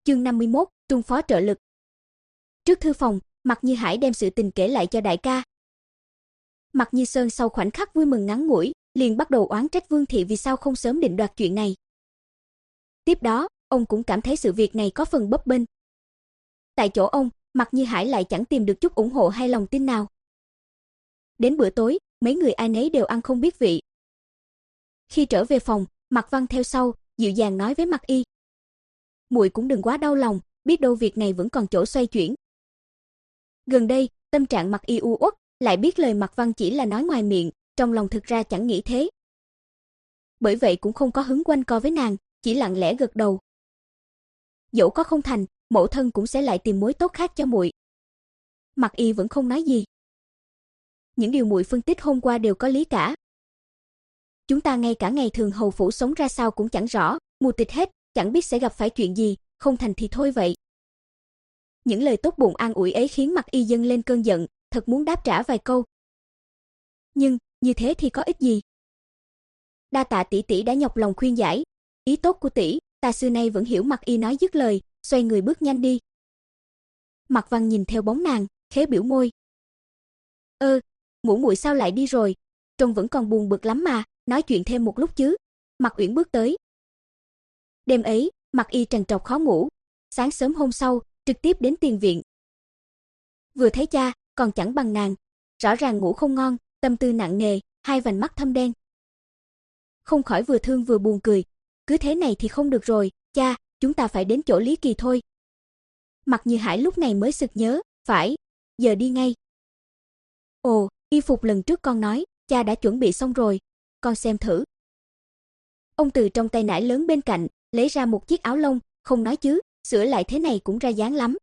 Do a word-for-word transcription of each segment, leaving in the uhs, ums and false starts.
Chương năm mươi mốt, Trung phó trợ lực. Trước thư phòng, Mạc Như Hải đem sự tình kể lại cho đại ca. Mạc Như Sơn sau khoảnh khắc vui mừng ngắn ngủi, liền bắt đầu oán trách Vương thị vì sao không sớm định đoạt chuyện này. Tiếp đó, ông cũng cảm thấy sự việc này có phần bấp bênh. Tại chỗ ông, Mạc Như Hải lại chẳng tìm được chút ủng hộ hay lòng tin nào. Đến bữa tối, mấy người ai nấy đều ăn không biết vị. Khi trở về phòng, Mạc Văn theo sau, dịu dàng nói với Mạc Y: "Muội cũng đừng quá đau lòng, biết đâu việc này vẫn còn chỗ xoay chuyển." Gần đây, tâm trạng Mạc Y u uất, lại biết lời Mạc Văn chỉ là nói ngoài miệng, trong lòng thực ra chẳng nghĩ thế. Bởi vậy cũng không có hứng quanh co với nàng, chỉ lặng lẽ gật đầu. Dẫu có không thành, mẫu thân cũng sẽ lại tìm mối tốt khác cho muội. Mạc Y vẫn không nói gì. Những điều muội phân tích hôm qua đều có lý cả. Chúng ta ngay cả ngày thường hầu phủ sống ra sao cũng chẳng rõ, mù tịt hết, chẳng biết sẽ gặp phải chuyện gì, không thành thì thôi vậy. Những lời tốt bụng an ủi ấy khiến Mạc Y dâng lên cơn giận, thật muốn đáp trả vài câu. Nhưng, như thế thì có ích gì? Đa tạ tỷ tỷ đã nhọc lòng khuyên giải, ý tốt của tỷ, ta xưa nay vẫn hiểu. Mạc Y nói dứt lời, xoay người bước nhanh đi. Mạc Văn nhìn theo bóng nàng, khẽ biểu môi. Ơ, muội muội sao lại đi rồi? Trông vẫn còn buồn bực lắm mà, nói chuyện thêm một lúc chứ. Mạc Uyển bước tới. Đêm ấy, Mạc Y trằn trọc khó ngủ, sáng sớm hôm sau, trực tiếp đến tiền viện. Vừa thấy cha, còn chẳng bằng nàng, rõ ràng ngủ không ngon, tâm tư nặng nề, hai vành mắt thâm đen. Không khỏi vừa thương vừa buồn cười, cứ thế này thì không được rồi, cha, chúng ta phải đến chỗ Lý Kỳ thôi. Mạc Như Hải lúc này mới sực nhớ, phải, giờ đi ngay. Ồ, y phục lần trước con nói, cha đã chuẩn bị xong rồi, con xem thử. Ông từ trong tay nải lớn bên cạnh, lấy ra một chiếc áo lông, không nói chứ, sửa lại thế này cũng ra dáng lắm.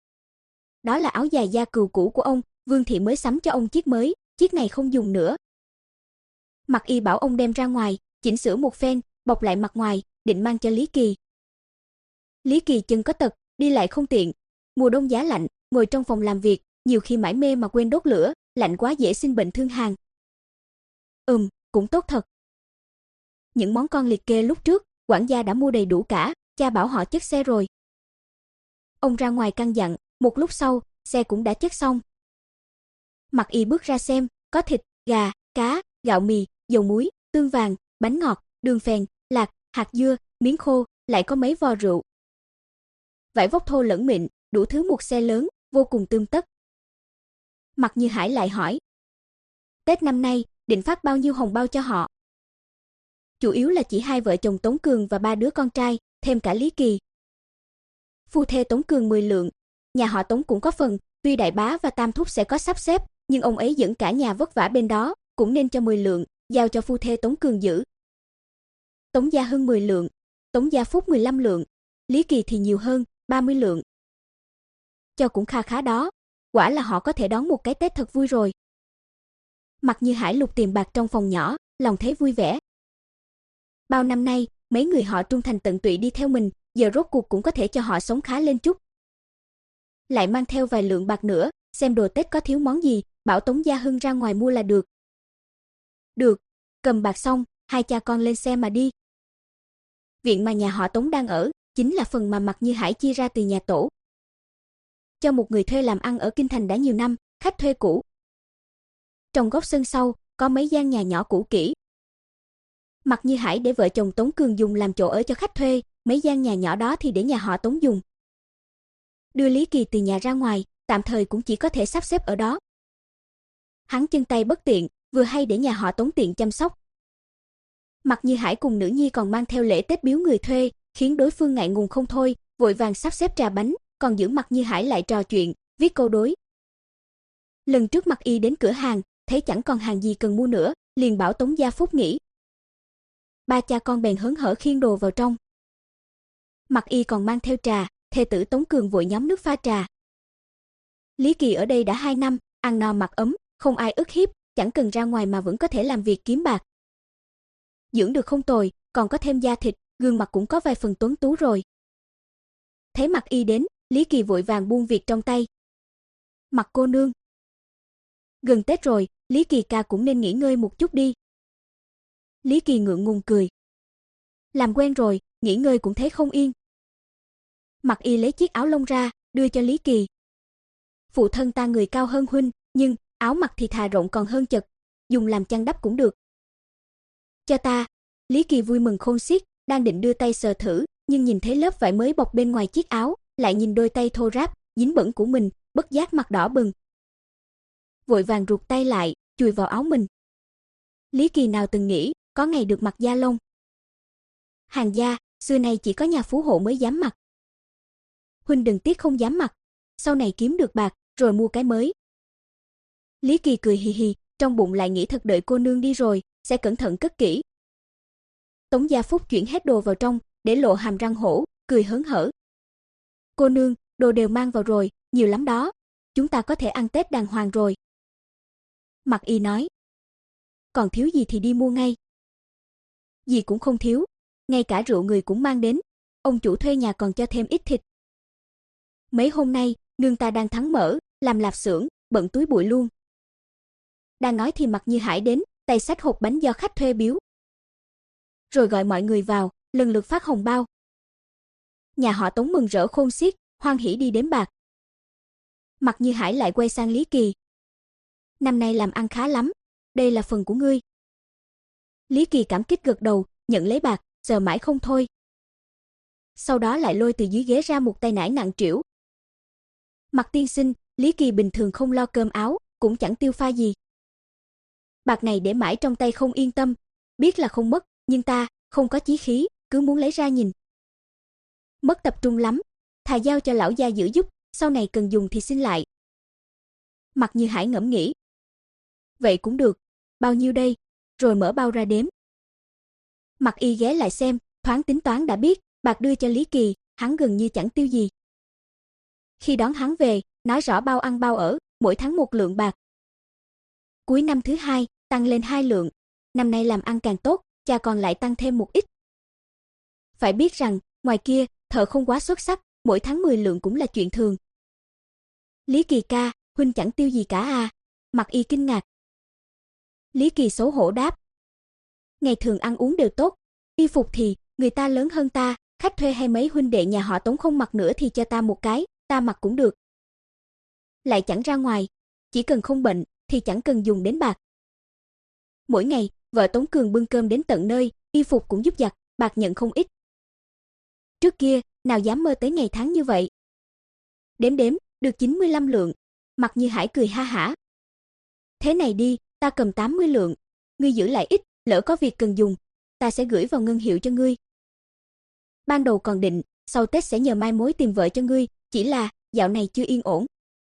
Đó là áo dài da cừu cũ của ông, Vương thị mới sắm cho ông chiếc mới, chiếc này không dùng nữa. Mạc Y bảo ông đem ra ngoài, chỉnh sửa một phen, bọc lại mặt ngoài, định mang cho Lý Kỳ. Lý Kỳ chân có tật, đi lại không tiện, mùa đông giá lạnh, ngồi trong phòng làm việc, nhiều khi mải mê mà quên đốt lửa, lạnh quá dễ sinh bệnh thương hàn. Ừm, cũng tốt thật. Những món con liệt kê lúc trước, quản gia đã mua đầy đủ cả, cha bảo họ chất xe rồi. Ông ra ngoài căn dặn, một lúc sau, xe cũng đã chất xong. Mạc Y bước ra xem, có thịt, gà, cá, gạo mì, dầu muối, tương vàng, bánh ngọt, đường phèn, lạc, hạt dưa, miếng khô, lại có mấy vò rượu. Vải vóc thô lẫn mịn, đủ thứ một xe lớn, vô cùng tươm tất. Mạc Như Hải lại hỏi: Tết năm nay, định phát bao nhiêu hồng bao cho họ? Chủ yếu là chỉ hai vợ chồng Tống Cường và ba đứa con trai, thêm cả Lý Kỳ. Phu thê Tống Cường mười lượng, nhà họ Tống cũng có phần, tuy đại bá và tam thúc sẽ có sắp xếp, nhưng ông ấy dẫn cả nhà vất vả bên đó, cũng nên cho mười lượng, giao cho phu thê Tống Cường giữ. Tống Gia Hưng mười lượng, Tống Gia Phúc mười lăm lượng, Lý Kỳ thì nhiều hơn, ba mươi lượng. Cho cũng kha khá đó, quả là họ có thể đón một cái Tết thật vui rồi. Mạc Như Hải lục tiền bạc trong phòng nhỏ, lòng thấy vui vẻ. Bao năm nay, mấy người họ trung thành tận tụy đi theo mình, giờ rốt cuộc cũng có thể cho họ sống khá lên chút. Lại mang theo vài lượng bạc nữa, xem đồ Tết có thiếu món gì, bảo Tống Gia Hưng ra ngoài mua là được. Được, cầm bạc xong, hai cha con lên xe mà đi. Viện mà nhà họ Tống đang ở, chính là phần mà Mạc Như Hải chia ra từ nhà tổ. Cho một người thuê làm ăn ở Kinh Thành đã nhiều năm, khách thuê cũ. Trong góc sân sau, có mấy gian nhà nhỏ cũ kỹ. Mạc Như Hải để vợ chồng Tống Cường dùng làm chỗ ở cho khách thuê, mấy gian nhà nhỏ đó thì để nhà họ Tống dùng. Đưa Lý Kỳ từ nhà ra ngoài, tạm thời cũng chỉ có thể sắp xếp ở đó. Hắn chân tay bất tiện, vừa hay để nhà họ Tống tiện chăm sóc. Mạc Như Hải cùng nữ nhi còn mang theo lễ Tết biếu người thuê, khiến đối phương ngại ngùng không thôi, vội vàng sắp xếp trà bánh, còn giữ Mạc Như Hải lại trò chuyện, viết câu đối. Lần trước Mạc Y đến cửa hàng, thấy chẳng còn hàng gì cần mua nữa, liền bảo Tống Gia Phúc nghỉ. Ba cha con bèn hớn hở khiêng đồ vào trong. Mạc Y còn mang theo trà, thê tử Tống Cường vội nhóm nước pha trà. Lý Kỳ ở đây đã hai năm, ăn no mặc ấm, không ai ức hiếp, chẳng cần ra ngoài mà vẫn có thể làm việc kiếm bạc. Dưỡng được không tồi, còn có thêm da thịt, gương mặt cũng có vài phần tuấn tú rồi. Thấy Mạc Y đến, Lý Kỳ vội vàng buông việc trong tay. Mạc cô nương. Gần Tết rồi, Lý Kỳ ca cũng nên nghỉ ngơi một chút đi. Lý Kỳ ngượng ngùng cười. Làm quen rồi, nghỉ ngơi cũng thấy không yên. Mặc Y lấy chiếc áo lông ra, đưa cho Lý Kỳ. Phụ thân ta người cao hơn huynh, nhưng áo mặc thì thà rộng còn hơn chật, dùng làm chăn đắp cũng được. Cho ta. Lý Kỳ vui mừng khôn xiết, đang định đưa tay sờ thử, nhưng nhìn thấy lớp vải mới bọc bên ngoài chiếc áo, lại nhìn đôi tay thô ráp, dính bẩn của mình, bất giác mặt đỏ bừng. Vội vàng rụt tay lại, chùi vào áo mình. Lý Kỳ nào từng nghĩ, có ngày được mặc da lông. Hàng da, xưa nay chỉ có nhà phú hộ mới dám mặc. Huynh đừng tiếc không dám mặc, sau này kiếm được bạc, rồi mua cái mới. Lý Kỳ cười hì hì, trong bụng lại nghĩ thật đợi cô nương đi rồi, sẽ cẩn thận cất kỹ. Tống Gia Phúc chuyển hết đồ vào trong, để lộ hàm răng hổ, cười hớn hở. Cô nương, đồ đều mang vào rồi, nhiều lắm đó. Chúng ta có thể ăn Tết đàng hoàng rồi. Mặc Y nói. Còn thiếu gì thì đi mua ngay. Gì cũng không thiếu, ngay cả rượu người cũng mang đến. Ông chủ thuê nhà còn cho thêm ít thịt. Mấy hôm nay, nương ta đang thắng mỡ, làm lạp xưởng, bận túi bụi luôn. Đang nói thì Mặc Như Hải đến, tay xách hộp bánh do khách thuê biếu. Rồi gọi mọi người vào, lần lượt phát hồng bao. Nhà họ Tống mừng rỡ khôn xiết, hoan hỉ đi đếm bạc. Mặc Như Hải lại quay sang Lý Kỳ. Năm nay làm ăn khá lắm, đây là phần của ngươi. Lý Kỳ cảm kích gật đầu, nhận lấy bạc, giờ mãi không thôi. Sau đó lại lôi từ dưới ghế ra một tay nải nặng trĩu. Mặc tiên sinh, Lý Kỳ bình thường không lo cơm áo, cũng chẳng tiêu pha gì. Bạc này để mãi trong tay không yên tâm, biết là không mất, nhưng ta không có chí khí, cứ muốn lấy ra nhìn. Mất tập trung lắm, thà giao cho lão gia giữ giúp, sau này cần dùng thì xin lại. Mặc Như Hải ngẫm nghĩ. Vậy cũng được, bao nhiêu đây? Rồi mở bao ra đếm. Mặc Y ghé lại xem, thoáng tính toán đã biết, bạc đưa cho Lý Kỳ, hắn gần như chẳng tiêu gì. Khi đón hắn về, nói rõ bao ăn bao ở, mỗi tháng một lượng bạc. Cuối năm thứ hai, tăng lên hai lượng. Năm nay làm ăn càng tốt, cha còn lại tăng thêm một ít. Phải biết rằng, ngoài kia, thợ không quá xuất sắc, mỗi tháng mười lượng cũng là chuyện thường. Lý Kỳ ca, huynh chẳng tiêu gì cả à? Mặc Y kinh ngạc. Lý Kỳ xấu hổ đáp. Ngày thường ăn uống đều tốt, y phục thì, người ta lớn hơn ta, khách thuê hay mấy huynh đệ nhà họ Tống không mặc nữa thì cho ta một cái, ta mặc cũng được. Lại chẳng ra ngoài, chỉ cần không bệnh, thì chẳng cần dùng đến bạc. Mỗi ngày, vợ Tống Cường bưng cơm đến tận nơi, y phục cũng giúp giặt, bạc nhận không ít. Trước kia, nào dám mơ tới ngày tháng như vậy. Đếm đếm, được chín mươi lăm lượng. Mặc Như Hải cười ha hả. Thế này đi, ta cầm tám mươi lượng, ngươi giữ lại ít, lỡ có việc cần dùng, ta sẽ gửi vào ngân hiệu cho ngươi. Ban đầu còn định, sau Tết sẽ nhờ mai mối tìm vợ cho ngươi, chỉ là, dạo này chưa yên ổn.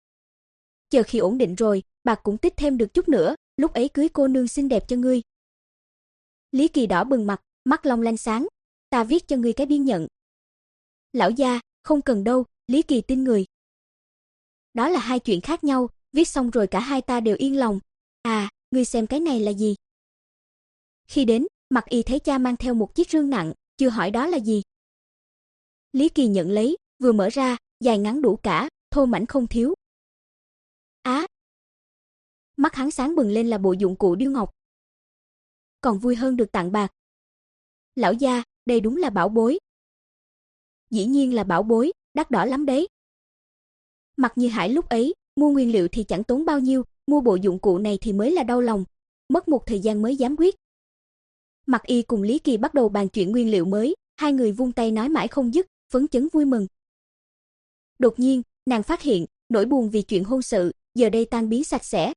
Chờ khi ổn định rồi, bạc cũng tích thêm được chút nữa, lúc ấy cưới cô nương xinh đẹp cho ngươi. Lý Kỳ đỏ bừng mặt, mắt long lanh sáng. Ta viết cho ngươi cái biên nhận. Lão gia, không cần đâu, Lý Kỳ tin người. Đó là hai chuyện khác nhau, viết xong rồi cả hai ta đều yên lòng. À, ngươi xem cái này là gì? Khi đến, Mặc Y thấy cha mang theo một chiếc rương nặng, chưa hỏi đó là gì. Lý Kỳ nhận lấy, vừa mở ra, dài ngắn đủ cả, thô mảnh không thiếu. Á! À, mắt hắn sáng bừng lên là bộ dụng cụ điêu ngọc. Còn vui hơn được tặng bạc. Lão gia, đây đúng là bảo bối. Dĩ nhiên là bảo bối, đắt đỏ lắm đấy. Mặc Như Hải lúc ấy, mua nguyên liệu thì chẳng tốn bao nhiêu, mua bộ dụng cụ này thì mới là đau lòng, mất một thời gian mới dám quyết. Mặc Y cùng Lý Kỳ bắt đầu bàn chuyện nguyên liệu mới, hai người vung tay nói mãi không dứt, phấn chấn vui mừng. Đột nhiên, nàng phát hiện, nỗi buồn vì chuyện hôn sự, giờ đây tan biến sạch sẽ.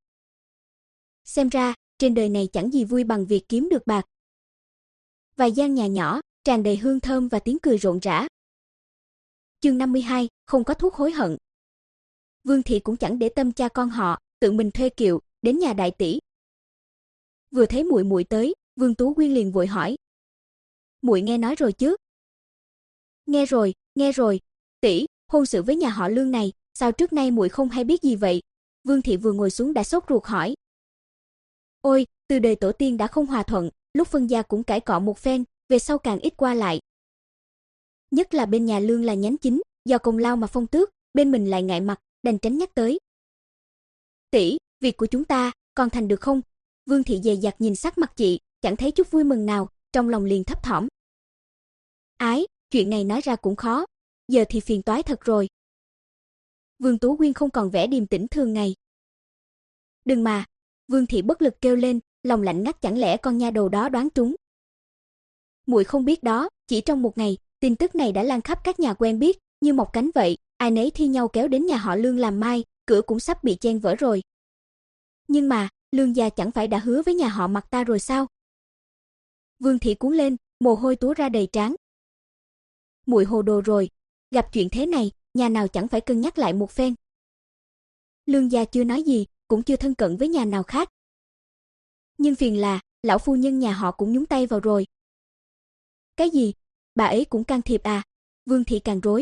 Xem ra, trên đời này chẳng gì vui bằng việc kiếm được bạc. Vài gian nhà nhỏ, tràn đầy hương thơm và tiếng cười rộn rã. Chương năm mươi hai, không có thuốc hối hận. Vương thị cũng chẳng để tâm cha con họ, tự mình thuê kiệu đến nhà đại tỷ. Vừa thấy muội muội tới, Vương Tú Quyên liền vội hỏi: "Muội nghe nói rồi chứ?" "Nghe rồi, nghe rồi, tỷ, hôn sự với nhà họ Lương này, sao trước nay muội không hay biết gì vậy?" Vương thị vừa ngồi xuống đã sốt ruột hỏi. "Ôi, từ đời tổ tiên đã không hòa thuận, lúc phân gia cũng cãi cọ một phen, về sau càng ít qua lại. Nhất là bên nhà Lương là nhánh chính, do công lao mà phong tước, bên mình lại ngại mặt, đành tránh nhắc tới." "Tỷ, việc của chúng ta, còn thành được không?" Vương thị dè dặt nhìn sắc mặt chị, chẳng thấy chút vui mừng nào, trong lòng liền thấp thỏm. "Ái, chuyện này nói ra cũng khó. giờ thì phiền toái thật rồi. Vương Tú Quyên không còn vẻ điềm tĩnh thường ngày. Đừng mà, Vương thị bất lực kêu lên, lòng lạnh ngắt, chẳng lẽ con nha đầu đó đoán trúng. Muội không biết đó, chỉ trong một ngày, tin tức này đã lan khắp các nhà quen biết, như một cánh vậy, ai nấy thi nhau kéo đến nhà họ Lương làm mai, cửa cũng sắp bị chen vỡ rồi. Nhưng mà, Lương gia chẳng phải đã hứa với nhà họ Mặc ta rồi sao? Vương thị cuống lên, mồ hôi túa ra đầy trán. Muội hồ đồ rồi, gặp chuyện thế này, nhà nào chẳng phải cân nhắc lại một phen. Lương gia chưa nói gì, cũng chưa thân cận với nhà nào khác. Nhưng phiền là, lão phu nhân nhà họ cũng nhúng tay vào rồi. Cái gì? Bà ấy cũng can thiệp à? Vương thị càng rối.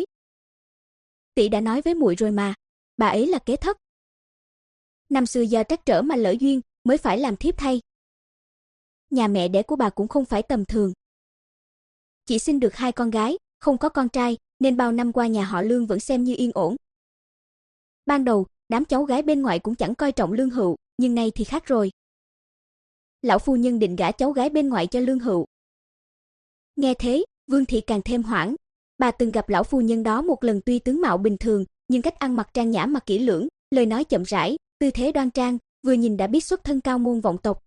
Tỷ đã nói với muội rồi mà, bà ấy là kế thất. Năm xưa do trắc trở mà lỡ duyên, mới phải làm thiếp thay. Nhà mẹ đẻ của bà cũng không phải tầm thường. Chỉ sinh được hai con gái, không có con trai, nên bao năm qua nhà họ Lương vẫn xem như yên ổn. Ban đầu, đám cháu gái bên ngoại cũng chẳng coi trọng Lương Hựu, nhưng nay thì khác rồi. Lão phu nhân định gả cháu gái bên ngoại cho Lương Hựu. Nghe thế, Vương thị càng thêm hoảng. Bà từng gặp lão phu nhân đó một lần, tuy tướng mạo bình thường, nhưng cách ăn mặc trang nhã mà kỹ lưỡng, lời nói chậm rãi, tư thế đoan trang, vừa nhìn đã biết xuất thân cao môn vọng tộc.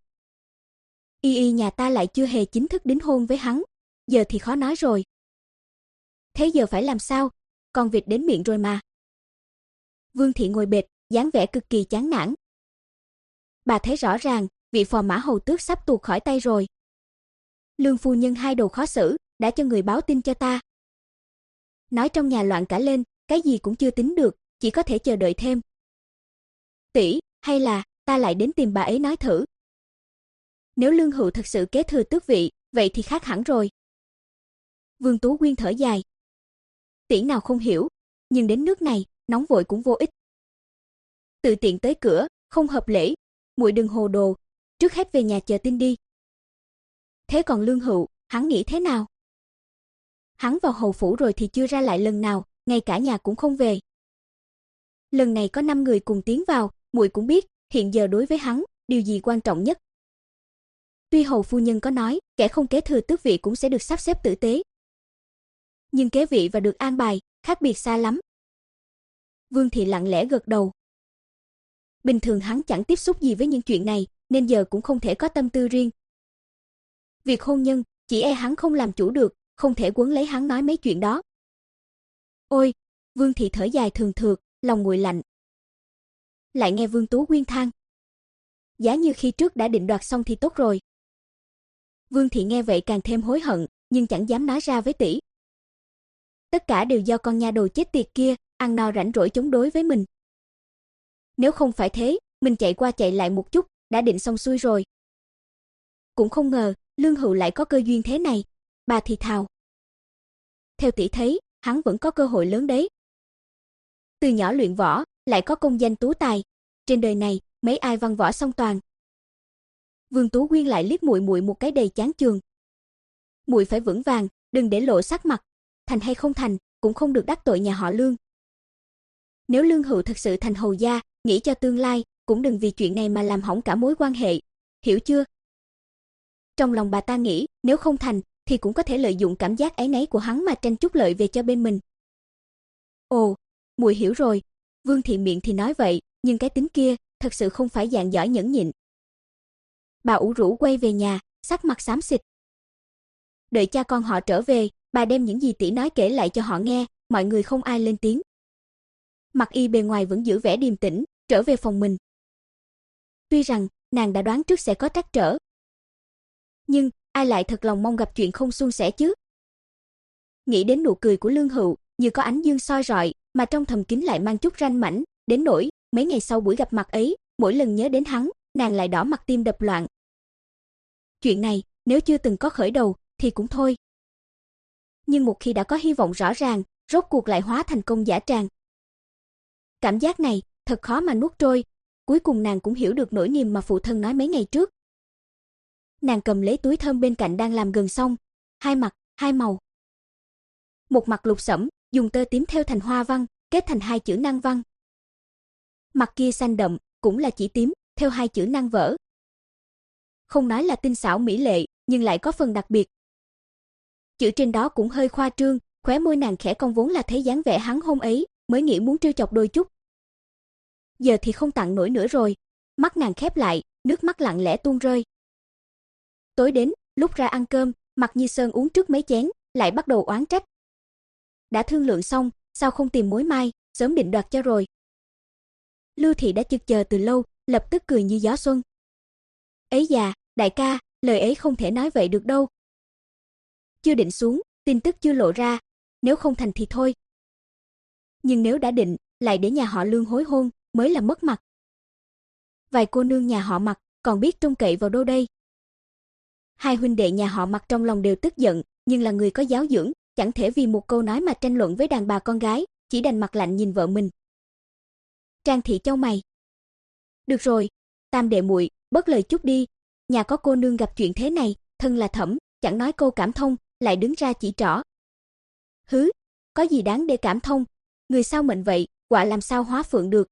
Y y nhà ta lại chưa hề chính thức đính hôn với hắn, giờ thì khó nói rồi. Thế giờ phải làm sao? Con vịt đến miệng rồi mà. Vương thị ngồi bệt, dáng vẻ cực kỳ chán nản. Bà thấy rõ ràng, vị phò mã hầu tước sắp tuột khỏi tay rồi. Lương phu nhân hai đầu khó xử, đã cho người báo tin cho ta. Nói trong nhà loạn cả lên, cái gì cũng chưa tính được, chỉ có thể chờ đợi thêm. Tỷ, hay là ta lại đến tìm bà ấy nói thử. Nếu Lương Hựu thật sự kế thừa tước vị, vậy thì khác hẳn rồi. Vương Tú Quyên thở dài. Tỷ nào không hiểu, nhưng đến nước này, nóng vội cũng vô ích. Tự tiện tới cửa, không hợp lễ, muội đừng hồ đồ, trước hết về nhà chờ tin đi. Thế còn Lương Hựu, hắn nghĩ thế nào? Hắn vào hầu phủ rồi thì chưa ra lại lần nào, ngay cả nhà cũng không về. Lần này có năm người cùng tiến vào, muội cũng biết, hiện giờ đối với hắn, điều gì quan trọng nhất. Tuy hầu phu nhân có nói, kẻ không kế thừa tước vị cũng sẽ được sắp xếp tử tế. Nhưng kế vị và được an bài, khác biệt xa lắm. Vương thị lặng lẽ gật đầu. Bình thường hắn chẳng tiếp xúc gì với những chuyện này, nên giờ cũng không thể có tâm tư riêng. Việc hôn nhân, chỉ e hắn không làm chủ được, không thể quấn lấy hắn nói mấy chuyện đó. Ôi, Vương thị thở dài thường thượt, lòng nguội lạnh. Lại nghe Vương Tú Quyên than. Giá như khi trước đã định đoạt xong thì tốt rồi. Vương thị nghe vậy càng thêm hối hận, nhưng chẳng dám nói ra với tỷ. Tất cả đều do con nha đầu chết tiệt kia, ăn no rảnh rỗi chống đối với mình. Nếu không phải thế, mình chạy qua chạy lại một chút, đã định xong xuôi rồi. Cũng không ngờ, Lương Hựu lại có cơ duyên thế này, bà thì thào. Theo tỷ thấy, hắn vẫn có cơ hội lớn đấy. Từ nhỏ luyện võ, lại có công danh tú tài, trên đời này, mấy ai văn võ song toàn. Vương Tú Quyên lại liếc muội muội một cái đầy chán chường. Muội phải vững vàng, đừng để lộ sắc mặt, thành hay không thành, cũng không được đắc tội nhà họ Lương. Nếu Lương Hựu thật sự thành hầu gia, nghĩ cho tương lai, cũng đừng vì chuyện này mà làm hỏng cả mối quan hệ, hiểu chưa? Trong lòng bà ta nghĩ, nếu không thành, thì cũng có thể lợi dụng cảm giác áy náy của hắn mà tranh chút lợi về cho bên mình. Ồ, muội hiểu rồi. Vương thị miệng thì nói vậy, nhưng cái tính kia, thật sự không phải dạng giỏi nhẫn nhịn. Bà ủ rũ quay về nhà, sắc mặt xám xịt. Đợi cha con họ trở về, bà đem những gì tỷ nói kể lại cho họ nghe, mọi người không ai lên tiếng. Mặc Y bề ngoài vẫn giữ vẻ điềm tĩnh, trở về phòng mình. Tuy rằng, nàng đã đoán trước sẽ có trắc trở. Nhưng, ai lại thật lòng mong gặp chuyện không suôn sẻ chứ? Nghĩ đến nụ cười của Lương Hựu, như có ánh dương soi rọi, mà trong thầm kín lại mang chút ranh mãnh, đến nỗi, mấy ngày sau buổi gặp mặt ấy, mỗi lần nhớ đến hắn, nàng lại đỏ mặt tim đập loạn. Chuyện này, nếu chưa từng có khởi đầu, thì cũng thôi. Nhưng một khi đã có hy vọng rõ ràng, rốt cuộc lại hóa thành công giả tràng. Cảm giác này, thật khó mà nuốt trôi, cuối cùng nàng cũng hiểu được nỗi niềm mà phụ thân nói mấy ngày trước. Nàng cầm lấy túi thơm bên cạnh đang làm gần xong, hai mặt, hai màu. Một mặt lục sẫm, dùng tơ tím thêu thành hoa văn, kết thành hai chữ năng văn. Mặt kia xanh đậm, cũng là chỉ tím, thêu hai chữ năng vỡ. Không nói là tinh xảo mỹ lệ, nhưng lại có phần đặc biệt. Chữ trên đó cũng hơi khoa trương, khóe môi nàng khẽ cong, vốn là thấy dáng vẻ hắn hôm ấy, mới nghĩ muốn trêu chọc đôi chút. Giờ thì không tặng nổi nữa rồi, mắt nàng khép lại, nước mắt lặng lẽ tuôn rơi. Tối đến, lúc ra ăn cơm, Mạc Như Sơn uống trước mấy chén, lại bắt đầu oán trách. Đã thương lượng xong, sao không tìm mối mai, sớm định đoạt cho rồi. Lưu Thị đã chực chờ từ lâu, lập tức cười như gió xuân. Ấy già, đại ca, lời ấy không thể nói vậy được đâu. Chưa định xuống, tin tức chưa lộ ra, nếu không thành thì thôi. Nhưng nếu đã định, lại để nhà họ Lương hối hôn, mới là mất mặt. Vài cô nương nhà họ Mạc còn biết trông cậy vào đâu đây. Hai huynh đệ nhà họ Mạc trong lòng đều tức giận, nhưng là người có giáo dưỡng, chẳng thể vì một câu nói mà tranh luận với đàn bà con gái, chỉ đành mặt lạnh nhìn vợ mình. Trang Thị chau mày. Được rồi, Tam đệ muội, bớt lời chút đi, nhà có cô nương gặp chuyện thế này, thân là thẩm, chẳng nói câu cảm thông, lại đứng ra chỉ trỏ. Hứ, có gì đáng để cảm thông, người sao mệnh vậy, quả làm sao hóa phượng được.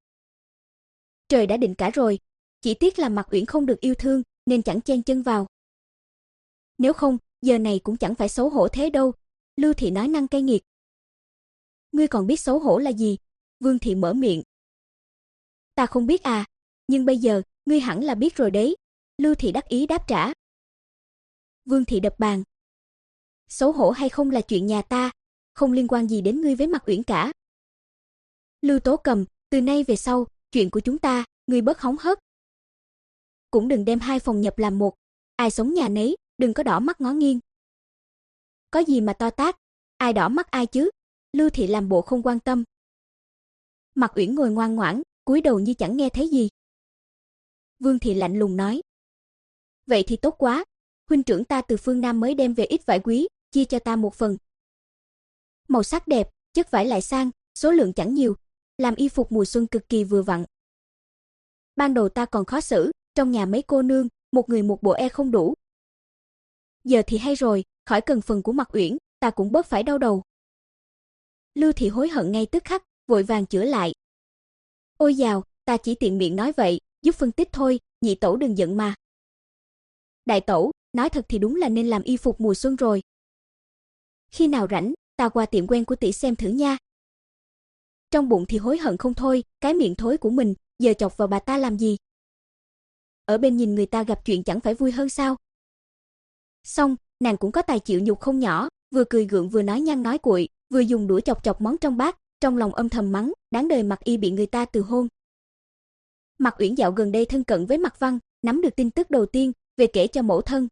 Trời đã định cả rồi, chỉ tiếc là Mạc Uyển không được yêu thương, nên chẳng chen chân vào. Nếu không, giờ này cũng chẳng phải xấu hổ thế đâu, Lưu Thị nói năng cay nghiệt. Ngươi còn biết xấu hổ là gì? Vương Thị mở miệng. Ta không biết à, nhưng bây giờ, ngươi hẳn là biết rồi đấy, Lưu Thị đắc ý đáp trả. Vương Thị đập bàn. Xấu hổ hay không là chuyện nhà ta, không liên quan gì đến ngươi với Mạc Uyển cả. Lưu Tố Cầm, từ nay về sau, chuyện của chúng ta, ngươi bớt hóng hớt. Cũng đừng đem hai phòng nhập làm một, ai sống nhà nấy, đừng có đỏ mắt ngó nghiêng. Có gì mà to tát, ai đỏ mắt ai chứ? Lưu Thị làm bộ không quan tâm. Mạc Uyển ngồi ngoan ngoãn, cúi đầu như chẳng nghe thấy gì. Vương Thị lạnh lùng nói. Vậy thì tốt quá, huynh trưởng ta từ phương Nam mới đem về ít vải quý, chia cho ta một phần. Màu sắc đẹp, chất vải lại sang, số lượng chẳng nhiều, làm y phục mùa xuân cực kỳ vừa vặn. Ban đầu ta còn khó xử, trong nhà mấy cô nương, một người một bộ e không đủ. Giờ thì hay rồi, khỏi cần phần của Mạc Uyển, ta cũng bớt phải đau đầu. Lưu Thị hối hận ngay tức khắc, vội vàng chữa lại. Ôi dào, ta chỉ tiện miệng nói vậy, giúp phân tích thôi, nhị tẩu đừng giận mà. Đại tẩu, nói thật thì đúng là nên làm y phục mùa xuân rồi. Khi nào rảnh, ta qua tiệm quen của tỷ xem thử nha. Trong bụng thì hối hận không thôi, cái miệng thối của mình, giờ chọc vào bà ta làm gì? Ở bên nhìn người ta gặp chuyện chẳng phải vui hơn sao? Xong, nàng cũng có tài chịu nhục không nhỏ, vừa cười gượng vừa nói nhăn nói cuội, vừa dùng đũa chọc chọc món trong bát, trong lòng âm thầm mắng, đáng đời Mạc Y bị người ta từ hôn. Mạc Uyển dạo gần đây thân cận với Mạc Văn, nắm được tin tức đầu tiên, về kể cho mẫu thân.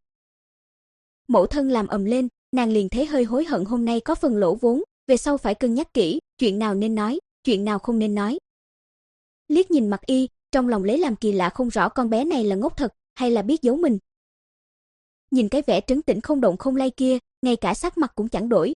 Mẫu thân làm ầm lên, nàng liền thấy hơi hối hận hôm nay có phần lỗ vốn, về sau phải cân nhắc kỹ, chuyện nào nên nói, chuyện nào không nên nói. Liếc nhìn Mạc Y, trong lòng lấy làm kỳ lạ không rõ con bé này là ngốc thật hay là biết giấu mình. Nhìn cái vẻ trấn tĩnh không động không lay kia, ngay cả sắc mặt cũng chẳng đổi.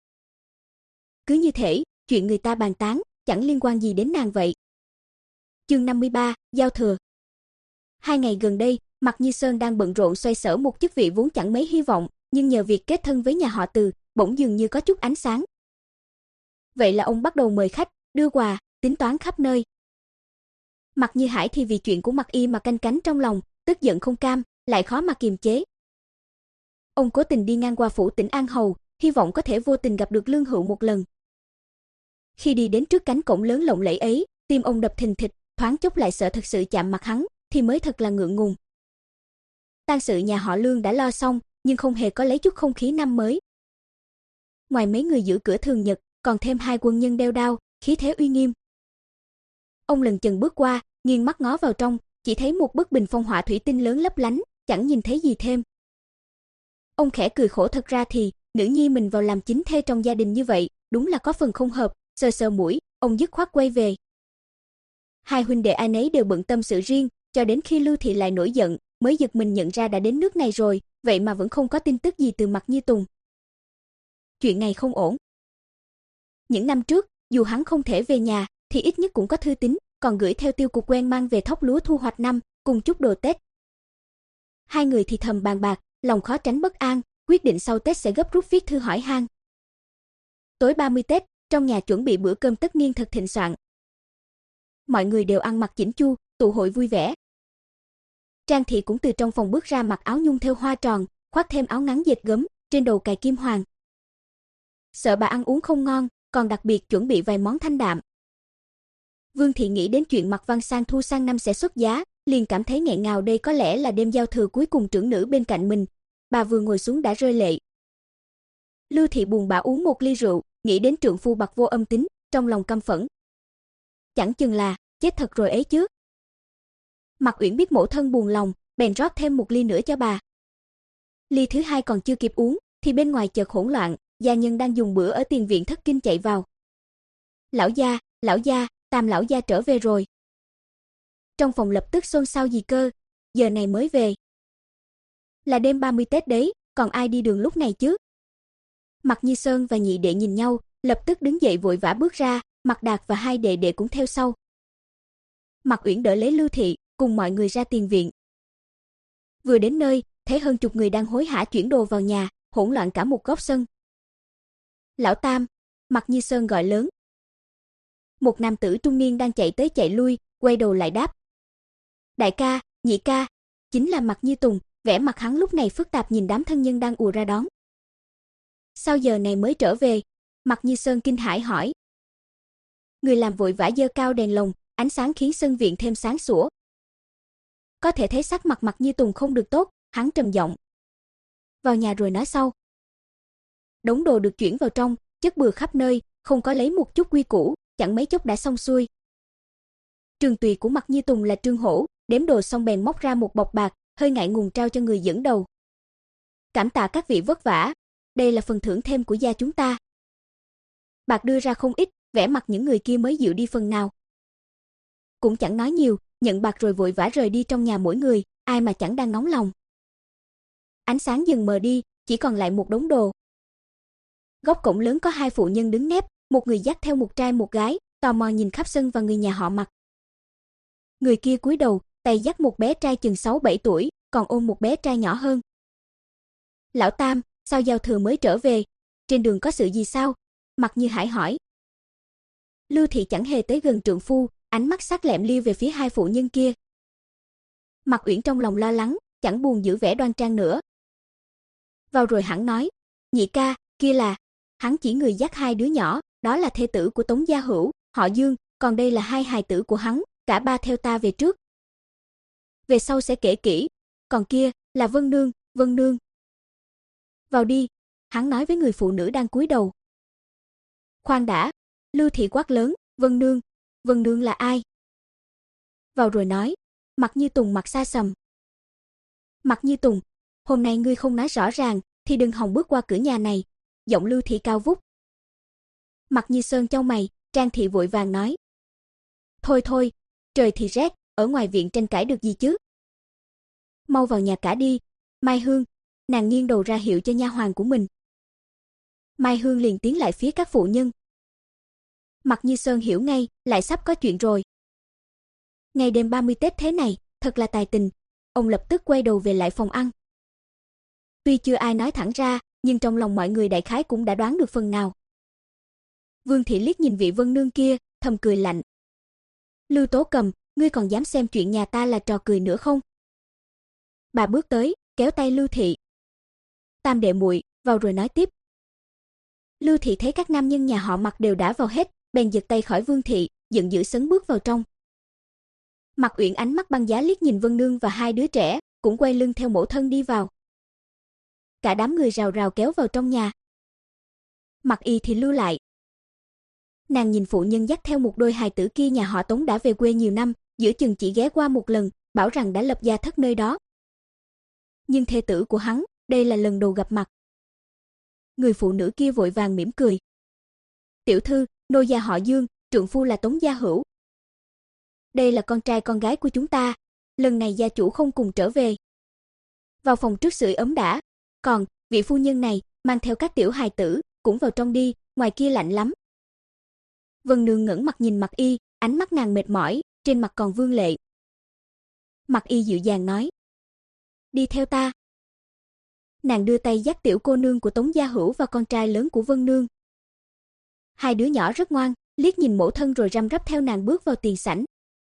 Cứ như thể, chuyện người ta bàn tán, chẳng liên quan gì đến nàng vậy. Chương năm mươi ba, giao thừa. Hai ngày gần đây, Mạc Như Sơn đang bận rộn xoay sở một chức vị vốn chẳng mấy hy vọng, nhưng nhờ việc kết thân với nhà họ Từ, bỗng dường như có chút ánh sáng. Vậy là ông bắt đầu mời khách, đưa quà, tính toán khắp nơi. Mạc Như Hải thì vì chuyện của Mạc Y mà canh cánh trong lòng, tức giận không cam, lại khó mà kiềm chế. Ông cố tình đi ngang qua phủ tỉnh An Hầu, hy vọng có thể vô tình gặp được Lương Hữu một lần. Khi đi đến trước cánh cổng lớn lộng lẫy ấy, tim ông đập thình thịch, thoáng chốc lại sợ thật sự chạm mặt hắn, thì mới thật là ngượng ngùng. Tang sự nhà họ Lương đã lo xong, nhưng không hề có lấy chút không khí năm mới. Ngoài mấy người giữ cửa thường nhật, còn thêm hai quân nhân đeo đao, khí thế uy nghiêm. Ông lần chừng bước qua, nghiêng mắt ngó vào trong, chỉ thấy một bức bình phong họa thủy tinh lớn lấp lánh, chẳng nhìn thấy gì thêm. Ông khẽ cười khổ, thật ra thì nữ nhi mình vào làm chính thê trong gia đình như vậy, đúng là có phần không hợp, sờ sờ mũi, ông dứt khoát quay về. Hai huynh đệ ai nấy đều bận tâm sự riêng, cho đến khi Lưu Thị lại nổi giận, mới giật mình nhận ra đã đến nước này rồi, vậy mà vẫn không có tin tức gì từ Mạc Như Tùng. Chuyện này không ổn. Những năm trước, dù hắn không thể về nhà, thì ít nhất cũng có thư tín, còn gửi theo tiêu cục quen mang về thóc lúa thu hoạch năm, cùng chút đồ Tết. Hai người thì thầm bàn bạc, lòng khó tránh bất an, quyết định sau Tết sẽ gấp rút viết thư hỏi han. Tối ba mươi Tết, trong nhà chuẩn bị bữa cơm tất niên thật thịnh soạn. Mọi người đều ăn mặc chỉnh chu, tụ hội vui vẻ. Trang Thị cũng từ trong phòng bước ra, mặc áo nhung thêu hoa tròn, khoác thêm áo ngắn dệt gấm, trên đầu cài kim hoàng. sợ bà ăn uống không ngon, còn đặc biệt chuẩn bị vài món thanh đạm. Vương thị nghĩ đến chuyện Mạc Văn Sang thu sang năm sẽ xuất giá, liền cảm thấy nghẹn ngào, đây có lẽ là đêm giao thừa cuối cùng trưởng nữ bên cạnh mình. Bà vừa ngồi xuống đã rơi lệ. Lưu thị buồn bã uống một ly rượu, nghĩ đến trượng phu bạc vô âm tín, trong lòng căm phẫn. Chẳng chừng là chết thật rồi ấy chứ. Mạc Uyển biết mẫu thân buồn lòng, bèn rót thêm một ly nữa cho bà. Ly thứ hai còn chưa kịp uống, thì bên ngoài chợt hỗn loạn, gia nhân đang dùng bữa ở tiền viện thất kinh chạy vào. Lão gia, lão gia, Tam lão gia trở về rồi. Trong phòng lập tức xôn xao, gì cơ, giờ này mới về. Là đêm ba mươi Tết đấy, còn ai đi đường lúc này chứ? Mạc Nhi Sơn và nhị đệ nhìn nhau, lập tức đứng dậy vội vã bước ra, Mạc Đạt và hai đệ đệ cũng theo sau. Mạc Uyển đỡ lấy Lưu thị, cùng mọi người ra tiền viện. Vừa đến nơi, thấy hơn chục người đang hối hả chuyển đồ vào nhà, hỗn loạn cả một góc sân. Lão Tam, Mạc Nhi Sơn gọi lớn. Một nam tử trung niên đang chạy tới chạy lui, quay đầu lại đáp. Đại ca, nhị ca, chính là Mạc Nhi Tùng. Vẻ mặt hắn lúc này phức tạp nhìn đám thân nhân đang ùa ra đón. Sao giờ này mới trở về? Mạc Nhi Sơn kinh hãi hỏi. Người làm vội vã giơ cao đèn lồng, ánh sáng khiến sân viện thêm sáng sủa. Có thể thấy sắc mặt Mạc Nhi Tùng không được tốt, hắn trầm giọng. Vào nhà rồi nói sau. Đống đồ được chuyển vào trong, chất bừa khắp nơi, không có lấy một chút quy củ, chẳng mấy chốc đã xong xuôi. Trường tùy của Mạc Nhi Tùng là Trương Hổ, đếm đồ xong bèn móc ra một bọc bạc, hơi ngại ngùng trao cho người dẫn đầu. Cảm tạ các vị vất vả, đây là phần thưởng thêm của gia chúng ta. Bạc đưa ra không ít, vẻ mặt những người kia mới dịu đi phần nào. Cũng chẳng nói nhiều, nhận bạc rồi vội vã rời đi trong nhà mỗi người, ai mà chẳng đang nóng lòng. Ánh sáng dần mờ đi, chỉ còn lại một đống đồ. Góc cổng lớn có hai phụ nhân đứng nép, một người dắt theo một trai một gái, tò mò nhìn khắp sân và người nhà họ Mạc. Người kia cúi đầu, tay dắt một bé trai chừng sáu bảy tuổi, còn ôm một bé trai nhỏ hơn. Lão Tam, sao giao thừa mới trở về? Trên đường có sự gì sao? Mạc Như Hải hỏi. Lưu thị chẳng hề tới gần trượng phu, ánh mắt sắc lẹm liêu về phía hai phụ nhân kia. Mạc Uyển trong lòng lo lắng, chẳng buồn giữ vẻ đoan trang nữa. Vào rồi hắn nói, nhị ca, kia là, hắn chỉ người dắt hai đứa nhỏ, đó là thê tử của Tống Gia Hữu, họ Dương, còn đây là hai hài tử của hắn, cả ba theo ta về trước. Về sau sẽ kể kỹ, còn kia là Vân Nương, Vân Nương. Vào đi, hắn nói với người phụ nữ đang cúi đầu. Khoan đã, Lưu thị quát lớn, Vân Nương, Vân Nương là ai? Vào rồi nói, Mạc Như Tùng mặt xa sầm. Mạc Như Tùng, hôm nay ngươi không nói rõ ràng, thì đừng hòng bước qua cửa nhà này, giọng Lưu thị cao vút. Mạc Như Sơn chau mày, Trang thị vội vàng nói. Thôi thôi, trời thì rét, ở ngoài viện tranh cãi được gì chứ? Mau vào nhà cả đi, Mai Hương, nàng nghiêng đầu ra hiệu cho nha hoàn của mình. Mai Hương liền tiến lại phía các phụ nhân. Mạc Như Sơn hiểu ngay, lại sắp có chuyện rồi. Ngày đêm ba mươi Tết thế này, thật là tài tình, ông lập tức quay đầu về lại phòng ăn. Tuy chưa ai nói thẳng ra, nhưng trong lòng mọi người đại khái cũng đã đoán được phần nào. Vương thị liếc nhìn vị Vân Nương kia, thầm cười lạnh. Lưu Tố Cầm, ngươi còn dám xem chuyện nhà ta là trò cười nữa không? Bà bước tới, kéo tay Lưu thị. Tam đệ muội, vào rồi nói tiếp. Lưu thị thấy các nam nhân nhà họ Mạc đều đã vào hết, bèn giật tay khỏi Vương thị, giận dữ sấn bước vào trong. Mạc Uyển ánh mắt băng giá liếc nhìn Vân Nương và hai đứa trẻ, cũng quay lưng theo mẫu thân đi vào. Cả đám người rào rào kéo vào trong nhà. Mạc Y thì lưu lại. Nàng nhìn phụ nhân dắt theo một đôi hài tử kia nhà họ Tống đã về quê nhiều năm, giữa chừng chỉ ghé qua một lần, bảo rằng đã lập gia thất nơi đó. Nhưng thê tử của hắn, đây là lần đầu gặp mặt. Người phụ nữ kia vội vàng mỉm cười. Tiểu thư, nô gia họ Dương, trượng phu là Tống Gia Hữu. Đây là con trai con gái của chúng ta, lần này gia chủ không cùng trở về. Vào phòng trước sưởi ấm đã, còn vị phu nhân này mang theo các tiểu hài tử, cũng vào trong đi, ngoài kia lạnh lắm. Vân Nương ngẩng mặt nhìn Mạc Y, ánh mắt nàng mệt mỏi, trên mặt còn vương lệ. Mạc Y dịu dàng nói, đi theo ta. Nàng đưa tay dắt tiểu cô nương của Tống Gia Hữu và con trai lớn của Vân Nương. Hai đứa nhỏ rất ngoan, liếc nhìn mẫu thân rồi răm rắp theo nàng bước vào tiền sảnh.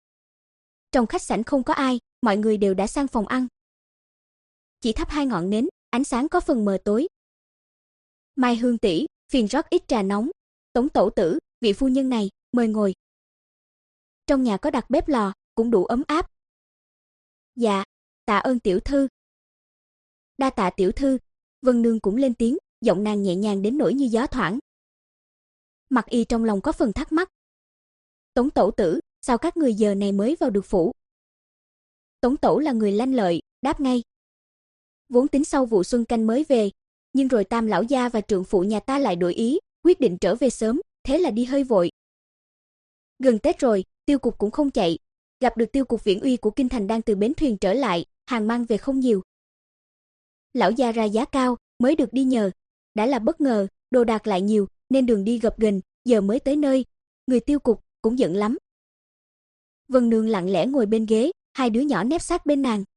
Trong khách sảnh không có ai, mọi người đều đã sang phòng ăn. Chỉ thắp hai ngọn nến, ánh sáng có phần mờ tối. Mai Hương tỷ, phiền rót ít trà nóng. Tống tẩu tử, vị phu nhân này, mời ngồi. Trong nhà có đặt bếp lò, cũng đủ ấm áp. Dạ, tạ ơn tiểu thư. Đa tạ tiểu thư. Vân Nương cũng lên tiếng, giọng nàng nhẹ nhàng đến nỗi như gió thoảng. Mặc Y trong lòng có phần thắc mắc. Tống tẩu tử, sao các người giờ này mới vào được phủ? Tống tẩu là người lanh lợi, đáp ngay. Vốn tính sau vụ xuân canh mới về, nhưng rồi Tam lão gia và trượng phụ nhà ta lại đổi ý, quyết định trở về sớm, thế là đi hơi vội. Gần Tết rồi, tiêu cục cũng không chạy, gặp được tiêu cục Viễn Uy của kinh thành đang từ bến thuyền trở lại, hàng mang về không nhiều. Lão gia ra giá cao, mới được đi nhờ, đã là bất ngờ, đồ đạc lại nhiều, nên đường đi gập ghềnh, giờ mới tới nơi, người tiêu cục cũng giận lắm. Vân Nương lặng lẽ ngồi bên ghế, hai đứa nhỏ nép sát bên nàng.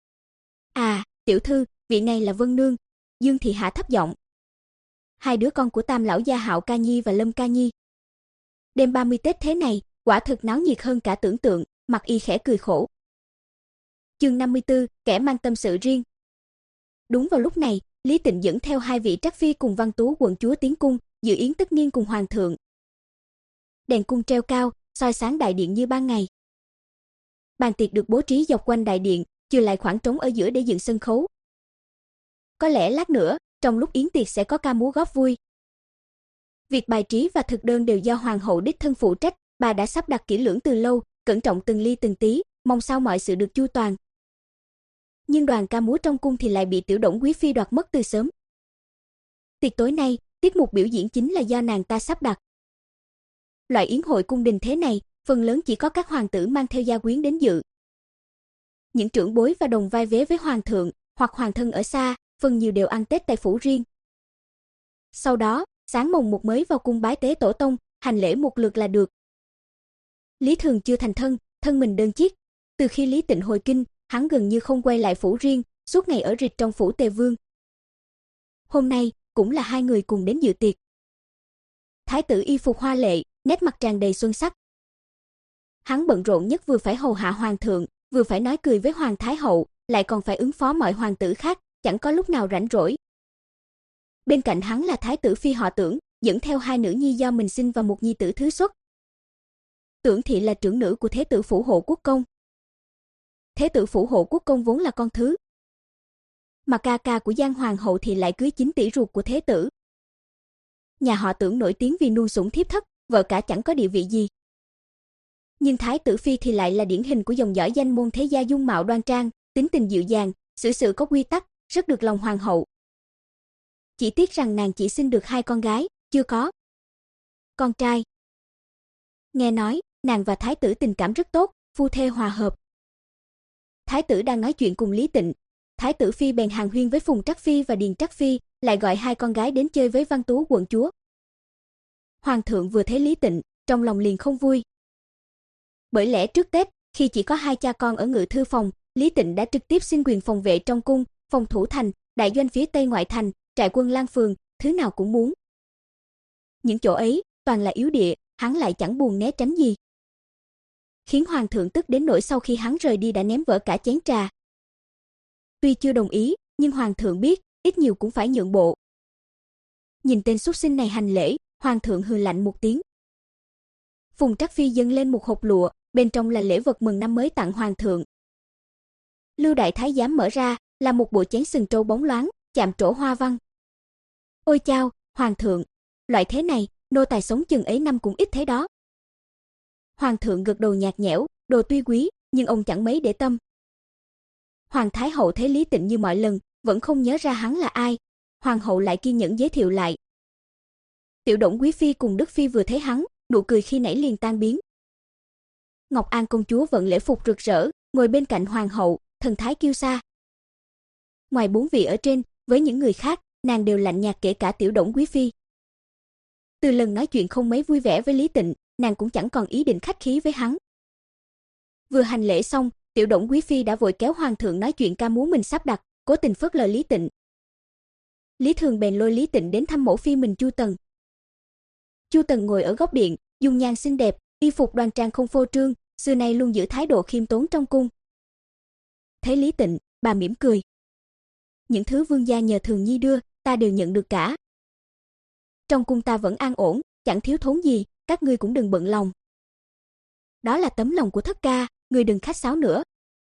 À, tiểu thư, vị này là Vân Nương. Dương thị hạ thấp giọng. Hai đứa con của Tam lão gia Hạo Ca Nhi và Lâm Ca Nhi. Đêm ba mươi Tết thế này, quả thực náo nhiệt hơn cả tưởng tượng, Mặc Y khẽ cười khổ. Chương năm mươi tư, kẻ mang tâm sự riêng. Đúng vào lúc này, Lý Tịnh dẫn theo hai vị trắc phi cùng Văn Tú quận chúa tiến cung, dự yến tất niên cùng hoàng thượng. Đèn cung treo cao, soi sáng đại điện như ban ngày. Bàn tiệc được bố trí dọc quanh đại điện, trừ lại khoảng trống ở giữa để dựng sân khấu. Có lẽ lát nữa, trong lúc yến tiệc sẽ có ca múa góp vui. Việc bài trí và thực đơn đều do hoàng hậu đích thân phụ trách, bà đã sắp đặt kỹ lưỡng từ lâu, cẩn trọng từng ly từng tí, mong sao mọi sự được chu toàn. Nhưng đoàn ca múa trong cung thì lại bị Tiểu Đổng quý phi đoạt mất từ sớm. Tiệc tối nay, tiết mục biểu diễn chính là do nàng ta sắp đặt. Loại yến hội cung đình thế này, phần lớn chỉ có các hoàng tử mang theo gia quyến đến dự. Những trưởng bối và đồng vai vế với hoàng thượng hoặc hoàng thân ở xa, phần nhiều đều ăn Tết tại phủ riêng. Sau đó, sáng mồng một mới vào cung bái tế tổ tông, hành lễ một lượt là được. Lý Thường chưa thành thân, thân mình đơn chiếc. Từ khi Lý Tịnh hồi kinh, hắn gần như không quay lại phủ riêng, suốt ngày ở rịch trong phủ Tề Vương. Hôm nay, cũng là hai người cùng đến dự tiệc. Thái tử y phục hoa lệ, nét mặt tràn đầy xuân sắc. Hắn bận rộn nhất vừa phải hầu hạ hoàng thượng, vừa phải nói cười với hoàng thái hậu, lại còn phải ứng phó mọi hoàng tử khác, chẳng có lúc nào rảnh rỗi. Bên cạnh hắn là thái tử phi họ Tưởng, dẫn theo hai nữ nhi do mình sinh và một nhi tử thứ xuất. Tưởng thị là trưởng nữ của thế tử phủ hộ quốc công. Thế tử phủ hộ quốc công vốn là con thứ, mà ca ca của Giang hoàng hậu thì lại cưới chính tỷ ruột của thế tử. Nhà họ Tưởng nổi tiếng vì nuôi sủng thiếp thất, vợ cả chẳng có địa vị gì. Nhưng thái tử phi thì lại là điển hình của dòng dõi danh môn thế gia, dung mạo đoan trang, tính tình dịu dàng, xử sự có quy tắc, rất được lòng hoàng hậu. Chỉ tiếc rằng nàng chỉ sinh được hai con gái, chưa có con trai. Nghe nói, nàng và thái tử tình cảm rất tốt, phu thê hòa hợp. Thái tử đang nói chuyện cùng Lý Tịnh, thái tử phi bèn hàn huyên với Phùng Trắc phi và Điền Trắc phi, lại gọi hai con gái đến chơi với Văn Tú quận chúa. Hoàng thượng vừa thấy Lý Tịnh, trong lòng liền không vui. Bởi lẽ trước Tết, khi chỉ có hai cha con ở ngự thư phòng, Lý Tịnh đã trực tiếp xin quyền phòng vệ trong cung, phòng thủ thành, đại doanh phía tây ngoại thành, trại quân Lan Phường, thứ nào cũng muốn. Những chỗ ấy, toàn là yếu địa, hắn lại chẳng buồn né tránh gì. Khiến hoàng thượng tức đến nỗi sau khi hắn rời đi đã ném vỡ cả chén trà. Tuy chưa đồng ý, nhưng hoàng thượng biết, ít nhiều cũng phải nhượng bộ. Nhìn tên xuất sinh này hành lễ, hoàng thượng hừ lạnh một tiếng. Phùng Trắc phi dâng lên một hộp lụa, bên trong là lễ vật mừng năm mới tặng hoàng thượng. Lưu đại thái giám mở ra, là một bộ chén sừng trâu bóng loáng, chạm trổ hoa văn. Ôi chao, hoàng thượng, loại thế này, nô tài sống chừng ấy năm cũng ít thế đó. Hoàng thượng gật đầu nhạt nhẽo, đồ tuy quý, nhưng ông chẳng mấy để tâm. Hoàng thái hậu thấy Lý Tịnh như mọi lần, vẫn không nhớ ra hắn là ai. Hoàng hậu lại kiên nhẫn giới thiệu lại. Tiểu Đổng quý phi cùng Đức phi vừa thấy hắn, nụ cười khi nãy liền tan biến. Ngọc An công chúa vận lễ phục rực rỡ, ngồi bên cạnh hoàng hậu, thần thái kiêu sa. Ngoài bốn vị ở trên, với những người khác, nàng đều lạnh nhạt, kể cả Tiểu Đổng quý phi. Từ lần nói chuyện không mấy vui vẻ với Lý Tịnh, nàng cũng chẳng còn ý định khách khí với hắn. Vừa hành lễ xong, Tiểu Đổng quý phi đã vội kéo hoàng thượng nói chuyện ca múa mình sắp đặt, cố tình phớt lờ Lý Tịnh. Lý Thường bèn lôi Lý Tịnh đến thăm mẫu phi mình Chu Tần. Chu Tần ngồi ở góc điện, dung nhan xinh đẹp, y phục đoan trang không phô trương, xưa nay luôn giữ thái độ khiêm tốn trong cung. Thấy Lý Tịnh, bà mỉm cười. Những thứ vương gia nhờ Thường nhi đưa, ta đều nhận được cả. trong cung ta vẫn an ổn, chẳng thiếu thốn gì, các ngươi cũng đừng bận lòng. Đó là tấm lòng của thất ca, ngươi đừng khách sáo nữa.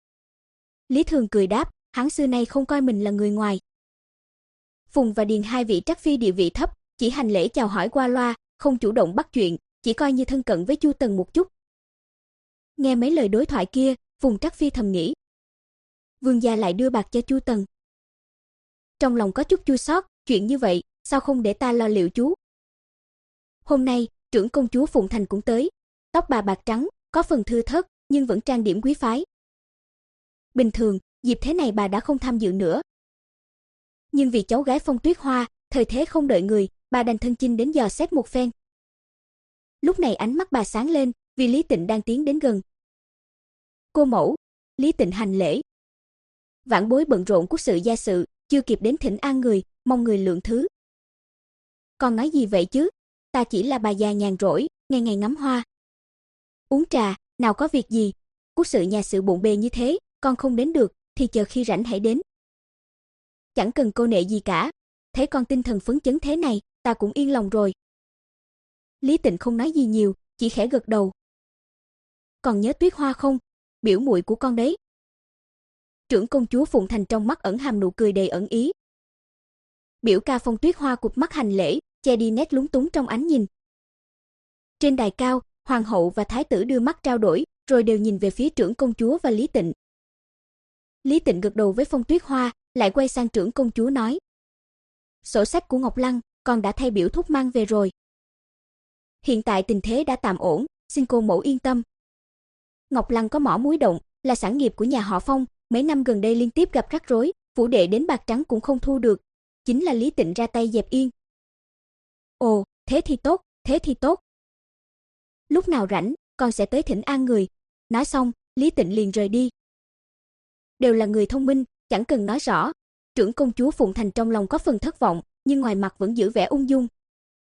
Lý Thường cười đáp, hắn xưa nay không coi mình là người ngoài. Phùng và Điền hai vị trắc phi địa vị thấp, chỉ hành lễ chào hỏi qua loa, không chủ động bắt chuyện, chỉ coi như thân cận với Chu Tần một chút. Nghe mấy lời đối thoại kia, Phùng trắc phi thầm nghĩ, vương gia lại đưa bạc cho Chu Tần. Trong lòng có chút chua xót, chuyện như vậy, sao không để ta lo liệu chú. Hôm nay, trưởng công chúa Phụng Thành cũng tới, tóc bà bạc trắng, có phần thưa thớt, nhưng vẫn trang điểm quý phái. Bình thường, dịp thế này bà đã không tham dự nữa. Nhưng vì cháu gái Phong Tuyết Hoa, thời thế không đợi người, bà đành thân chinh đến dò xét một phen. Lúc này ánh mắt bà sáng lên, vì Lý Tịnh đang tiến đến gần. Cô mẫu, Lý Tịnh hành lễ. Vãn bối bận rộn quốc sự gia sự, chưa kịp đến thỉnh an người, mong người lượng thứ. Con nói gì vậy chứ? Ta chỉ là bà già nhàn rỗi, ngày ngày ngắm hoa. Uống trà, nào có việc gì. Quốc sự nhà sự bộn bề như thế, con không đến được, thì chờ khi rảnh hãy đến. Chẳng cần cô nệ gì cả. Thấy con tinh thần phấn chấn thế này, ta cũng yên lòng rồi. Lý Tịnh không nói gì nhiều, chỉ khẽ gật đầu. Còn nhớ Tuyết Hoa không? Biểu muội của con đấy. Trưởng công chúa Phụng Thành trong mắt ẩn hàm nụ cười đầy ẩn ý. Biểu ca Phong Tuyết Hoa cụp mắt hành lễ, che đi nét lúng túng trong ánh nhìn. Trên đài cao, hoàng hậu và thái tử đưa mắt trao đổi, rồi đều nhìn về phía trưởng công chúa và Lý Tịnh. Lý Tịnh gật đầu với Phong Tuyết Hoa, lại quay sang trưởng công chúa nói: "Sổ sách của Ngọc Lăng, con đã thay biểu thúc mang về rồi. Hiện tại tình thế đã tạm ổn, xin cô mẫu yên tâm. Ngọc Lăng có mỏ muối động, là sản nghiệp của nhà họ Phong, mấy năm gần đây liên tiếp gặp rắc rối, phủ đệ đến bạc trắng cũng không thu được, chính là Lý Tịnh ra tay dẹp yên." "Ồ, thế thì tốt, thế thì tốt. Lúc nào rảnh, con sẽ tới thỉnh an người." Nói xong, Lý Tịnh liền rời đi. Đều là người thông minh, chẳng cần nói rõ. Trưởng công chúa Phụng Thành trong lòng có phần thất vọng, nhưng ngoài mặt vẫn giữ vẻ ung dung.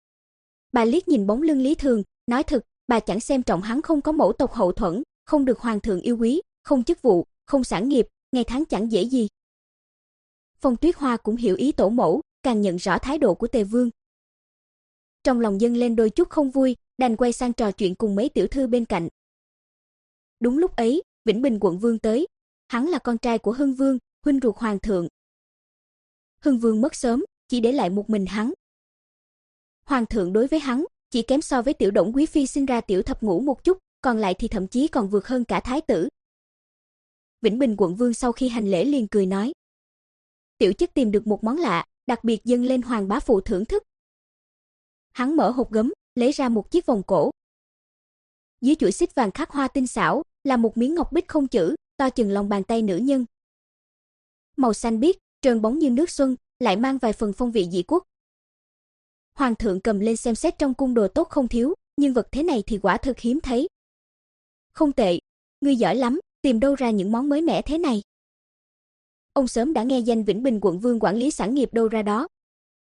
Bà liếc nhìn bóng lưng Lý Thường, nói thật, bà chẳng xem trọng hắn không có mẫu tộc hậu thuẫn, không được hoàng thượng yêu quý, không chức vụ, không sản nghiệp, ngày tháng chẳng dễ gì. Phong Tuyết Hoa cũng hiểu ý tổ mẫu, càng nhận rõ thái độ của Tề Vương. Trong lòng dâng lên đôi chút không vui, đành quay sang trò chuyện cùng mấy tiểu thư bên cạnh. Đúng lúc ấy, Vĩnh Bình quận vương tới, hắn là con trai của Hưng Vương, huynh ruột hoàng thượng. Hưng Vương mất sớm, chỉ để lại một mình hắn. Hoàng thượng đối với hắn chỉ kém so với tiểu Đổng quý phi sinh ra tiểu thập ngũ một chút, còn lại thì thậm chí còn vượt hơn cả thái tử. Vĩnh Bình quận vương sau khi hành lễ liền cười nói: "Tiểu chất tìm được một món lạ, đặc biệt dâng lên hoàng bá phụ thưởng thức." Hắn mở hộp gấm, lấy ra một chiếc vòng cổ. Dưới chuỗi xích vàng khắc hoa tinh xảo, là một miếng ngọc bích không chữ, to chừng lòng bàn tay nữ nhân. Màu xanh biếc, trơn bóng như nước xuân, lại mang vài phần phong vị dị quốc. Hoàng thượng cầm lên xem xét trong cung đồ tốt không thiếu, nhưng vật thế này thì quả thực hiếm thấy. "Không tệ, ngươi giỏi lắm, tìm đâu ra những món mới mẻ thế này?" Ông sớm đã nghe danh Vĩnh Bình quận vương quản lý sản nghiệp đâu ra đó.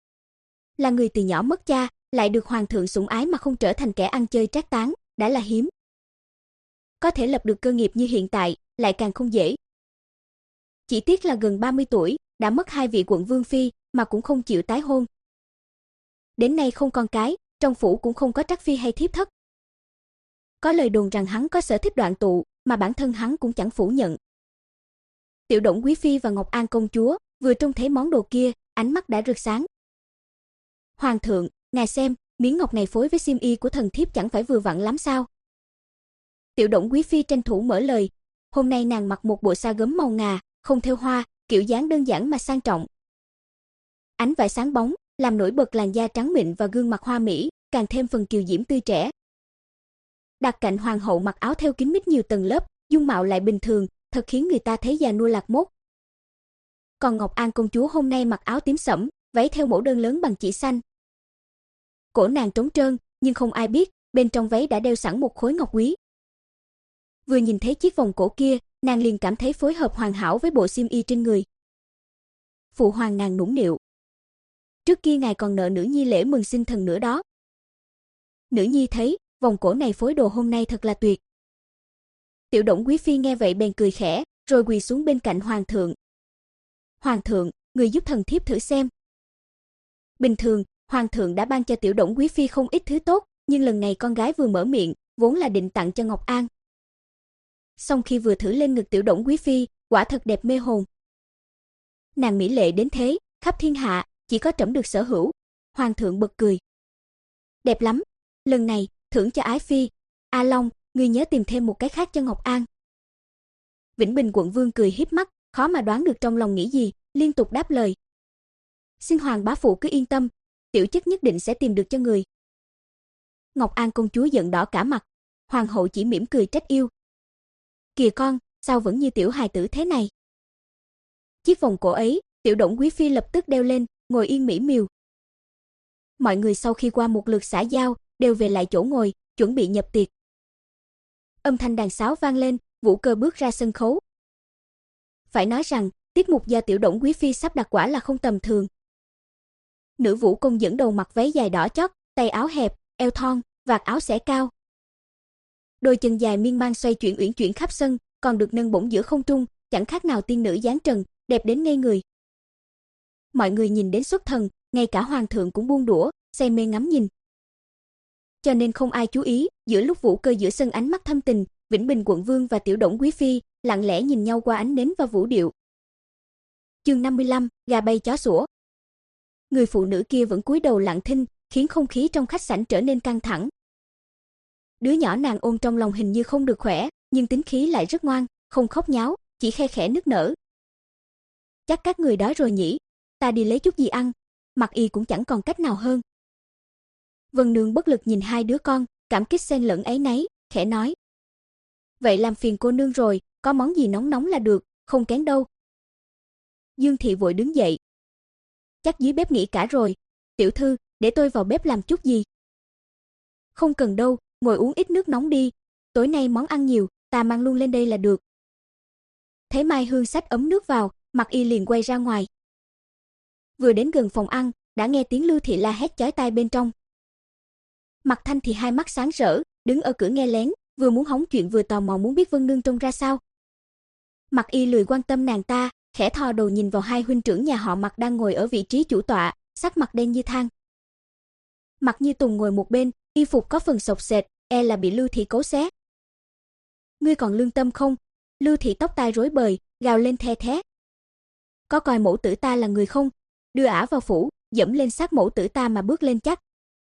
Là người từ nhỏ mất cha, lại được hoàng thượng sủng ái mà không trở thành kẻ ăn chơi trác táng, đã là hiếm. Có thể lập được cơ nghiệp như hiện tại, lại càng không dễ. Chỉ tiếc là gần ba mươi tuổi, đã mất hai vị quận vương phi, mà cũng không chịu tái hôn. Đến nay không con cái, trong phủ cũng không có trắc phi hay thiếp thất. Có lời đồn rằng hắn có sở thích đoạn tụ, mà bản thân hắn cũng chẳng phủ nhận. Tiểu Đổng quý phi và Ngọc An công chúa, vừa trông thấy món đồ kia, ánh mắt đã rực sáng. "Hoàng thượng, ngài xem, miếng ngọc này phối với xiêm y của thần thiếp chẳng phải vừa vặn lắm sao?" Tiểu Đổng quý phi tranh thủ mở lời, hôm nay nàng mặc một bộ sa gấm màu ngà, không thêu hoa, kiểu dáng đơn giản mà sang trọng. Ánh vải sáng bóng, làm nổi bật làn da trắng mịn và gương mặt hoa mỹ, càng thêm phần kiều diễm tươi trẻ. Đặt cạnh hoàng hậu mặc áo thêu kín mít nhiều tầng lớp, dung mạo lại bình thường, thật khiến người ta thấy già nua lạc mốt. Còn Ngọc An công chúa hôm nay mặc áo tím sẫm, váy thêu mẫu đơn lớn bằng chỉ xanh. Cổ nàng trống trơn, nhưng không ai biết, bên trong váy đã đeo sẵn một khối ngọc quý. Vừa nhìn thấy chiếc vòng cổ kia, nàng liền cảm thấy phối hợp hoàn hảo với bộ xiêm y trên người. Phụ hoàng nàng nũng nịu: "Trước kia ngài còn nợ nữ nhi lễ mừng sinh thần nữa đó." Nữ nhi thấy, vòng cổ này phối đồ hôm nay thật là tuyệt. Tiểu Đổng quý phi nghe vậy bèn cười khẽ, rồi quỳ xuống bên cạnh hoàng thượng. "Hoàng thượng, người giúp thần thiếp thử xem." Bình thường, Hoàng thượng đã ban cho tiểu Đổng quý phi không ít thứ tốt, nhưng lần này con gái vừa mở miệng, vốn là định tặng cho Ngọc An. Song khi vừa thử lên ngực tiểu Đổng quý phi, quả thật đẹp mê hồn. Nàng mỹ lệ đến thế, khắp thiên hạ, chỉ có trẫm được sở hữu. Hoàng thượng bật cười. Đẹp lắm, lần này, thưởng cho ái phi. A Long, ngươi nhớ tìm thêm một cái khác cho Ngọc An. Vĩnh Bình quận vương cười híp mắt, khó mà đoán được trong lòng nghĩ gì, liên tục đáp lời. Xin Hoàng bá phụ cứ yên tâm, tiểu chất nhất định sẽ tìm được cho người. Ngọc An công chúa giận đỏ cả mặt, hoàng hậu chỉ mỉm cười trách yêu. Kìa con, sao vẫn như tiểu hài tử thế này? Chiếc vòng cổ ấy, tiểu Đổng quý phi lập tức đeo lên, ngồi yên mỹ miều. Mọi người sau khi qua một lượt xã giao, đều về lại chỗ ngồi, chuẩn bị nhập tiệc. Âm thanh đàn sáo vang lên, Vũ Cơ bước ra sân khấu. Phải nói rằng, tiết mục do tiểu Đổng quý phi sắp đặt quả là không tầm thường. Nữ vũ công dẫn đầu mặc váy dài đỏ chót, tay áo hẹp, eo thon, vạt áo xẻ cao. Đôi chân dài miên man xoay chuyển uyển chuyển khắp sân, còn được nâng bổng giữa không trung, chẳng khác nào tiên nữ dáng trần, đẹp đến ngây người. Mọi người nhìn đến xuất thần, ngay cả hoàng thượng cũng buông đũa, say mê ngắm nhìn. Cho nên không ai chú ý, giữa lúc Vũ Cơ giữa sân ánh mắt thâm tình, Vĩnh Bình quận vương và tiểu Đổng quý phi lặng lẽ nhìn nhau qua ánh nến và vũ điệu. Chương năm mươi lăm, gà bay chó sủa. Người phụ nữ kia vẫn cúi đầu lặng thinh, khiến không khí trong khách sảnh trở nên căng thẳng. Đứa nhỏ nàng ôm trong lòng hình như không được khỏe, nhưng tính khí lại rất ngoan, không khóc nháo, chỉ khe khẽ nức nở. Chắc các người đói rồi nhỉ, ta đi lấy chút gì ăn. Mặc Y cũng chẳng còn cách nào hơn. Vân Nương bất lực nhìn hai đứa con, cảm kích xen lẫn áy náy, khẽ nói. Vậy làm phiền cô nương rồi, có món gì nóng nóng là được, không kén đâu. Dương Thị vội đứng dậy. Chắc dưới bếp nghỉ cả rồi, tiểu thư, để tôi vào bếp làm chút gì. Không cần đâu, ngồi uống ít nước nóng đi, tối nay món ăn nhiều, ta mang luôn lên đây là được. Thấy Mai Hương xách ấm nước vào, Mặc Y liền quay ra ngoài. Vừa đến gần phòng ăn, đã nghe tiếng Lưu Thị la hét chói tai bên trong. Mặc Thanh thì hai mắt sáng rỡ, đứng ở cửa nghe lén, vừa muốn hóng chuyện vừa tò mò muốn biết Vân Nương trông ra sao. Mặc Y lười quan tâm nàng ta, khẽ thò đầu nhìn vào hai huynh trưởng nhà họ Mặc đang ngồi ở vị trí chủ tọa, sắc mặt đen như than. Mặc Như Tùng ngồi một bên, y phục có phần xộc xệch, e là bị Lưu Thị cố xé. Ngươi còn lương tâm không? Lưu Thị tóc tai rối bời, gào lên the thé. Có coi mẫu tử ta là người không? Đưa ả vào phủ, dẫm lên xác mẫu tử ta mà bước lên chắc.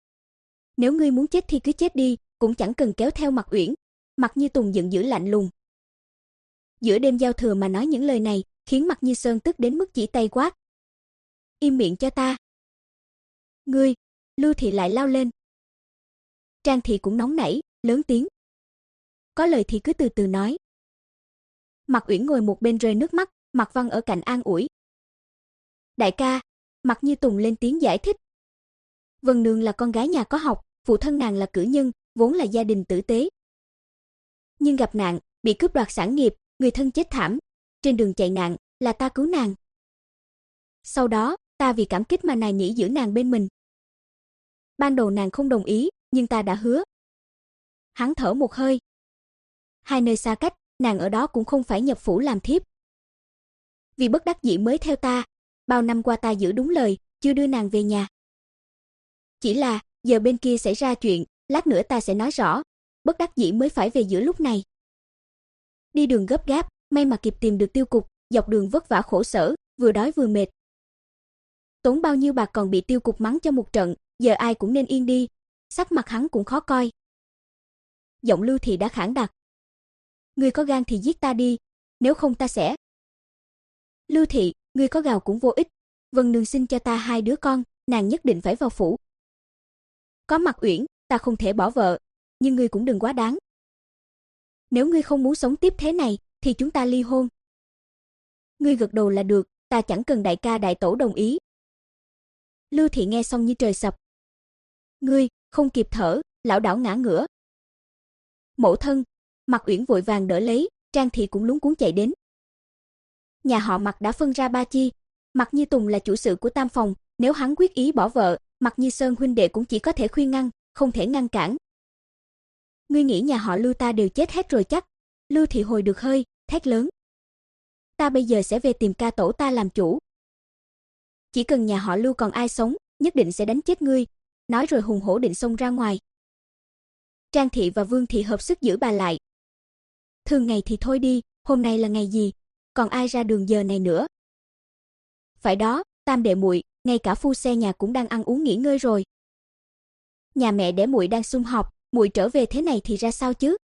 Nếu ngươi muốn chết thì cứ chết đi, cũng chẳng cần kéo theo Mặc Uyển. Mặc Như Tùng giận dữ lạnh lùng. Giữa đêm giao thừa mà nói những lời này, khiến Mặc Như Sơn tức đến mức chỉ tay quát. Im miệng cho ta. Ngươi, Lưu Thị lại lao lên. Trang Thị cũng nóng nảy, lớn tiếng. Có lời thì cứ từ từ nói. Mặc Uyển ngồi một bên rơi nước mắt, Mặc Văn ở cạnh an ủi. Đại ca, Mặc Như Tùng lên tiếng giải thích. Vân Nương là con gái nhà có học, phụ thân nàng là cử nhân, vốn là gia đình tử tế. Nhưng gặp nạn, bị cướp đoạt sản nghiệp, người thân chết thảm, trên đường chạy nạn, là ta cứu nàng. Sau đó, ta vì cảm kích mà nài nỉ giữ nàng bên mình. Ban đầu nàng không đồng ý, nhưng ta đã hứa. Hắn thở một hơi. Hai nơi xa cách, nàng ở đó cũng không phải nhập phủ làm thiếp. Vì bất đắc dĩ mới theo ta, bao năm qua ta giữ đúng lời, chưa đưa nàng về nhà. Chỉ là, giờ bên kia xảy ra chuyện, lát nữa ta sẽ nói rõ, bất đắc dĩ mới phải về giữa lúc này. Đi đường gấp gáp, may mà kịp tìm được Tiêu Cục, dọc đường vất vả khổ sở, vừa đói vừa mệt. Tốn bao nhiêu bạc còn bị Tiêu Cục mắng cho một trận, giờ ai cũng nên yên đi, sắc mặt hắn cũng khó coi. Giọng Lưu Thị đã khản đặc. Ngươi có gan thì giết ta đi, nếu không ta sẽ. Lưu Thị, ngươi có gào cũng vô ích, Vân Nương xin cho ta hai đứa con, nàng nhất định phải vào phủ. Có Mặc Uyển, ta không thể bỏ vợ, nhưng ngươi cũng đừng quá đáng. Nếu ngươi không muốn sống tiếp thế này, thì chúng ta ly hôn. Ngươi gật đầu là được, ta chẳng cần đại ca đại tổ đồng ý. Lưu Thị nghe xong như trời sập. Ngươi, không kịp thở, lảo đảo ngã ngửa. Mẫu thân, Mặc Uyển vội vàng đỡ lấy, Trang Thị cũng luống cuống chạy đến. Nhà họ Mặc đã phân ra ba chi, Mặc Như Tùng là chủ sự của tam phòng, nếu hắn quyết ý bỏ vợ, Mặc Như Sơn huynh đệ cũng chỉ có thể khuyên ngăn, không thể ngăn cản. Ngươi nghĩ nhà họ Lưu ta đều chết hết rồi chắc? Lưu Thị hồi được hơi, thét lớn. Ta bây giờ sẽ về tìm ca tổ ta làm chủ. Chỉ cần nhà họ Lưu còn ai sống, nhất định sẽ đánh chết ngươi, nói rồi hùng hổ định xông ra ngoài. Trang thị và Vương thị hợp sức giữ bà lại. Thường ngày thì thôi đi, hôm nay là ngày gì, còn ai ra đường giờ này nữa? Phải đó, Tam đệ muội, ngay cả phu xe nhà cũng đang ăn uống nghỉ ngơi rồi. Nhà mẹ đẻ muội đang sum họp, muội trở về thế này thì ra sao chứ?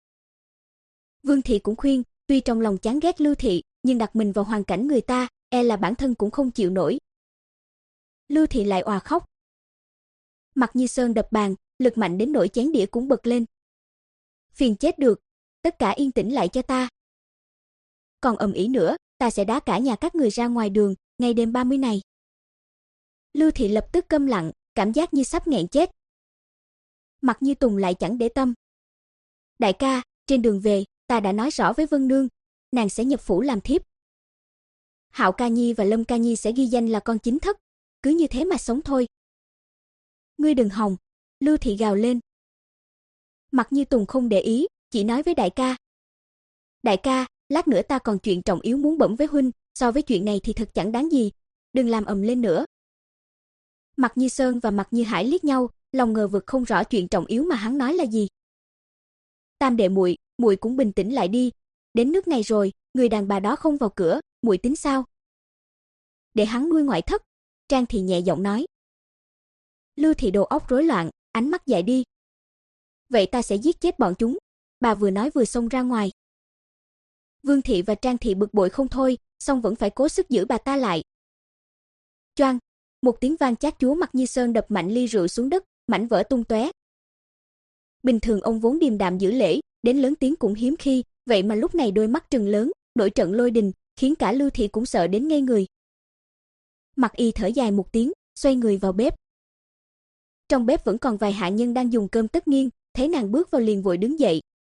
Vương thị cũng khuyên, tuy trong lòng chán ghét Lưu thị, nhưng đặt mình vào hoàn cảnh người ta, e là bản thân cũng không chịu nổi. Lưu thị lại òa khóc. Mặt Như Sơn đập bàn, lực mạnh đến nỗi chén đĩa cũng bật lên. Phiền chết được, tất cả yên tĩnh lại cho ta. Còn ầm ĩ nữa, ta sẽ đá cả nhà các người ra ngoài đường, ngày đêm ba mươi này. Lưu thị lập tức câm lặng, cảm giác như sắp nghẹn chết. Mặt Như Tùng lại chẳng để tâm. Đại ca, trên đường về, ta đã nói rõ với Vân Nương, nàng sẽ nhập phủ làm thiếp. Hạo Ca Nhi và Lâm Ca Nhi sẽ ghi danh là con chính thất, cứ như thế mà sống thôi. Ngươi đừng hòng, Lưu thị gào lên. Mặt Như Tùng không để ý, chỉ nói với đại ca. Đại ca, lát nữa ta còn chuyện trọng yếu muốn bẩm với huynh, so với chuyện này thì thật chẳng đáng gì, đừng làm ầm lên nữa. Mặt Như Sơn và Mặt Như Hải liếc nhau, lòng ngờ vực không rõ chuyện trọng yếu mà hắn nói là gì. Tam đệ muội, muội cũng bình tĩnh lại đi, đến nước này rồi, người đàn bà đó không vào cửa, muội tính sao? Để hắn nuôi ngoại thất, Trang thị nhẹ giọng nói. Lưu thị đầu óc rối loạn, ánh mắt dại đi. Vậy ta sẽ giết chết bọn chúng, bà vừa nói vừa xông ra ngoài. Vương thị và Trang thị bực bội không thôi, song vẫn phải cố sức giữ bà ta lại. Choang, một tiếng vang chát chúa. Mặt Như Sơn đập mạnh ly rượu xuống đất, mảnh vỡ tung tóe. Bình thường ông vốn điềm đạm giữ lễ, đến lớn tiếng cũng hiếm khi, vậy mà lúc này đôi mắt trừng lớn, nổi trận lôi đình, khiến cả Lưu thị cũng sợ đến ngây người. Mặc Y thở dài một tiếng, xoay người vào bếp. Trong bếp vẫn còn vài hạ nhân đang dùng cơm tất niên, thấy nàng bước vào liền vội đứng dậy.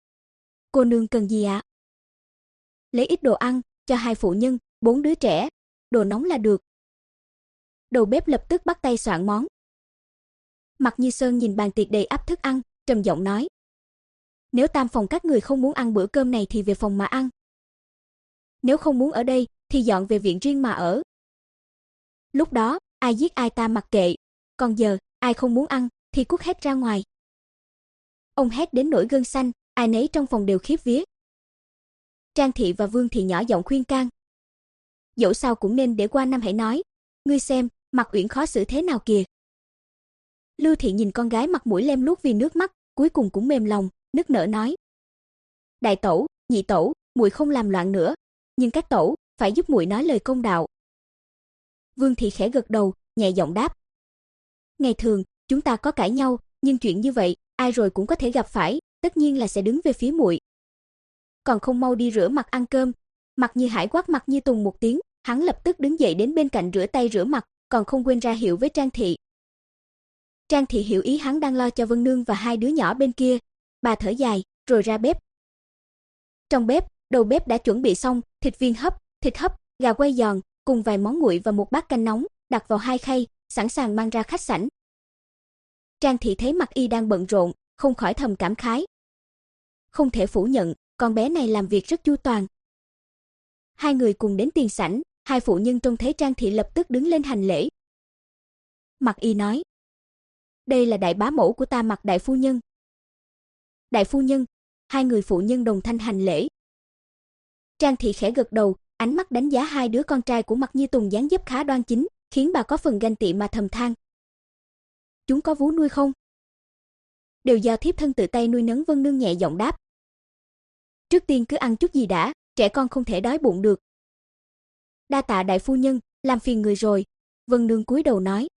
Cô nương cần gì ạ? Lấy ít đồ ăn, cho hai phụ nhân, bốn đứa trẻ, đồ nóng là được. Đầu bếp lập tức bắt tay soạn món. Mặt Như Sơn nhìn bàn tiệc đầy ắp thức ăn, trầm giọng nói. Nếu tam phòng các người không muốn ăn bữa cơm này thì về phòng mà ăn. Nếu không muốn ở đây, thì dọn về viện riêng mà ở. Lúc đó, ai giết ai ta mặc kệ, còn giờ, ai không muốn ăn, thì cút hết ra ngoài. Ông hét đến nỗi gân xanh, ai nấy trong phòng đều khiếp vía. Trang thị và Vương thị nhỏ giọng khuyên can. Dẫu sao cũng nên để qua năm hãy nói, ngươi xem, Mặt Uyển khó xử thế nào kìa. Lưu thị nhìn con gái mặt mũi lem luốc vì nước mắt, cuối cùng cũng mềm lòng, nức nở nói. Đại tẩu, nhị tẩu, muội không làm loạn nữa, nhưng các tẩu phải giúp muội nói lời công đạo. Vương thị khẽ gật đầu, nhẹ giọng đáp. Ngày thường, chúng ta có cãi nhau, nhưng chuyện như vậy, ai rồi cũng có thể gặp phải, tất nhiên là sẽ đứng về phía muội. Còn không mau đi rửa mặt ăn cơm. Mặt Như Hải quát Mặt Như Tùng một tiếng, hắn lập tức đứng dậy đến bên cạnh rửa tay rửa mặt, còn không quên ra hiệu với Trang thị. Trang thị hiểu ý hắn đang lo cho Vân Nương và hai đứa nhỏ bên kia, bà thở dài, rồi ra bếp. Trong bếp, đầu bếp đã chuẩn bị xong thịt viên hấp, thịt hấp, gà quay giòn, cùng vài món nguội và một bát canh nóng, đặt vào hai khay, sẵn sàng mang ra khách sảnh. Trang thị thấy Mặt Y đang bận rộn, không khỏi thầm cảm khái. Không thể phủ nhận, con bé này làm việc rất chu toàn. Hai người cùng đến tiền sảnh, hai phụ nhân trông thấy Trang thị lập tức đứng lên hành lễ. Mặt Y nói. Đây là đại bá mẫu của ta Mặt đại phu nhân. Đại phu nhân, hai người phụ nhân đồng thanh hành lễ. Trang thị khẽ gật đầu, ánh mắt đánh giá hai đứa con trai của Mặt Như Tùng dáng dấp khá đoan chính, khiến bà có phần ganh tị mà thầm than. Chúng có vú nuôi không? Đều do thiếp thân tự tay nuôi nấng. Vân Nương nhẹ giọng đáp. Trước tiên cứ ăn chút gì đã, trẻ con không thể đói bụng được. Đa tạ đại phu nhân, làm phiền người rồi. Vân Nương cúi đầu nói.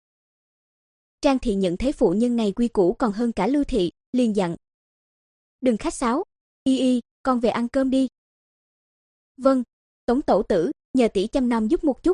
Trang thị nhận thấy phụ nhân này quy củ còn hơn cả Lưu thị, liền dặn. Đừng khách sáo, Y Y, con về ăn cơm đi. Vâng, Tống tẩu tử, nhờ tỷ chăm nom giúp một chút.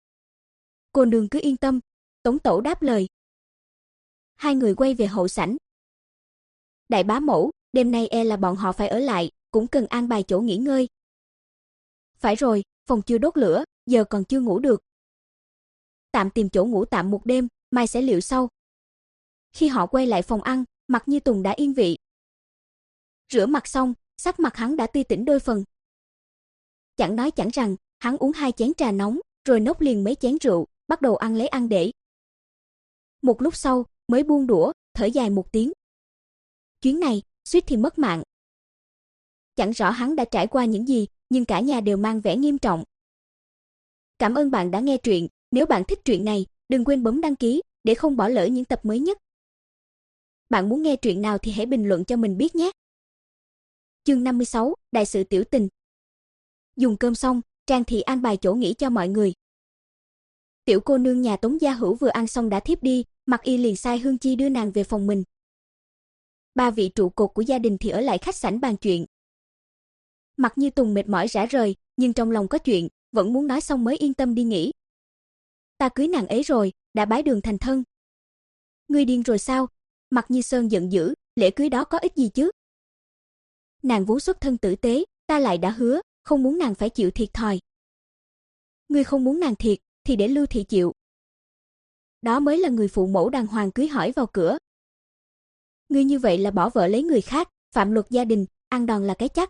Cô nương cứ yên tâm, Tống tẩu đáp lời. Hai người quay về hậu sảnh. Đại bá mẫu, đêm nay e là bọn họ phải ở lại, cũng cần an bài chỗ nghỉ ngơi. Phải rồi, phòng chưa đốt lửa, giờ còn chưa ngủ được. Tạm tìm chỗ ngủ tạm một đêm, mai sẽ liệu sau. Khi họ quay lại phòng ăn, Mặt Như Tùng đã yên vị. Rửa mặt xong, sắc mặt hắn đã tươi tỉnh đôi phần. Chẳng nói chẳng rằng, hắn uống hai chén trà nóng, rồi nốc liền mấy chén rượu, bắt đầu ăn lấy ăn để. Một lúc sau, mới buông đũa, thở dài một tiếng. Chuyến này, suýt thì mất mạng. Chẳng rõ hắn đã trải qua những gì, nhưng cả nhà đều mang vẻ nghiêm trọng. Cảm ơn bạn đã nghe truyện, nếu bạn thích truyện này, đừng quên bấm đăng ký để không bỏ lỡ những tập mới nhất. Bạn muốn nghe truyện nào thì hãy bình luận cho mình biết nhé. Chương năm mươi sáu, Đại sự tiểu tình. Dùng cơm xong, Trang Thị an bài chỗ nghỉ cho mọi người. Tiểu cô nương nhà Tống Gia Hữu vừa ăn xong đã thiếp đi, Mặc Y liền sai Hương Chi đưa nàng về phòng mình. Ba vị trụ cột của gia đình thì ở lại khách sảnh bàn chuyện. Mặc Như Tùng mệt mỏi rã rời, nhưng trong lòng có chuyện, vẫn muốn nói xong mới yên tâm đi nghỉ. Ta cưới nàng ấy rồi, đã bái đường thành thân. Ngươi điên rồi sao? Mặc Như Sơn giận dữ, lễ cưới đó có ích gì chứ? Nàng vốn xuất thân tử tế, ta lại đã hứa, không muốn nàng phải chịu thiệt thòi. Ngươi không muốn nàng thiệt, thì để Lưu Thị chịu. Đó mới là người phụ mẫu đàng hoàng cưới hỏi vào cửa. Ngươi như vậy là bỏ vợ lấy người khác, phạm luật gia đình, ăn đòn là cái chắc.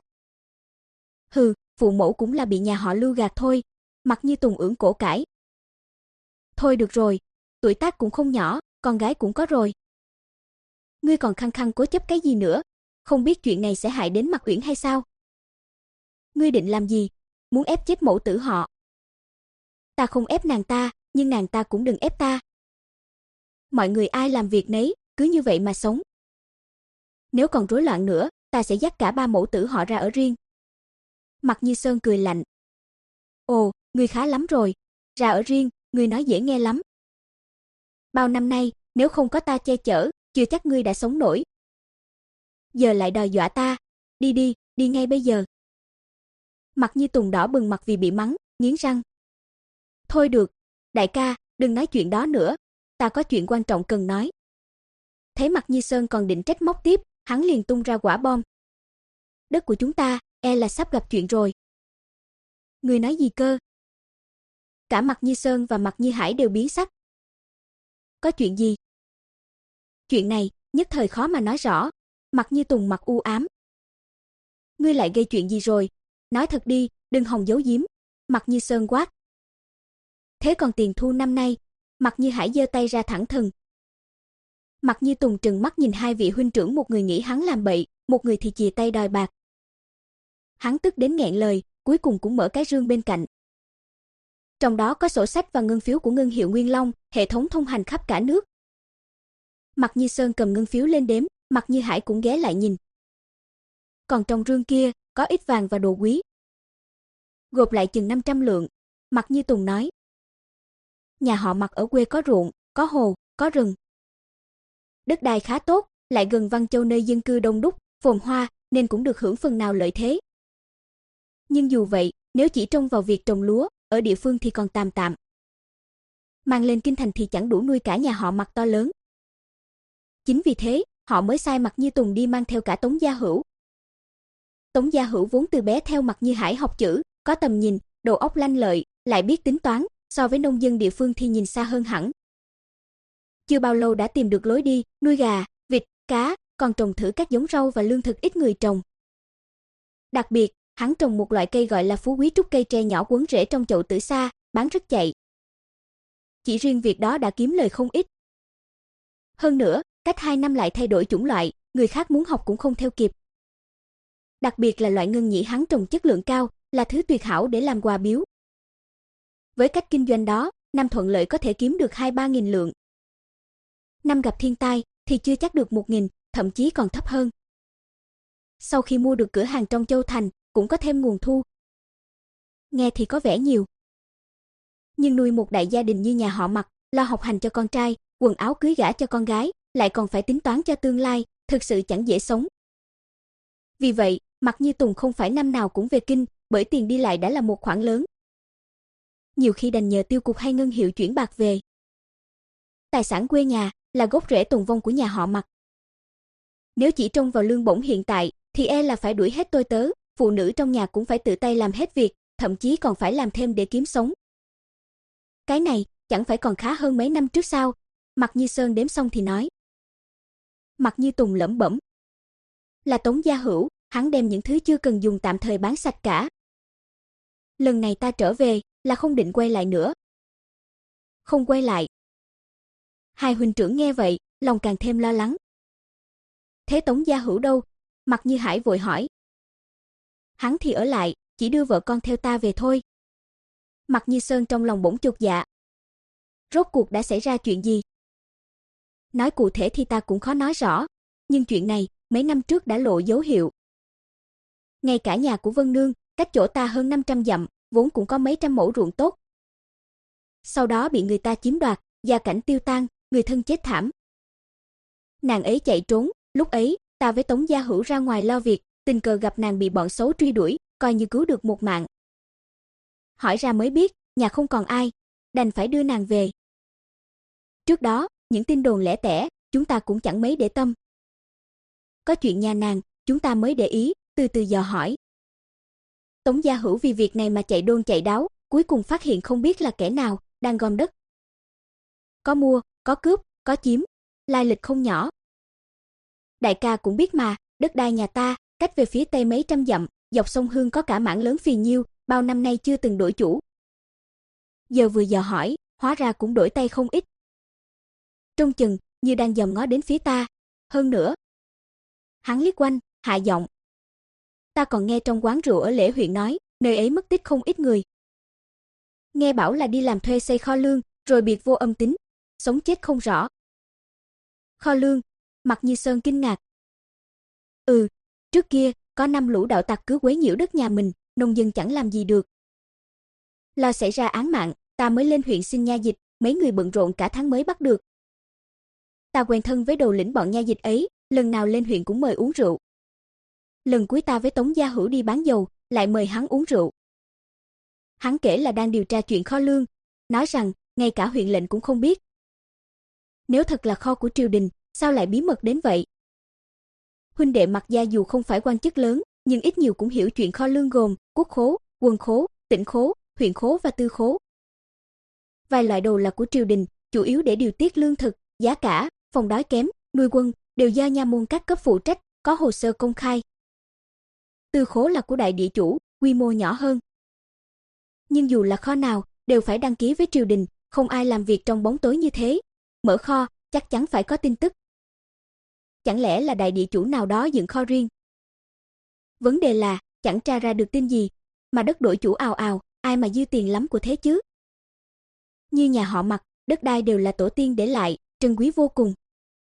Hừ, phụ mẫu cũng là bị nhà họ Lưu gạt thôi. Mặc Như Tùng ưỡn cổ cãi. Thôi được rồi, tuổi tác cũng không nhỏ, con gái cũng có rồi. Ngươi còn khăng khăng cố chấp cái gì nữa? Không biết chuyện này sẽ hại đến Mặc Uyển hay sao? Ngươi định làm gì? Muốn ép chết mẫu tử họ? Ta không ép nàng ta, nhưng nàng ta cũng đừng ép ta. Mọi người ai làm việc nấy, cứ như vậy mà sống. Nếu còn rối loạn nữa, ta sẽ dắt cả ba mẫu tử họ ra ở riêng. Mặc Như Sơn cười lạnh. Ồ, ngươi khá lắm rồi. Ra ở riêng, ngươi nói dễ nghe lắm. Bao năm nay, nếu không có ta che chở, chưa chắc ngươi đã sống nổi. Giờ lại đòi dọa ta. Đi đi, đi ngay bây giờ. Mặc Như Tùng đỏ bừng mặt vì bị mắng, nghiến răng. Thôi được, đại ca, đừng nói chuyện đó nữa. Ta có chuyện quan trọng cần nói. Thấy Mặc Như Sơn còn định trách móc tiếp, hắn liền tung ra quả bom. Đất của chúng ta, e là sắp gặp chuyện rồi. Người nói gì cơ? Cả Mặc Như Sơn và Mặc Như Hải đều biến sắc. Có chuyện gì? Chuyện này, nhất thời khó mà nói rõ. Mặc Như Tùng mặt u ám. Ngươi lại gây chuyện gì rồi? Nói thật đi, đừng hòng giấu giếm. Mặc Như Sơn quát. Thế còn tiền thu năm nay? Mặc Như Hải giơ tay ra thẳng thừng. Mặc Như Tùng trừng mắt nhìn hai vị huynh trưởng, một người nghĩ hắn làm bậy, một người thì chìa tay đòi bạc. Hắn tức đến nghẹn lời, cuối cùng cũng mở cái rương bên cạnh. Trong đó có sổ sách và ngân phiếu của ngân hiệu Nguyên Long, hệ thống thông hành khắp cả nước. Mặc Như Sơn cầm ngân phiếu lên đếm, Mặc Như Hải cũng ghé lại nhìn. Còn trong rương kia, có ít vàng và đồ quý. Gộp lại chừng năm trăm lượng, Mặc Như Tùng nói. Nhà họ Mặc ở quê có ruộng, có hồ, có rừng. Đất đai khá tốt, lại gần Văn Châu nơi dân cư đông đúc, phồn hoa, nên cũng được hưởng phần nào lợi thế. Nhưng dù vậy, nếu chỉ trông vào việc trồng lúa, ở địa phương thì còn tạm tạm. Mang lên kinh thành thì chẳng đủ nuôi cả nhà họ Mặc to lớn. Chính vì thế, họ mới sai Mặc Như Tùng đi mang theo cả Tống Gia Hữu. Tống Gia Hữu vốn từ bé theo Mặc Như Hải học chữ, có tầm nhìn, đầu óc lanh lợi, lại biết tính toán, so với nông dân địa phương thì nhìn xa hơn hẳn. Chưa bao lâu đã tìm được lối đi, nuôi gà, vịt, cá, còn trồng thử các giống rau và lương thực ít người trồng. Đặc biệt, hắn trồng một loại cây gọi là phú quý trúc, cây tre nhỏ quấn rễ trong chậu tử sa, bán rất chạy. Chỉ riêng việc đó đã kiếm lời không ít. Hơn nữa, cách hai năm lại thay đổi chủng loại, người khác muốn học cũng không theo kịp. Đặc biệt là loại ngân nhị hắn trồng chất lượng cao, là thứ tuyệt hảo để làm quà biếu. Với cách kinh doanh đó, năm thuận lợi có thể kiếm được hai ba nghìn lượng. Năm gặp thiên tai thì chưa chắc được một nghìn, thậm chí còn thấp hơn. Sau khi mua được cửa hàng trong Châu Thành, cũng có thêm nguồn thu. Nghe thì có vẻ nhiều. Nhưng nuôi một đại gia đình như nhà họ Mặc, lo học hành cho con trai, quần áo cưới gả cho con gái, lại còn phải tính toán cho tương lai, thực sự chẳng dễ sống. Vì vậy, Mặc Như Tùng không phải năm nào cũng về kinh, bởi tiền đi lại đã là một khoản lớn. Nhiều khi đành nhờ tiêu cục hay ngân hiệu chuyển bạc về. Tài sản quê nhà là gốc rễ tồn vong của nhà họ Mặc. Nếu chỉ trông vào lương bổng hiện tại, thì e là phải đuổi hết tôi tớ, phụ nữ trong nhà cũng phải tự tay làm hết việc, thậm chí còn phải làm thêm để kiếm sống. Cái này, chẳng phải còn khá hơn mấy năm trước sao? Mặc Như Sơn đếm xong thì nói. Mặc Như Tùng lẩm bẩm. Là Tống Gia Hữu, hắn đem những thứ chưa cần dùng tạm thời bán sạch cả. Lần này ta trở về, là không định quay lại nữa. Không quay lại. Hai huynh trưởng nghe vậy, lòng càng thêm lo lắng. Thế Tống Gia Hữu đâu? Mạc Như Hải vội hỏi. Hắn thì ở lại, chỉ đưa vợ con theo ta về thôi. Mạc Như Sơn trong lòng bỗng chột dạ. Rốt cuộc đã xảy ra chuyện gì? Nói cụ thể thì ta cũng khó nói rõ, nhưng chuyện này mấy năm trước đã lộ dấu hiệu. Ngay cả nhà của Vân Nương, cách chỗ ta hơn năm trăm dặm, vốn cũng có mấy trăm mẫu ruộng tốt. Sau đó bị người ta chiếm đoạt, gia cảnh tiêu tan, người thân chết thảm. Nàng ấy chạy trốn, lúc ấy, ta với Tống Gia Hữu ra ngoài lo việc, tình cờ gặp nàng bị bọn xấu truy đuổi, coi như cứu được một mạng. Hỏi ra mới biết, nhà không còn ai, đành phải đưa nàng về. Trước đó, những tin đồn lẻ tẻ, chúng ta cũng chẳng mấy để tâm. Có chuyện nhà nàng, chúng ta mới để ý, từ từ dò hỏi. Tống Gia Hữu vì việc này mà chạy đôn chạy đáo, cuối cùng phát hiện không biết là kẻ nào đang gom đất. Có mua, có cướp, có chiếm, lai lịch không nhỏ. Đại ca cũng biết mà, đất đai nhà ta, cách về phía tây mấy trăm dặm, dọc sông Hương có cả mảng lớn phì nhiêu, bao năm nay chưa từng đổi chủ. Giờ vừa dò hỏi, hóa ra cũng đổi tay không ít. Trông chừng như đang dòm ngó đến phía ta, hơn nữa. Hắn liếc quanh, hạ giọng. Ta còn nghe trong quán rượu ở Lễ huyện nói, nơi ấy mất tích không ít người. Nghe bảo là đi làm thuê xây kho lương, rồi biệt vô âm tính, sống chết không rõ. Kho lương? Mạc Như Sơn kinh ngạc. Ừ, trước kia, có năm lũ đạo tặc cứ quấy nhiễu đất nhà mình, nông dân chẳng làm gì được. Lo xảy ra án mạng, ta mới lên huyện xin nha dịch, mấy người bận rộn cả tháng mới bắt được. Ta quen thân với đầu lĩnh bọn nha dịch ấy, lần nào lên huyện cũng mời uống rượu. Lần cuối ta với Tống Gia Hữu đi bán dầu, lại mời hắn uống rượu. Hắn kể là đang điều tra chuyện kho lương, nói rằng ngay cả huyện lệnh cũng không biết. Nếu thật là kho của triều đình, sao lại bí mật đến vậy? Huynh đệ Mạc gia dù không phải quan chức lớn, nhưng ít nhiều cũng hiểu chuyện kho lương gồm quốc khố, quân khố, tỉnh khố, huyện khố và tư khố. Vài loại đồ là của triều đình, chủ yếu để điều tiết lương thực, giá cả, phòng đói kém, nuôi quân, đều do nha môn các cấp phụ trách, có hồ sơ công khai. Tư khố là của đại địa chủ, quy mô nhỏ hơn. Nhưng dù là kho nào, đều phải đăng ký với triều đình, không ai làm việc trong bóng tối như thế. Mở kho, chắc chắn phải có tin tức. Chẳng lẽ là đại địa chủ nào đó dựng kho riêng? Vấn đề là, chẳng tra ra được tin gì, mà đất đổi chủ ào ào, ai mà dư tiền lắm của thế chứ? Như nhà họ Mạc, đất đai đều là tổ tiên để lại, trân quý vô cùng.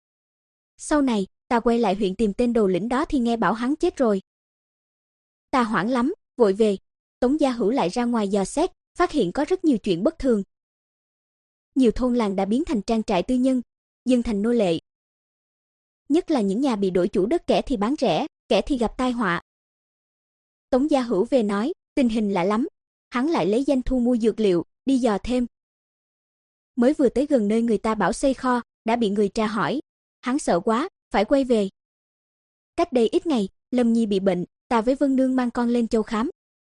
Sau này, ta quay lại huyện tìm tên đầu lĩnh đó thì nghe bảo hắn chết rồi. Ta hoảng lắm, vội về. Tống Gia Hữu lại ra ngoài dò xét, phát hiện có rất nhiều chuyện bất thường. Nhiều thôn làng đã biến thành trang trại tư nhân, dân thành nô lệ. Nhất là những nhà bị đổi chủ đất, kẻ thì bán rẻ, kẻ thì gặp tai họa. Tống Gia Hữu về nói, tình hình lạ lắm. Hắn lại lấy danh thu mua dược liệu, đi dò thêm. Mới vừa tới gần nơi người ta bảo xây kho, đã bị người tra hỏi. Hắn sợ quá, phải quay về. Cách đây ít ngày, Lâm Nhi bị bệnh, ta với Vân Nương mang con lên Châu khám.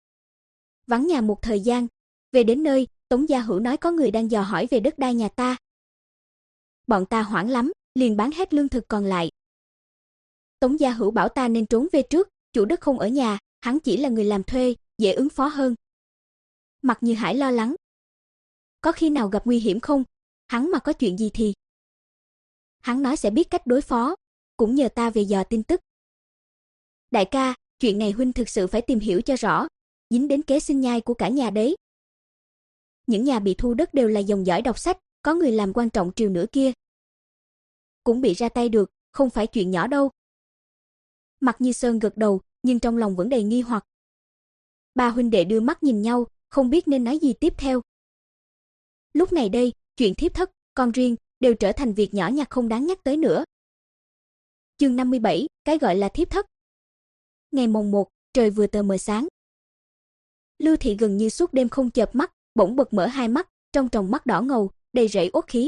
Vắng nhà một thời gian, về đến nơi, Tống Gia Hữu nói có người đang dò hỏi về đất đai nhà ta. Bọn ta hoảng lắm, liền bán hết lương thực còn lại. Tống Gia Hữu bảo ta nên trốn về trước, chủ đất không ở nhà, hắn chỉ là người làm thuê, dễ ứng phó hơn. Mạc Như Hải lo lắng. Có khi nào gặp nguy hiểm không? Hắn mà có chuyện gì thì... Hắn nói sẽ biết cách đối phó, cũng nhờ ta về dò tin tức. Đại ca, chuyện này huynh thực sự phải tìm hiểu cho rõ, dính đến kế sinh nhai của cả nhà đấy. Những nhà bị thu đất đều là dòng dõi đọc sách, có người làm quan trọng triều nữa kia. Cũng bị ra tay được, không phải chuyện nhỏ đâu. Mạc Như Sơn gật đầu, nhưng trong lòng vẫn đầy nghi hoặc. Ba huynh đệ đưa mắt nhìn nhau, không biết nên nói gì tiếp theo. Lúc này đây, chuyện thiếp thất, con riêng, đều trở thành việc nhỏ nhặt không đáng nhắc tới nữa. Chương năm mươi bảy, cái gọi là thiếp thất. Ngày mồng một, trời vừa tờ mờ sáng. Lưu Thị gần như suốt đêm không chợp mắt, bỗng bật mở hai mắt, trong tròng mắt đỏ ngầu, đầy rẫy uất khí.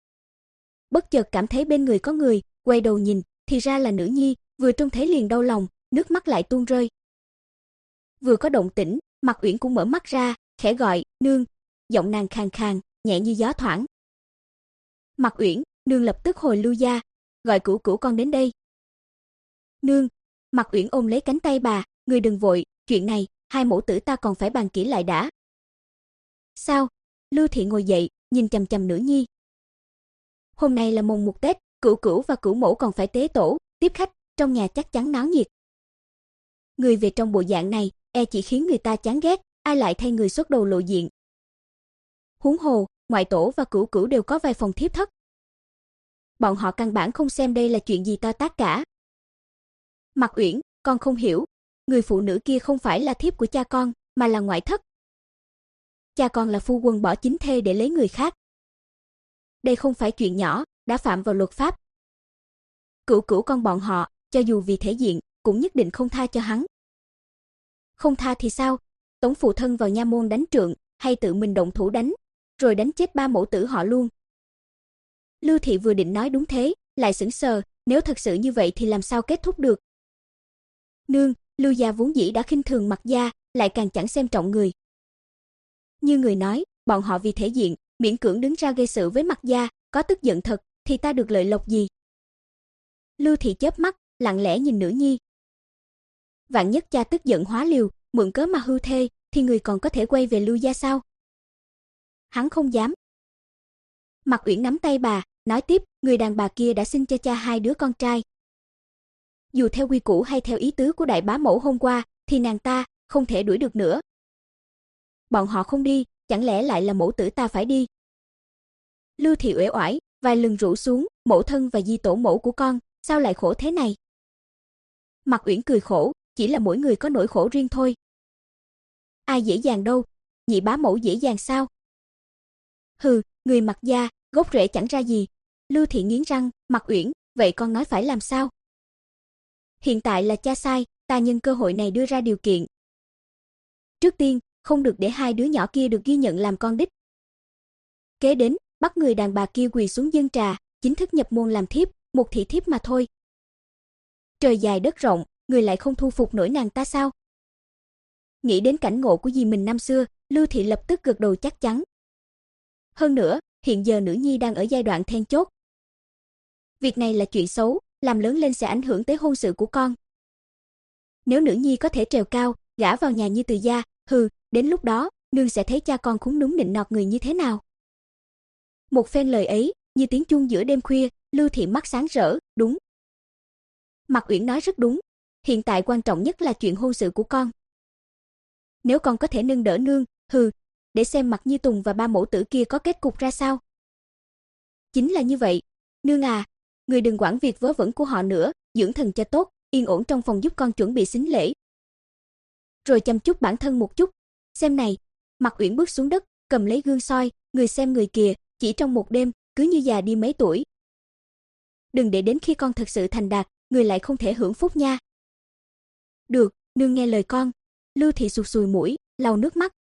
Bất chợt cảm thấy bên người có người, quay đầu nhìn, thì ra là nữ nhi, vừa trông thấy liền đau lòng, nước mắt lại tuôn rơi. Vừa có động tĩnh, Mạc Uyển cũng mở mắt ra, khẽ gọi, "Nương." Giọng nàng khàn khàn, nhẹ như gió thoảng. "Mạc Uyển." Nương lập tức hồi lưu gia, gọi Cửu Cửu con đến đây. "Nương." Mạc Uyển ôm lấy cánh tay bà, "Ngươi đừng vội, chuyện này, hai mẫu tử ta còn phải bàn kỹ lại đã." "Sao?" Lưu Thị ngồi dậy, nhìn chằm chằm nữ nhi. Hôm nay là mùng một Tết, Cửu Cửu và Cửu Mẫu còn phải tế tổ, tiếp khách, trong nhà chắc chắn náo nhiệt. Người về trong bộ dạng này, e chỉ khiến người ta chán ghét, ai lại thay người xuất đầu lộ diện. Huống hồ, ngoại tổ và Cửu Cửu đều có vài phòng thiếp thất. Bọn họ căn bản không xem đây là chuyện gì to tát cả. Mạc Uyển, con không hiểu, người phụ nữ kia không phải là thiếp của cha con, mà là ngoại thất. Cha con là phu quân bỏ chính thê để lấy người khác. Đây không phải chuyện nhỏ, đã phạm vào luật pháp. Cửu Cửu con bọn họ, cho dù vì thể diện, cũng nhất định không tha cho hắn. Không tha thì sao? Tống phụ thân vào nha môn đánh trượng, hay tự mình động thủ đánh, rồi đánh chết ba mẫu tử họ luôn. Lưu thị vừa định nói đúng thế, lại sững sờ, nếu thật sự như vậy thì làm sao kết thúc được? Nương, Lưu gia vốn dĩ đã khinh thường Mạc gia, lại càng chẳng xem trọng người. Như người nói, bọn họ vì thể diện, miễn cưỡng đứng ra gây sự với Mạc gia, có tức giận thật, thì ta được lợi lộc gì? Lưu thị chớp mắt, lặng lẽ nhìn nữ nhi. Vạn nhất cha tức giận hóa liều, mượn cớ mà hưu thê, thì người còn có thể quay về Lưu gia sao? Hắn không dám. Mạc Uyển nắm tay bà, nói tiếp, người đàn bà kia đã sinh cho cha hai đứa con trai. Dù theo quy củ hay theo ý tứ của đại bá mẫu hôm qua, thì nàng ta không thể đuổi được nữa. Bọn họ không đi, chẳng lẽ lại là mẫu tử ta phải đi? Lưu thị uể oải, vài lần rũ xuống, mẫu thân và di tổ mẫu của con, sao lại khổ thế này? Mạc Uyển cười khổ, chỉ là mỗi người có nỗi khổ riêng thôi. Ai dễ dàng đâu, nhị bá mẫu dễ dàng sao? Hừ, người Mạc gia, gốc rễ chẳng ra gì. Lưu thị nghiến răng, Mạc Uyển, vậy con nói phải làm sao? Hiện tại là cha sai, ta nhân cơ hội này đưa ra điều kiện. Trước tiên, không được để hai đứa nhỏ kia được ghi nhận làm con đích. Kế đến, bắt người đàn bà kia quỳ xuống dâng trà, chính thức nhập môn làm thiếp, một thị thiếp mà thôi. Trời dài đất rộng, người lại không thu phục nổi nàng ta sao? Nghĩ đến cảnh ngộ của dì mình năm xưa, Lưu thị lập tức gật đầu chắc chắn. Hơn nữa, hiện giờ nữ nhi đang ở giai đoạn then chốt. Việc này là chuyện xấu, làm lớn lên sẽ ảnh hưởng tới hôn sự của con. Nếu nữ nhi có thể trèo cao, gả vào nhà như Từ gia, hừ, đến lúc đó, nương sẽ thấy cha con khúng núm nịnh nọt người như thế nào. Một phen lời ấy, như tiếng chuông giữa đêm khuya, Lưu thị mắt sáng rỡ, đúng. Mạc Uyển nói rất đúng, hiện tại quan trọng nhất là chuyện hôn sự của con. Nếu con có thể nâng đỡ nương, hừ, để xem Mạc Như Tùng và ba mẫu tử kia có kết cục ra sao. Chính là như vậy, nương à, người đừng quản việc vớ vẩn của họ nữa, dưỡng thần cho tốt, yên ổn trong phòng giúp con chuẩn bị sính lễ. Rồi chăm chút bản thân một chút. Xem này, Mạc Uyển bước xuống đất, cầm lấy gương soi, người xem người kìa, chỉ trong một đêm, cứ như già đi mấy tuổi. Đừng để đến khi con thật sự thành đạt, người lại không thể hưởng phúc nha. Được, nương nghe lời con. Lưu thị sụt sùi mũi, lau nước mắt.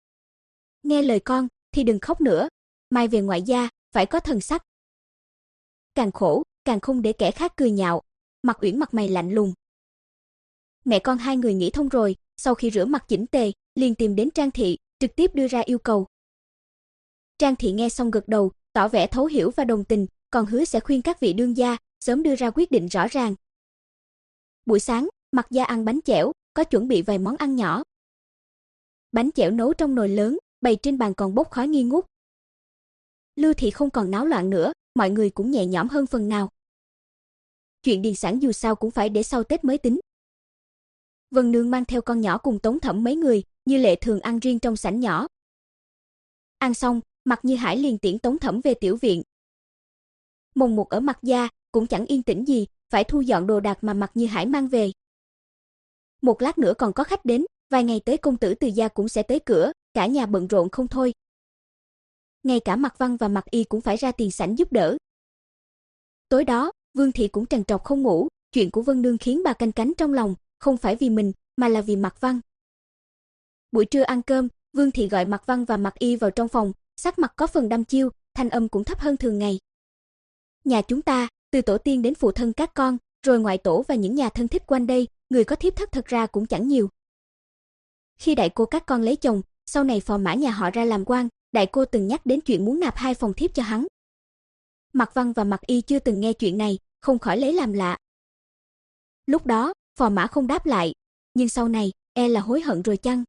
Nghe lời con, thì đừng khóc nữa, mai về ngoại gia, phải có thần sắc. Càng khổ, càng không để kẻ khác cười nhạo. Mạc Uyển mặt mày lạnh lùng. Mẹ con hai người nghĩ thông rồi, sau khi rửa mặt chỉnh tề, liền tìm đến Trang thị, trực tiếp đưa ra yêu cầu. Trang thị nghe xong gật đầu, tỏ vẻ thấu hiểu và đồng tình, còn hứa sẽ khuyên các vị đương gia sớm đưa ra quyết định rõ ràng. Buổi sáng, Mạc gia ăn bánh chẻo, có chuẩn bị vài món ăn nhỏ. Bánh chẻo nấu trong nồi lớn, bày trên bàn còn bốc khói nghi ngút. Lưu thị không còn náo loạn nữa, mọi người cũng nhẹ nhõm hơn phần nào. Chuyện điền sản dù sao cũng phải để sau Tết mới tính. Vân Nương mang theo con nhỏ cùng Tống Thẩm mấy người, như lệ thường ăn riêng trong sảnh nhỏ. Ăn xong, Mạc Như Hải liền tiễn Tống Thẩm về tiểu viện. Mùng một ở Mạc gia cũng chẳng yên tĩnh gì, phải thu dọn đồ đạc mà Mạc Như Hải mang về. Một lát nữa còn có khách đến, vài ngày tới công tử Từ gia cũng sẽ tới cửa, cả nhà bận rộn không thôi. Ngay cả Mạc Văn và Mạc Y cũng phải ra tiền sảnh giúp đỡ. Tối đó, Vương thị cũng trằn trọc không ngủ, chuyện của Vân Nương khiến bà canh cánh trong lòng, không phải vì mình, mà là vì Mạc Văn. Buổi trưa ăn cơm, Vương thị gọi Mạc Văn và Mạc Y vào trong phòng, sắc mặt có phần đăm chiêu, thanh âm cũng thấp hơn thường ngày. Nhà chúng ta, từ tổ tiên đến phụ thân các con, rồi ngoại tổ và những nhà thân thích quanh đây, người có thiếp thất thật ra cũng chẳng nhiều. Khi đại cô các con lấy chồng, sau này phò mã nhà họ ra làm quan, đại cô từng nhắc đến chuyện muốn nạp hai phòng thiếp cho hắn. Mạc Văn và Mạc Y chưa từng nghe chuyện này, không khỏi lấy làm lạ. Lúc đó, phò mã không đáp lại, nhưng sau này, e là hối hận rồi chăng?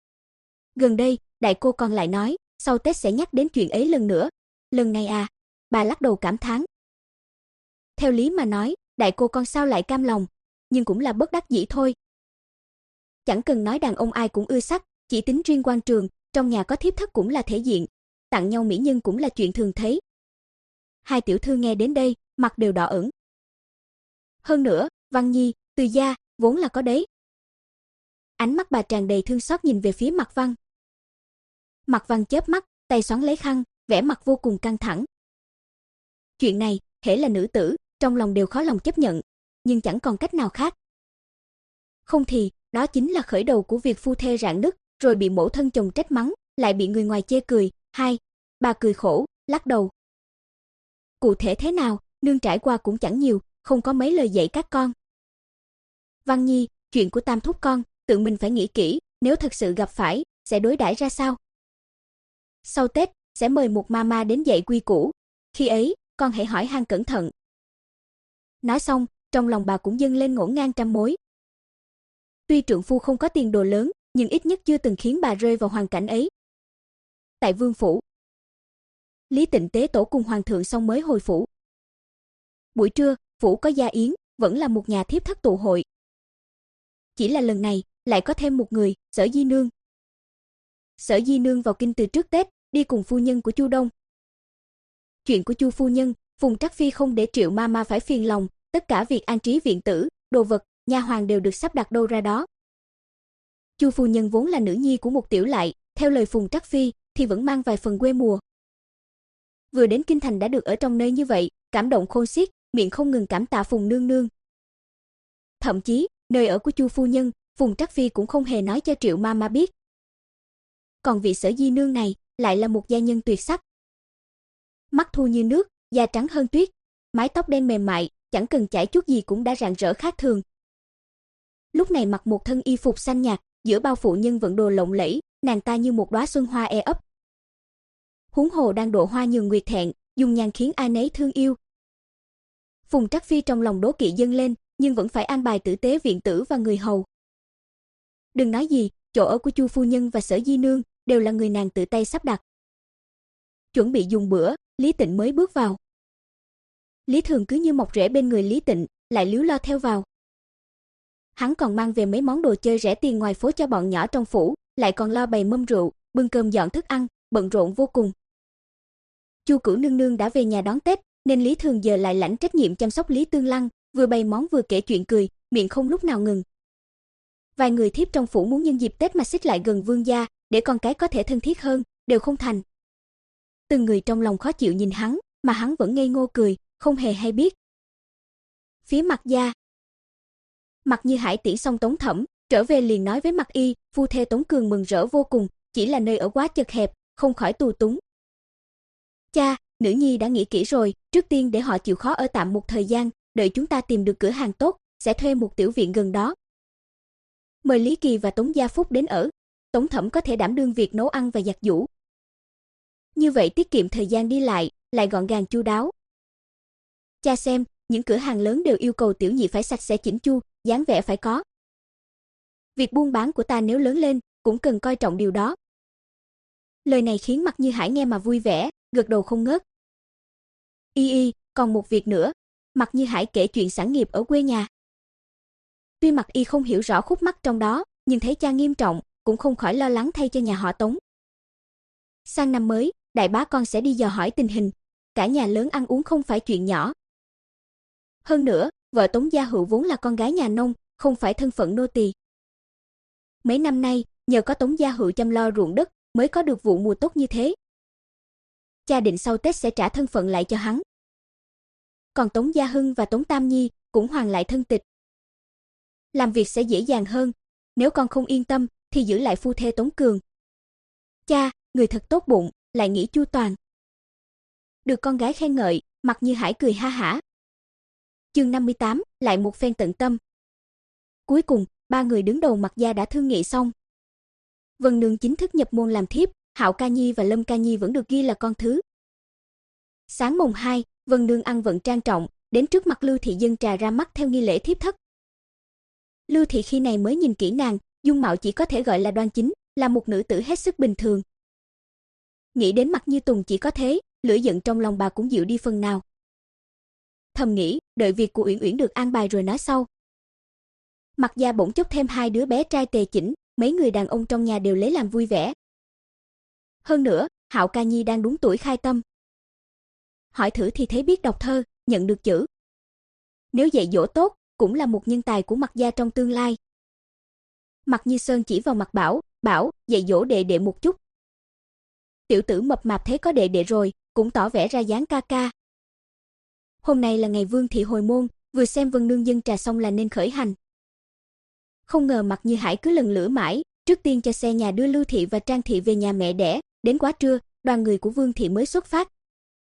Gần đây, đại cô còn lại nói, sau Tết sẽ nhắc đến chuyện ấy lần nữa. Lần này à, bà lắc đầu cảm thán. Theo lý mà nói, đại cô con sao lại cam lòng, nhưng cũng là bất đắc dĩ thôi. Chẳng cần nói đàn ông ai cũng ưa sắc, chỉ tính riêng quan trường, trong nhà có thiếp thất cũng là thể diện, tặng nhau mỹ nhân cũng là chuyện thường thấy. Hai tiểu thư nghe đến đây, mặt đều đỏ ửng. Hơn nữa, Văn Nhi, Từ gia, vốn là có đấy. Ánh mắt bà tràn đầy thương xót nhìn về phía Mạc Văn. Mạc Văn chớp mắt, tay xoắn lấy khăn, vẻ mặt vô cùng căng thẳng. Chuyện này, hễ là nữ tử, trong lòng đều khó lòng chấp nhận, nhưng chẳng còn cách nào khác. Không thì, đó chính là khởi đầu của việc phu thê rạn nứt, rồi bị mẫu thân chồng trách mắng, lại bị người ngoài chê cười. Hai, bà cười khổ, lắc đầu. Cụ thể thế nào, nương trải qua cũng chẳng nhiều, không có mấy lời dạy các con. Văn Nhi, chuyện của tam thúc con, tự mình phải nghĩ kỹ, nếu thật sự gặp phải, sẽ đối đãi ra sao. Sau Tết, sẽ mời một mama đến dạy quy củ, khi ấy, con hãy hỏi han cẩn thận. Nói xong, trong lòng bà cũng dâng lên ngổn ngang trăm mối. Tuy trượng phu không có tiền đồ lớn, nhưng ít nhất chưa từng khiến bà rơi vào hoàn cảnh ấy. Tại vương phủ, Lý Tịnh tế tổ cùng hoàng thượng xong mới hồi phủ. Buổi trưa, phủ có gia yến, vẫn là một nhà thiếp thất tụ hội. Chỉ là lần này, lại có thêm một người, Sở Di Nương. Sở Di Nương vào kinh từ trước Tết, đi cùng phu nhân của Chu Đông. Chuyện của Chu phu nhân, Phùng Trắc Phi không để Triệu Mama phải phiền lòng, tất cả việc an trí viện tử, đồ vật, nha hoàn đều được sắp đặt đâu ra đó. Chu phu nhân vốn là nữ nhi của một tiểu lại, theo lời Phùng Trắc Phi thì vẫn mang vài phần quê mùa. Vừa đến kinh thành đã được ở trong nơi như vậy, cảm động khôn xiết, miệng không ngừng cảm tạ Phùng nương nương. Thậm chí, nơi ở của Chu phu nhân, Phùng Trắc Phi cũng không hề nói cho Triệu Mama biết. Còn vị Sở Di Nương này, lại là một gia nhân tuyệt sắc. Mắt thu như nước, da trắng hơn tuyết, mái tóc đen mềm mại, chẳng cần chải chút gì cũng đã rạng rỡ khác thường. Lúc này mặc một thân y phục xanh nhạt, giữa bao phụ nhân vận đồ lộng lẫy, nàng ta như một đóa xuân hoa e ấp. Huống hồ đang độ hoa nhường nguyệt thẹn, dung nhan khiến ai nấy thương yêu. Phùng Trắc Phi trong lòng đố kỵ dâng lên, nhưng vẫn phải an bài tử tế viện tử và người hầu. Đừng nói gì, chỗ ở của Chu phu nhân và Sở Di Nương đều là người nàng tự tay sắp đặt. Chuẩn bị dùng bữa, Lý Tịnh mới bước vào. Lý Thường cứ như mọc rễ bên người Lý Tịnh, lại líu lo theo vào. Hắn còn mang về mấy món đồ chơi rẻ tiền ngoài phố cho bọn nhỏ trong phủ, lại còn lo bày mâm rượu, bưng cơm dọn thức ăn, bận rộn vô cùng. Chu Cửu nương nương đã về nhà đón Tết, nên Lý Thường giờ lại lãnh trách nhiệm chăm sóc Lý Tương Lăng, vừa bày món vừa kể chuyện cười, miệng không lúc nào ngừng. Vài người thiếp trong phủ muốn nhân dịp Tết mà xích lại gần vương gia, để con cái có thể thân thiết hơn, đều không thành. Từng người trong lòng khó chịu nhìn hắn, mà hắn vẫn ngây ngô cười, không hề hay biết. Phía Mạc gia, Mạc Như Hải tiễn xong Tống Thẩm, trở về liền nói với Mạc Y, phu thê Tống Cường mừng rỡ vô cùng, chỉ là nơi ở quá chật hẹp, không khỏi tù túng. Cha, nữ nhi đã nghĩ kỹ rồi, trước tiên để họ chịu khó ở tạm một thời gian, đợi chúng ta tìm được cửa hàng tốt, sẽ thuê một tiểu viện gần đó. Mời Lý Kỳ và Tống Gia Phúc đến ở, Tống Thẩm có thể đảm đương việc nấu ăn và giặt giũ. Như vậy tiết kiệm thời gian đi lại, lại gọn gàng chu đáo. Cha xem, những cửa hàng lớn đều yêu cầu tiểu nhị phải sạch sẽ chỉnh chu, dáng vẻ phải có. Việc buôn bán của ta nếu lớn lên, cũng cần coi trọng điều đó. Lời này khiến Mạc Như Hải nghe mà vui vẻ, gật đầu không ngớt. Y y, còn một việc nữa. Mạc Như Hải kể chuyện sản nghiệp ở quê nhà. Tuy Mạc Y không hiểu rõ khúc mắc trong đó, nhưng thấy cha nghiêm trọng, cũng không khỏi lo lắng thay cho nhà họ Tống. Sang năm mới, đại bá con sẽ đi dò hỏi tình hình, cả nhà lớn ăn uống không phải chuyện nhỏ. Hơn nữa, vợ Tống Gia Hữu vốn là con gái nhà nông, không phải thân phận nô tỳ. Mấy năm nay, nhờ có Tống Gia Hữu chăm lo ruộng đất, mới có được vụ mùa tốt như thế. Cha định sau Tết sẽ trả thân phận lại cho hắn. Còn Tống Gia Hưng và Tống Tam Nhi cũng hoàn lại thân tịch. Làm việc sẽ dễ dàng hơn, nếu con không yên tâm thì giữ lại phu thê Tống Cường. Cha, người thật tốt bụng, lại nghĩ chu toàn. Được con gái khen ngợi, Mạc Như Hải cười ha hả. Chương năm mươi tám, lại một phen tận tâm. Cuối cùng, ba người đứng đầu Mạc gia đã thương nghị xong. Vân Nương chính thức nhập môn làm thiếp, Hạo Ca Nhi và Lâm Ca Nhi vẫn được ghi là con thứ. Sáng mùng hai, Vân Nương ăn vận trang trọng, đến trước mặt Lưu Thị dâng trà ra mắt theo nghi lễ thiếp thất. Lưu Thị khi này mới nhìn kỹ nàng, dung mạo chỉ có thể gọi là đoan chính, là một nữ tử hết sức bình thường. Nghĩ đến Mạc Như Tùng chỉ có thế, lửa giận trong lòng bà cũng dịu đi phần nào. Thầm nghĩ, đợi việc của Uyển Uyển được an bài rồi nói sau. Mặc gia bỗng chốc thêm hai đứa bé trai tề chỉnh, mấy người đàn ông trong nhà đều lấy làm vui vẻ. Hơn nữa, Hạo Ca Nhi đang đúng tuổi khai tâm. Hỏi thử thì thấy biết đọc thơ, nhận được chữ. Nếu dạy dỗ tốt, cũng là một nhân tài của Mặc gia trong tương lai. Mặc Như Sơn chỉ vào Mặc Bảo, bảo, dạy dỗ đệ đệ một chút. Tiểu tử mập mạp thấy có đệ đệ rồi, cũng tỏ vẻ ra dáng ca ca. Hôm nay là ngày Vương thị hồi môn, vừa xem Vân Nương dân trà xong là nên khởi hành. Không ngờ Mặc Như Hải cứ lần lữa mãi, trước tiên cho xe nhà đưa Lưu thị và Trang thị về nhà mẹ đẻ, đến quá trưa, đoàn người của Vương thị mới xuất phát.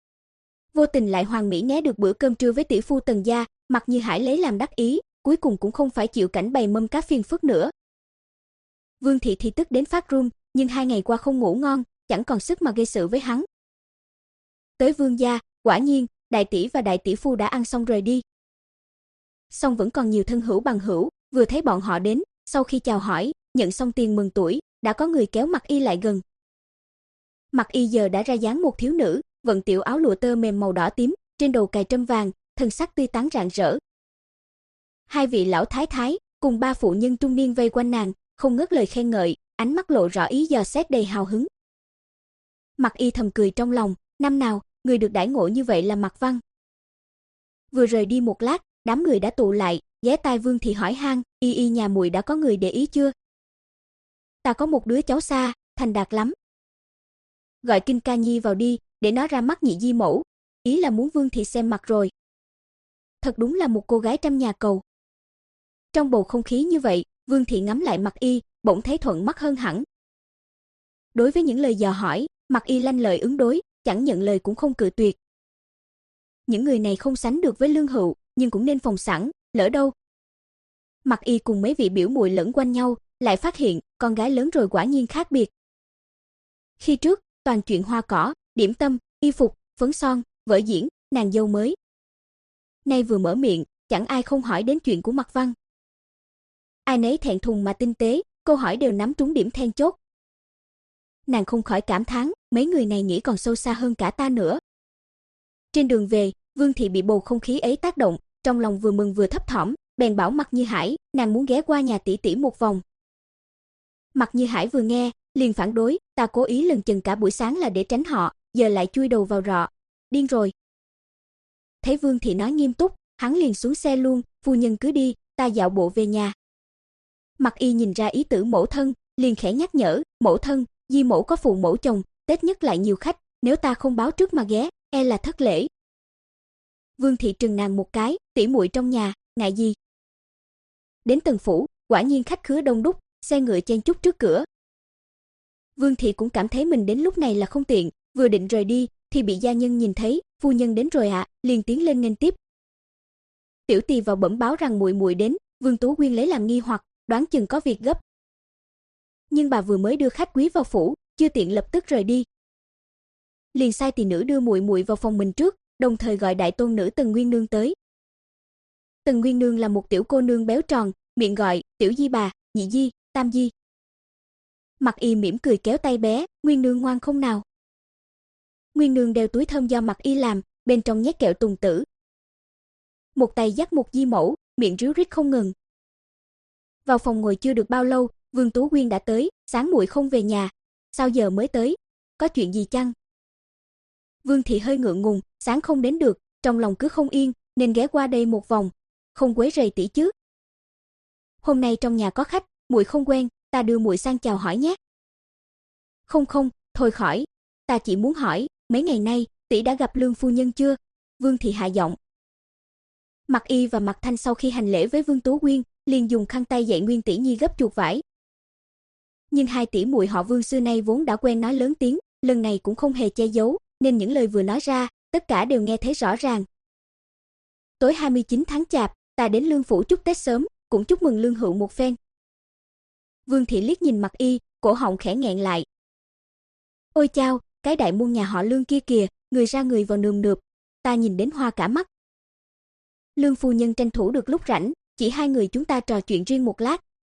Vô tình lại hoàn mỹ né được bữa cơm trưa với tỷ phu Tần gia, Mặc Như Hải lấy làm đắc ý, cuối cùng cũng không phải chịu cảnh bày mâm cá phiền phức nữa. Vương thị thì tức đến phát run, nhưng hai ngày qua không ngủ ngon, chẳng còn sức mà gây sự với hắn. Tới Vương gia, quả nhiên, đại tỷ và đại tỷ phu đã ăn xong rời đi. Song vẫn còn nhiều thân hữu bằng hữu, vừa thấy bọn họ đến, sau khi chào hỏi, nhận xong tiền mừng tuổi, đã có người kéo Mặc Y lại gần. Mặc Y giờ đã ra dáng một thiếu nữ, vận tiểu áo lụa tơ mềm màu đỏ tím, trên đầu cài trâm vàng, thân sắc tươi tắn rạng rỡ. Hai vị lão thái thái cùng ba phụ nhân trung niên vây quanh nàng, không ngớt lời khen ngợi, ánh mắt lộ rõ ý dò xét đầy hào hứng. Mặc Y thầm cười trong lòng, năm nào người được đãi ngộ như vậy là Mặc Văn. Vừa rời đi một lát, đám người đã tụ lại, ghé tai Vương thị hỏi han, Y Y nhà muội đã có người để ý chưa? Ta có một đứa cháu xa, thành đạt lắm. Gọi Kinh Ca Nhi vào đi, để nó ra mắt nhị di mẫu, ý là muốn Vương thị xem mặt rồi. Thật đúng là một cô gái trăm nhà cầu. Trong bầu không khí như vậy, Vương thị ngắm lại Mặc Y, bỗng thấy thuận mắt hơn hẳn. Đối với những lời dò hỏi, Mặc Y lanh lợi ứng đối, chẳng nhận lời cũng không cự tuyệt. Những người này không sánh được với Lương Hựu, nhưng cũng nên phòng sẵn, lỡ đâu. Mặc Y cùng mấy vị biểu muội lẫn quanh nhau, lại phát hiện con gái lớn rồi quả nhiên khác biệt. Khi trước, toàn chuyện hoa cỏ, điểm tâm, y phục, phấn son, vở diễn, nàng dâu mới. Nay vừa mở miệng, chẳng ai không hỏi đến chuyện của Mặc Văn. Ai nấy thẹn thùng mà tinh tế, câu hỏi đều nắm trúng điểm then chốt. Nàng không khỏi cảm thán, mấy người này nghĩ còn sâu xa hơn cả ta nữa. Trên đường về, Vương thị bị bầu không khí ấy tác động, trong lòng vừa mừng vừa thấp thỏm, bèn bảo Mặc Như Hải, nàng muốn ghé qua nhà tỷ tỷ một vòng. Mặc Như Hải vừa nghe, liền phản đối, ta cố ý lần chừng cả buổi sáng là để tránh họ, giờ lại chui đầu vào rọ. Điên rồi. Thấy Vương thị nói nghiêm túc, hắn liền xuống xe luôn, phu nhân cứ đi, ta dạo bộ về nhà. Mặc Y nhìn ra ý tử mẫu thân, liền khẽ nhắc nhở, mẫu thân, di mẫu có phụ mẫu chồng, Tết nhất lại nhiều khách, nếu ta không báo trước mà ghé, e là thất lễ. Vương thị trừng nàng một cái, tỷ muội trong nhà, ngại gì? Đến Tần phủ, quả nhiên khách khứa đông đúc, xe ngựa chen chúc trước cửa. Vương thị cũng cảm thấy mình đến lúc này là không tiện, vừa định rời đi thì bị gia nhân nhìn thấy, phu nhân đến rồi ạ, à, liền tiến lên nghênh tiếp. Tiểu tỳ vào bẩm báo rằng muội muội đến, Vương Tú Quyên lấy làm nghi hoặc, đoán chừng có việc gấp. Nhưng bà vừa mới đưa khách quý vào phủ, chưa tiện lập tức rời đi. Liền sai tỳ nữ đưa muội muội vào phòng mình trước, đồng thời gọi đại tôn nữ Tần Nguyên Nương tới. Tần Nguyên Nương là một tiểu cô nương béo tròn, miệng gọi, tiểu di bà, nhị di, tam di. Mặc Y mỉm cười kéo tay bé, Nguyên Nương ngoan không nào. Nguyên Nương đeo túi thơm do Mặc Y làm, bên trong nhét kẹo tùng tử. Một tay dắt một di mẫu, miệng ríu rít không ngừng. Vào phòng ngồi chưa được bao lâu, Vương Tú Quyên đã tới, sáng muội không về nhà, sao giờ mới tới, có chuyện gì chăng? Vương thị hơi ngượng ngùng, sáng không đến được, trong lòng cứ không yên, nên ghé qua đây một vòng, không quấy rầy tỷ chứ. Hôm nay trong nhà có khách, muội không quen, ta đưa muội sang chào hỏi nhé. Không không, thôi khỏi, ta chỉ muốn hỏi, mấy ngày nay tỷ đã gặp Lương phu nhân chưa? Vương thị hạ giọng. Mặc Y và Mặc Thanh sau khi hành lễ với Vương Tú Quyên, liền dùng khăn tay dạy Nguyên tỷ nhi gấp chuột vải. Nhưng hai tỷ muội họ Vương xưa nay vốn đã quen nói lớn tiếng, lần này cũng không hề che giấu, nên những lời vừa nói ra, tất cả đều nghe thấy rõ ràng. Tối hai mươi chín tháng Chạp, ta đến Lương phủ chúc Tết sớm, cũng chúc mừng Lương Hựu một phen. Vương thị liếc nhìn Mặc Y, cổ họng khẽ nghẹn lại. Ôi chao, cái đại môn nhà họ Lương kia kìa, người ra người vào nườm nượp, ta nhìn đến hoa cả mắt. Lương phu nhân tranh thủ được lúc rảnh, chỉ hai người chúng ta trò chuyện riêng một lát.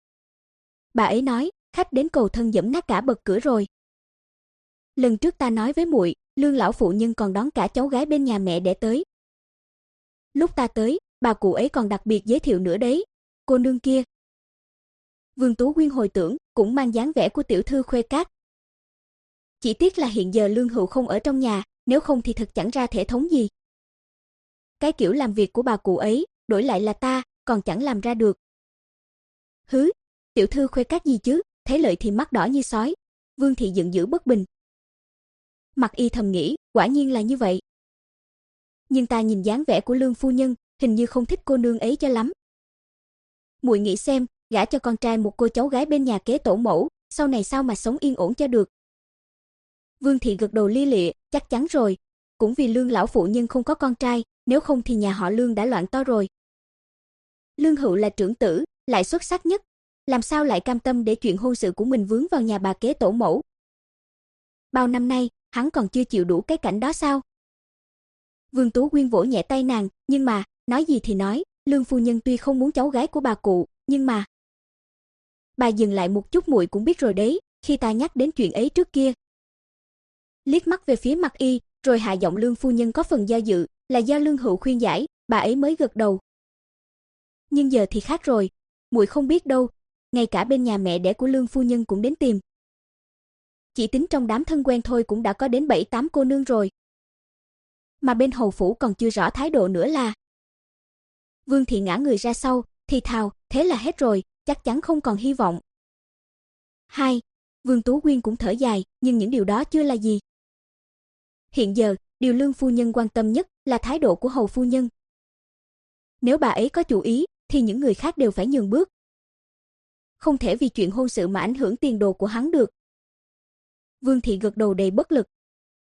Bà ấy nói, khách đến cầu thân dẫm nát cả bậc cửa rồi. Lần trước ta nói với muội, Lương lão phụ nhân còn đón cả cháu gái bên nhà mẹ đẻ tới. Lúc ta tới, bà cụ ấy còn đặc biệt giới thiệu nữa đấy. Cô nương kia. Vương Tú Quyên hồi tưởng, cũng mang dáng vẻ của tiểu thư khuê các. Chỉ tiếc là hiện giờ Lương Hữu không ở trong nhà, nếu không thì thật chẳng ra thể thống gì. Cái kiểu làm việc của bà cụ ấy, đổi lại là ta, còn chẳng làm ra được. Hứ, tiểu thư khuê các gì chứ, thấy Lợi thì mắt đỏ như sói. Vương thị giận dữ bất bình. Mặc Y thầm nghĩ, quả nhiên là như vậy. Nhưng ta nhìn dáng vẻ của Lương phu nhân, hình như không thích cô nương ấy cho lắm. Muội nghĩ xem, gả cho con trai một cô cháu gái bên nhà kế tổ mẫu, sau này sao mà sống yên ổn cho được. Vương thị gật đầu lia lịa, chắc chắn rồi, cũng vì Lương lão phụ nhân không có con trai, nếu không thì nhà họ Lương đã loạn to rồi. Lương Hữu là trưởng tử, lại xuất sắc nhất, làm sao lại cam tâm để chuyện hôn sự của mình vướng vào nhà bà kế tổ mẫu. Bao năm nay, hắn còn chưa chịu đủ cái cảnh đó sao? Vương Tú Quyên vỗ nhẹ tay nàng, nhưng mà, nói gì thì nói, Lương phu nhân tuy không muốn cháu gái của bà cụ, nhưng mà... Bà dừng lại một chút, muội cũng biết rồi đấy, khi ta nhắc đến chuyện ấy trước kia. Liếc mắt về phía Mặc Y, rồi hạ giọng Lương phu nhân có phần do dự, là do Lương Hữu khuyên giải, bà ấy mới gật đầu. Nhưng giờ thì khác rồi, muội không biết đâu, ngay cả bên nhà mẹ đẻ của Lương phu nhân cũng đến tìm. Chỉ tính trong đám thân quen thôi cũng đã có đến bảy tám cô nương rồi. Mà bên hầu phủ còn chưa rõ thái độ nữa là. Vương thị ngã người ra sau, thì thào, thế là hết rồi, chắc chắn không còn hy vọng. Hai, Vương Tú Quyên cũng thở dài, nhưng những điều đó chưa là gì. Hiện giờ, điều Lương phu nhân quan tâm nhất là thái độ của hầu phu nhân. Nếu bà ấy có chủ ý, thì những người khác đều phải nhường bước. Không thể vì chuyện hôn sự mà ảnh hưởng tiền đồ của hắn được. Vương thị gật đầu đầy bất lực.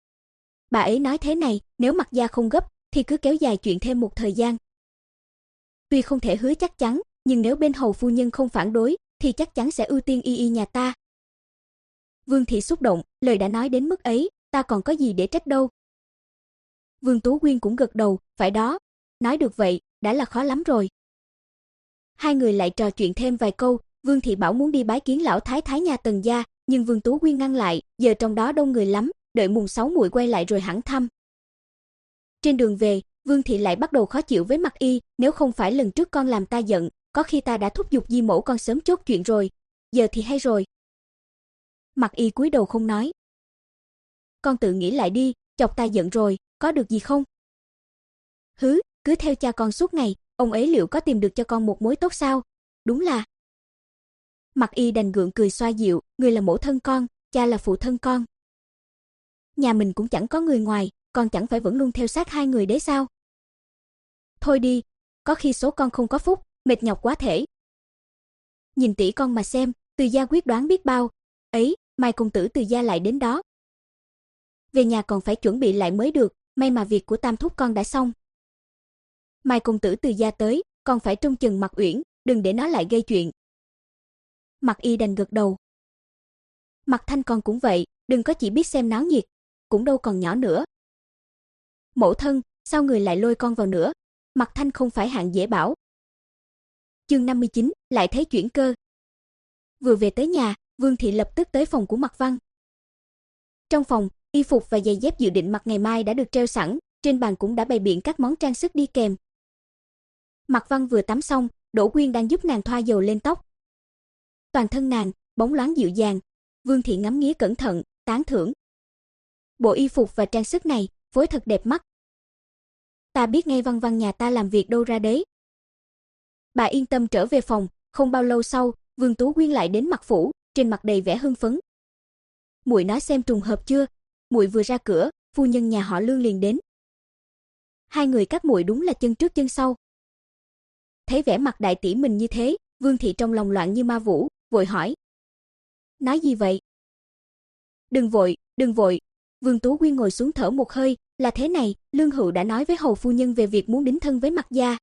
Bà ấy nói thế này, nếu Mặc gia không gấp, thì cứ kéo dài chuyện thêm một thời gian. Tuy không thể hứa chắc chắn, nhưng nếu bên hầu phu nhân không phản đối, thì chắc chắn sẽ ưu tiên y y nhà ta. Vương thị xúc động, lời đã nói đến mức ấy, ta còn có gì để trách đâu. Vương Tú Quyên cũng gật đầu, phải đó, nói được vậy, đã là khó lắm rồi. Hai người lại trò chuyện thêm vài câu, Vương thị bảo muốn đi bái kiến lão thái thái nhà Tần gia, nhưng Vương Tú Quyên ngăn lại, giờ trong đó đông người lắm, đợi mùng sáu muội quay lại rồi hẳn thăm. Trên đường về, Vương thị lại bắt đầu khó chịu với Mặc Y, nếu không phải lần trước con làm ta giận, có khi ta đã thúc giục di mẫu con sớm chốt chuyện rồi, giờ thì hay rồi. Mặc Y cúi đầu không nói. Con tự nghĩ lại đi, chọc ta giận rồi, có được gì không? Hứ, cứ theo cha con suốt ngày, ông ấy liệu có tìm được cho con một mối tốt sao? Đúng là... Mặc Y đành gượng cười xoa dịu, người là mẫu thân con, cha là phụ thân con. Nhà mình cũng chẳng có người ngoài, con chẳng phải vẫn luôn theo sát hai người đấy sao? Thôi đi, có khi số con không có phúc, mệt nhọc quá thể. Nhìn tỷ con mà xem, Từ gia quyết đoán biết bao. Ấy, mai công tử Từ gia lại đến đó. Về nhà còn phải chuẩn bị lại mới được, may mà việc của tam thúc con đã xong. Mai công tử Từ gia tới, con phải trông chừng Mặc Uyển, đừng để nó lại gây chuyện. Mặc Y đành gật đầu. Mặc Thanh con cũng vậy, đừng có chỉ biết xem náo nhiệt, cũng đâu còn nhỏ nữa. Mẫu thân, sao người lại lôi con vào nữa? Mặc Thanh không phải hạng dễ bảo. Chương năm mươi chín, lại thấy chuyển cơ. Vừa về tới nhà, Vương thị lập tức tới phòng của Mặc Văn. Trong phòng, y phục và giày dép dự định mặc ngày mai đã được treo sẵn, trên bàn cũng đã bày biện các món trang sức đi kèm. Mặc Văn vừa tắm xong, Đỗ Quyên đang giúp nàng thoa dầu lên tóc. Toàn thân nàng bóng loáng dịu dàng, Vương thị ngắm nghía cẩn thận, tán thưởng. Bộ y phục và trang sức này, phối thật đẹp mắt. Ta biết ngay Văn Văn nhà ta làm việc đâu ra đấy. Bà yên tâm trở về phòng, không bao lâu sau, Vương Tú Quyên lại đến Mặc phủ, trên mặt đầy vẻ hưng phấn. Muội nói xem trùng hợp chưa? Muội vừa ra cửa, phu nhân nhà họ Lương liền đến. Hai người các muội đúng là chân trước chân sau. Thấy vẻ mặt đại tỷ mình như thế, Vương thị trong lòng loạn như ma vũ, vội hỏi. Nói gì vậy? Đừng vội, đừng vội. Vương Tú Quyên ngồi xuống thở một hơi, là thế này, Lương Hữu đã nói với hầu phu nhân về việc muốn đính thân với Mặc gia.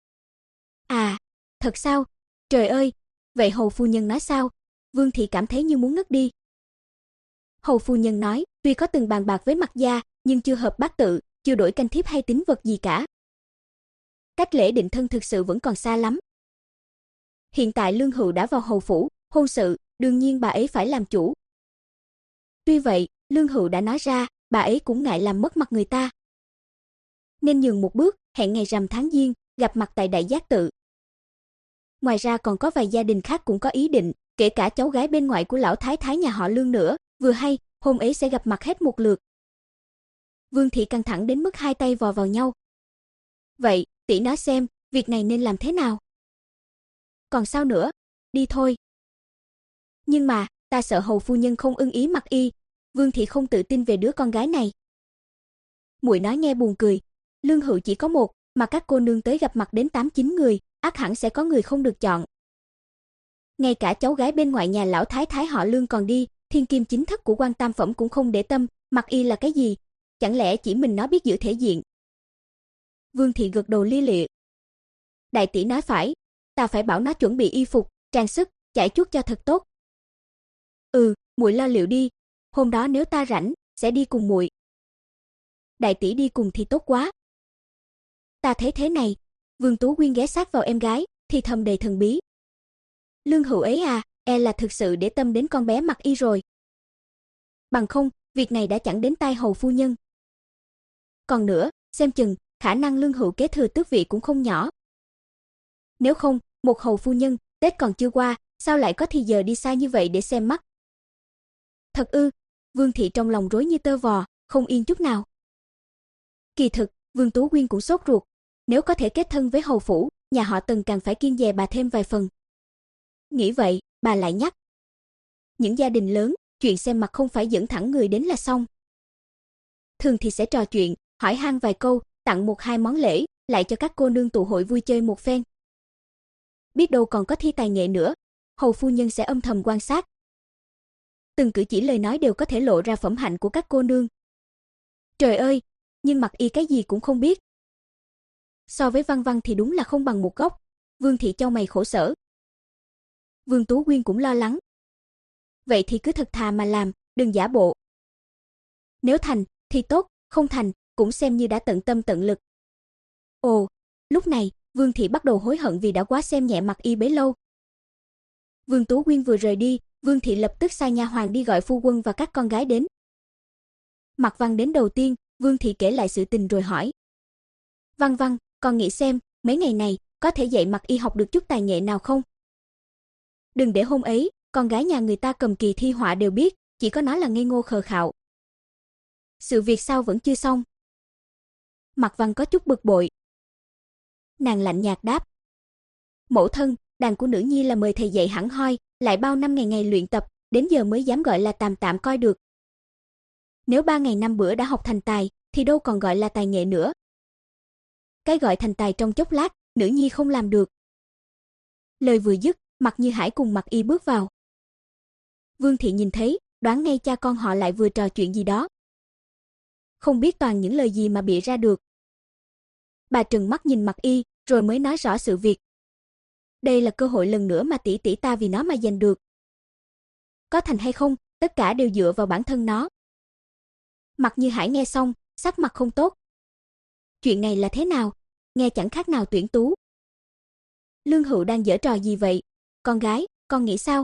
À, thật sao? Trời ơi, vậy hầu phu nhân nói sao? Vương thị cảm thấy như muốn ngất đi. Hầu phu nhân nói, tuy có từng bàn bạc với Mặc gia, nhưng chưa hợp bát tự, chưa đổi canh thiếp hay tín vật gì cả. Cách lễ định thân thực sự vẫn còn xa lắm. Hiện tại Lương Hữu đã vào hầu phủ, hôn sự, đương nhiên bà ấy phải làm chủ. Tuy vậy, Lương Hữu đã nói ra, bà ấy cũng ngại làm mất mặt người ta. Nên nhường một bước, hẹn ngày rằm tháng giêng, gặp mặt tại Đại Giác Tự. Ngoài ra còn có vài gia đình khác cũng có ý định, kể cả cháu gái bên ngoại của lão thái thái nhà họ Lương nữa, vừa hay, hôm ấy sẽ gặp mặt hết một lượt. Vương Thị căng thẳng đến mức hai tay vò vào nhau. Vậy, tỷ nói xem, việc này nên làm thế nào? Còn sao nữa, đi thôi. Nhưng mà, ta sợ hầu phu nhân không ưng ý Mặc Y, Vương Thị không tự tin về đứa con gái này. Muội nói nghe buồn cười, Lương Hữu chỉ có một, mà các cô nương tới gặp mặt đến tám chín người, ắt hẳn sẽ có người không được chọn. Ngay cả cháu gái bên ngoại nhà lão thái thái họ Lương còn đi, thiên kim chính thất của quan tam phẩm cũng không để tâm, Mặc Y là cái gì? Chẳng lẽ chỉ mình nó biết giữ thể diện? Vương Thị gật đầu lia lịa. Đại tỷ nói phải, ta phải bảo nó chuẩn bị y phục, trang sức, chải chuốt cho thật tốt. Ừ, muội lo liệu đi, hôm đó nếu ta rảnh, sẽ đi cùng muội. Đại tỷ đi cùng thì tốt quá. Ta thấy thế này, Vương Tú Quyên ghé sát vào em gái, thì thầm đầy thần bí. Lương Hữu ấy à, e là thực sự để tâm đến con bé Mặc Y rồi. Bằng không, việc này đã chẳng đến tai hầu phu nhân. Còn nữa, xem chừng, khả năng Lương Hữu kế thừa tước vị cũng không nhỏ. Nếu không, một hầu phu nhân, Tết còn chưa qua, sao lại có thì giờ đi xa như vậy để xem mắt? Thật ư? Vương Thị trong lòng rối như tơ vò, không yên chút nào. Kỳ thực, Vương Tú Quyên cũng sốt ruột, nếu có thể kết thân với hầu phủ, nhà họ Tần càng phải kiêng dè bà thêm vài phần. Nghĩ vậy, bà lại nhắc. Những gia đình lớn, chuyện xem mặt không phải dẫn thẳng người đến là xong. Thường thì sẽ trò chuyện, hỏi han vài câu, tặng một hai món lễ, lại cho các cô nương tụ hội vui chơi một phen. Biết đâu còn có thi tài nghệ nữa, hầu phu nhân sẽ âm thầm quan sát. Từng cử chỉ lời nói đều có thể lộ ra phẩm hạnh của các cô nương. Trời ơi, nhưng Mặc Y cái gì cũng không biết. So với Văn Văn thì đúng là không bằng một góc. Vương Thị chau mày khổ sở. Vương Tú Quyên cũng lo lắng. Vậy thì cứ thật thà mà làm, đừng giả bộ. Nếu thành, thì tốt, không thành, cũng xem như đã tận tâm tận lực. Ồ, lúc này, Vương Thị bắt đầu hối hận vì đã quá xem nhẹ Mặc Y bấy lâu. Vương Tú Quyên vừa rời đi, Vương Thị lập tức sai nha hoàn đi gọi phu quân và các con gái đến. Mặc Văn đến đầu tiên, Vương Thị kể lại sự tình rồi hỏi. Văn Văn, con nghĩ xem, mấy ngày này, có thể dạy Mặc Y học được chút tài nghệ nào không? Đừng để hôm ấy, con gái nhà người ta cầm kỳ thi họa đều biết, chỉ có nó là ngây ngô khờ khạo. Sự việc sao vẫn chưa xong? Mặc Văn có chút bực bội. Nàng lạnh nhạt đáp. Mẫu thân, đàn của nữ nhi là mời thầy dạy hẳn hoi, lại bao năm ngày ngày luyện tập, đến giờ mới dám gọi là tạm tạm coi được. Nếu ba ngày năm bữa đã học thành tài, thì đâu còn gọi là tài nghệ nữa. Cái gọi thành tài trong chốc lát, nữ nhi không làm được. Lời vừa dứt, Mặc Như Hải cùng Mặc Y bước vào. Vương Thị nhìn thấy, đoán ngay cha con họ lại vừa trò chuyện gì đó. Không biết toàn những lời gì mà bịa ra được. Bà trừng mắt nhìn Mặc Y, rồi mới nói rõ sự việc. Đây là cơ hội lần nữa mà tỷ tỷ ta vì nó mà giành được. Có thành hay không, tất cả đều dựa vào bản thân nó. Mặc Như Hải nghe xong, sắc mặt không tốt. Chuyện này là thế nào? Nghe chẳng khác nào tuyển tú. Lương Hữu đang giở trò gì vậy? Con gái, con nghĩ sao?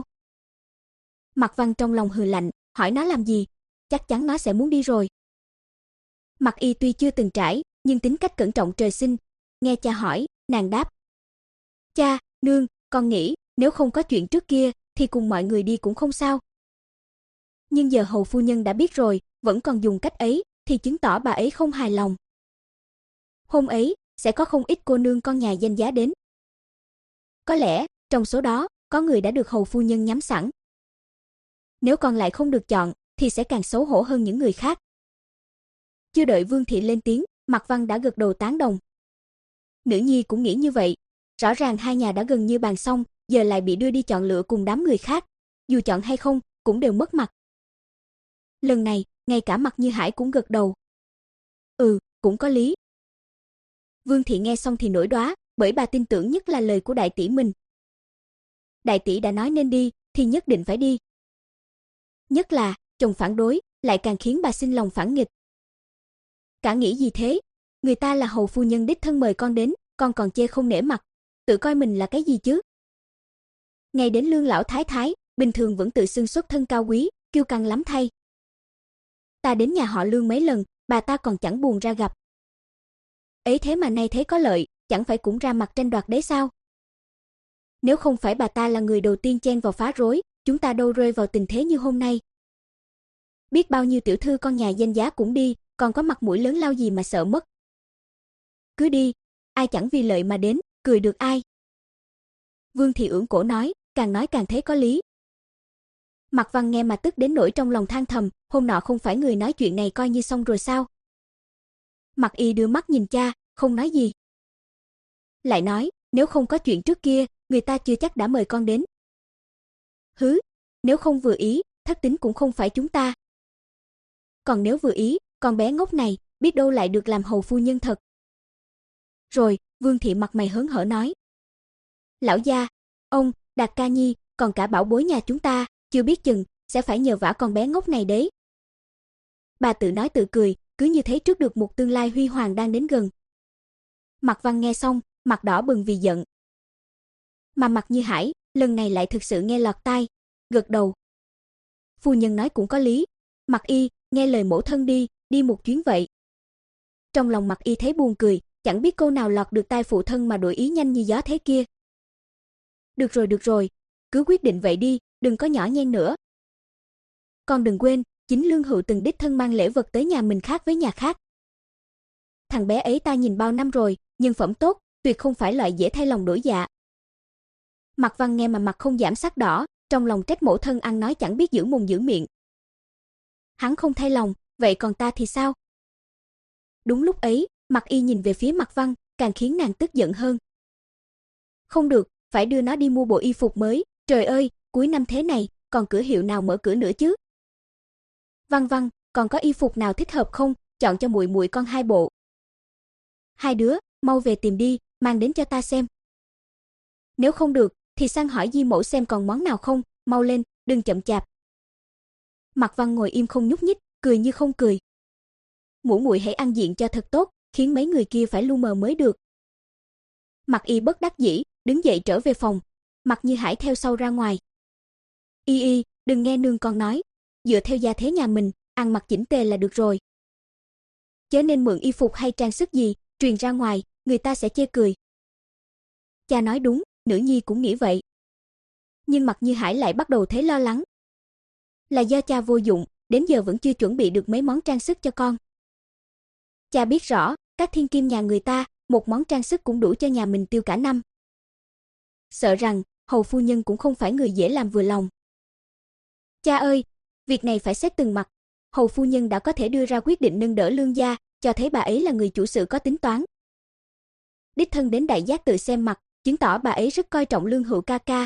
Mặc Văn trong lòng hừ lạnh, hỏi nó làm gì? Chắc chắn nó sẽ muốn đi rồi. Mặc Y tuy chưa từng trải, nhưng tính cách cẩn trọng trời sinh. Nghe cha hỏi, nàng đáp. Cha, nương, con nghĩ, nếu không có chuyện trước kia, thì cùng mọi người đi cũng không sao. Nhưng giờ hầu phu nhân đã biết rồi, vẫn còn dùng cách ấy, thì chứng tỏ bà ấy không hài lòng. Hôm ấy, sẽ có không ít cô nương con nhà danh giá đến. Có lẽ, trong số đó, có người đã được hầu phu nhân nhắm sẵn. Nếu còn lại không được chọn, thì sẽ càng xấu hổ hơn những người khác. Chưa đợi Vương Thị lên tiếng, Mặc Văn đã gật đầu tán đồng. Nữ nhi cũng nghĩ như vậy. Rõ ràng hai nhà đã gần như bàn xong, giờ lại bị đưa đi chọn lựa cùng đám người khác. Dù chọn hay không, cũng đều mất mặt. Lần này, ngay cả Mặc Như Hải cũng gật đầu. Ừ, cũng có lý. Vương Thị nghe xong thì nổi đoá, bởi bà tin tưởng nhất là lời của đại tỷ mình. Đại tỷ đã nói nên đi, thì nhất định phải đi. Nhất là, chồng phản đối, lại càng khiến bà sinh lòng phản nghịch. Cả nghĩ gì thế? Người ta là hầu phu nhân đích thân mời con đến, con còn chê không nể mặt, tự coi mình là cái gì chứ? Ngay đến Lương lão thái thái, bình thường vẫn tự xưng xuất thân cao quý, kiêu căng lắm thay. ta đến nhà họ Lương mấy lần, bà ta còn chẳng buồn ra gặp. Ấy thế mà nay thấy có lợi, chẳng phải cũng ra mặt tranh đoạt đấy sao? Nếu không phải bà ta là người đầu tiên chen vào phá rối, chúng ta đâu rơi vào tình thế như hôm nay. Biết bao nhiêu tiểu thư con nhà danh giá cũng đi, còn có mặt mũi lớn lao gì mà sợ mất. Cứ đi, ai chẳng vì lợi mà đến, cười được ai. Vương Thị ưỡn cổ nói, càng nói càng thấy có lý. Mạc Văn nghe mà tức đến nỗi trong lòng than thầm, hôm nọ không phải người nói chuyện này coi như xong rồi sao? Mạc Y đưa mắt nhìn cha, không nói gì. Lại nói, nếu không có chuyện trước kia, người ta chưa chắc đã mời con đến. Hứ, nếu không vừa ý, thất tín cũng không phải chúng ta. Còn nếu vừa ý, con bé ngốc này, biết đâu lại được làm hầu phu nhân thật. Rồi, Vương Thị mặt mày hớn hở nói. Lão gia, ông, Đạt Ca Nhi, còn cả bảo bối nhà chúng ta, chưa biết chừng, sẽ phải nhờ vả con bé ngốc này đấy. Bà tự nói tự cười, cứ như thấy trước được một tương lai huy hoàng đang đến gần. Mạc Văn nghe xong, mặt đỏ bừng vì giận. Mà Mạc Như Hải, lần này lại thực sự nghe lọt tai, gật đầu. Phu nhân nói cũng có lý, Mạc Y, nghe lời mẫu thân đi, đi một chuyến vậy. Trong lòng Mạc Y thấy buồn cười, chẳng biết câu nào lọt được tai phụ thân mà đổi ý nhanh như gió thế kia. Được rồi được rồi, cứ quyết định vậy đi, đừng có nhỏ nhen nữa. Con đừng quên, chính Lương Hữu từng đích thân mang lễ vật tới nhà mình khác với nhà khác. Thằng bé ấy ta nhìn bao năm rồi, nhân phẩm tốt, tuyệt không phải loại dễ thay lòng đổi dạ. Mạc Văn nghe mà mặt không giảm sắc đỏ, trong lòng trách mẫu thân ăn nói chẳng biết giữ mồm giữ miệng. Hắn không thay lòng, vậy còn ta thì sao? Đúng lúc ấy, Mạc Y nhìn về phía Mạc Văn, càng khiến nàng tức giận hơn. Không được, phải đưa nó đi mua bộ y phục mới, trời ơi, cuối năm thế này, còn cửa hiệu nào mở cửa nữa chứ? Văn Văn, còn có y phục nào thích hợp không, chọn cho muội muội con hai bộ. Hai đứa, mau về tìm đi, mang đến cho ta xem. Nếu không được, thì sang hỏi Di mẫu xem còn món nào không, mau lên, đừng chậm chạp. Mạc Văn ngồi im không nhúc nhích, cười như không cười. Muội muội hãy ăn diện cho thật tốt, khiến mấy người kia phải lu mờ mới được. Mạc Y bất đắc dĩ, đứng dậy trở về phòng, Mạc Như Hải theo sau ra ngoài. Y Y, đừng nghe nương con nói, dựa theo gia thế nhà mình, ăn mặc chỉnh tề là được rồi. Chớ nên mượn y phục hay trang sức gì, truyền ra ngoài, người ta sẽ chê cười. Cha nói đúng, nữ nhi cũng nghĩ vậy. Nhưng Mạc Như Hải lại bắt đầu thấy lo lắng. Là do cha vô dụng, đến giờ vẫn chưa chuẩn bị được mấy món trang sức cho con. Cha biết rõ, các thiên kim nhà người ta, một món trang sức cũng đủ cho nhà mình tiêu cả năm. Sợ rằng, hầu phu nhân cũng không phải người dễ làm vừa lòng. Cha ơi, việc này phải xét từng mặt. Hầu phu nhân đã có thể đưa ra quyết định nâng đỡ Lương gia, cho thấy bà ấy là người chủ sự có tính toán. Đích thân đến đại giác tự xem mặt, chứng tỏ bà ấy rất coi trọng Lương Hữu ca ca.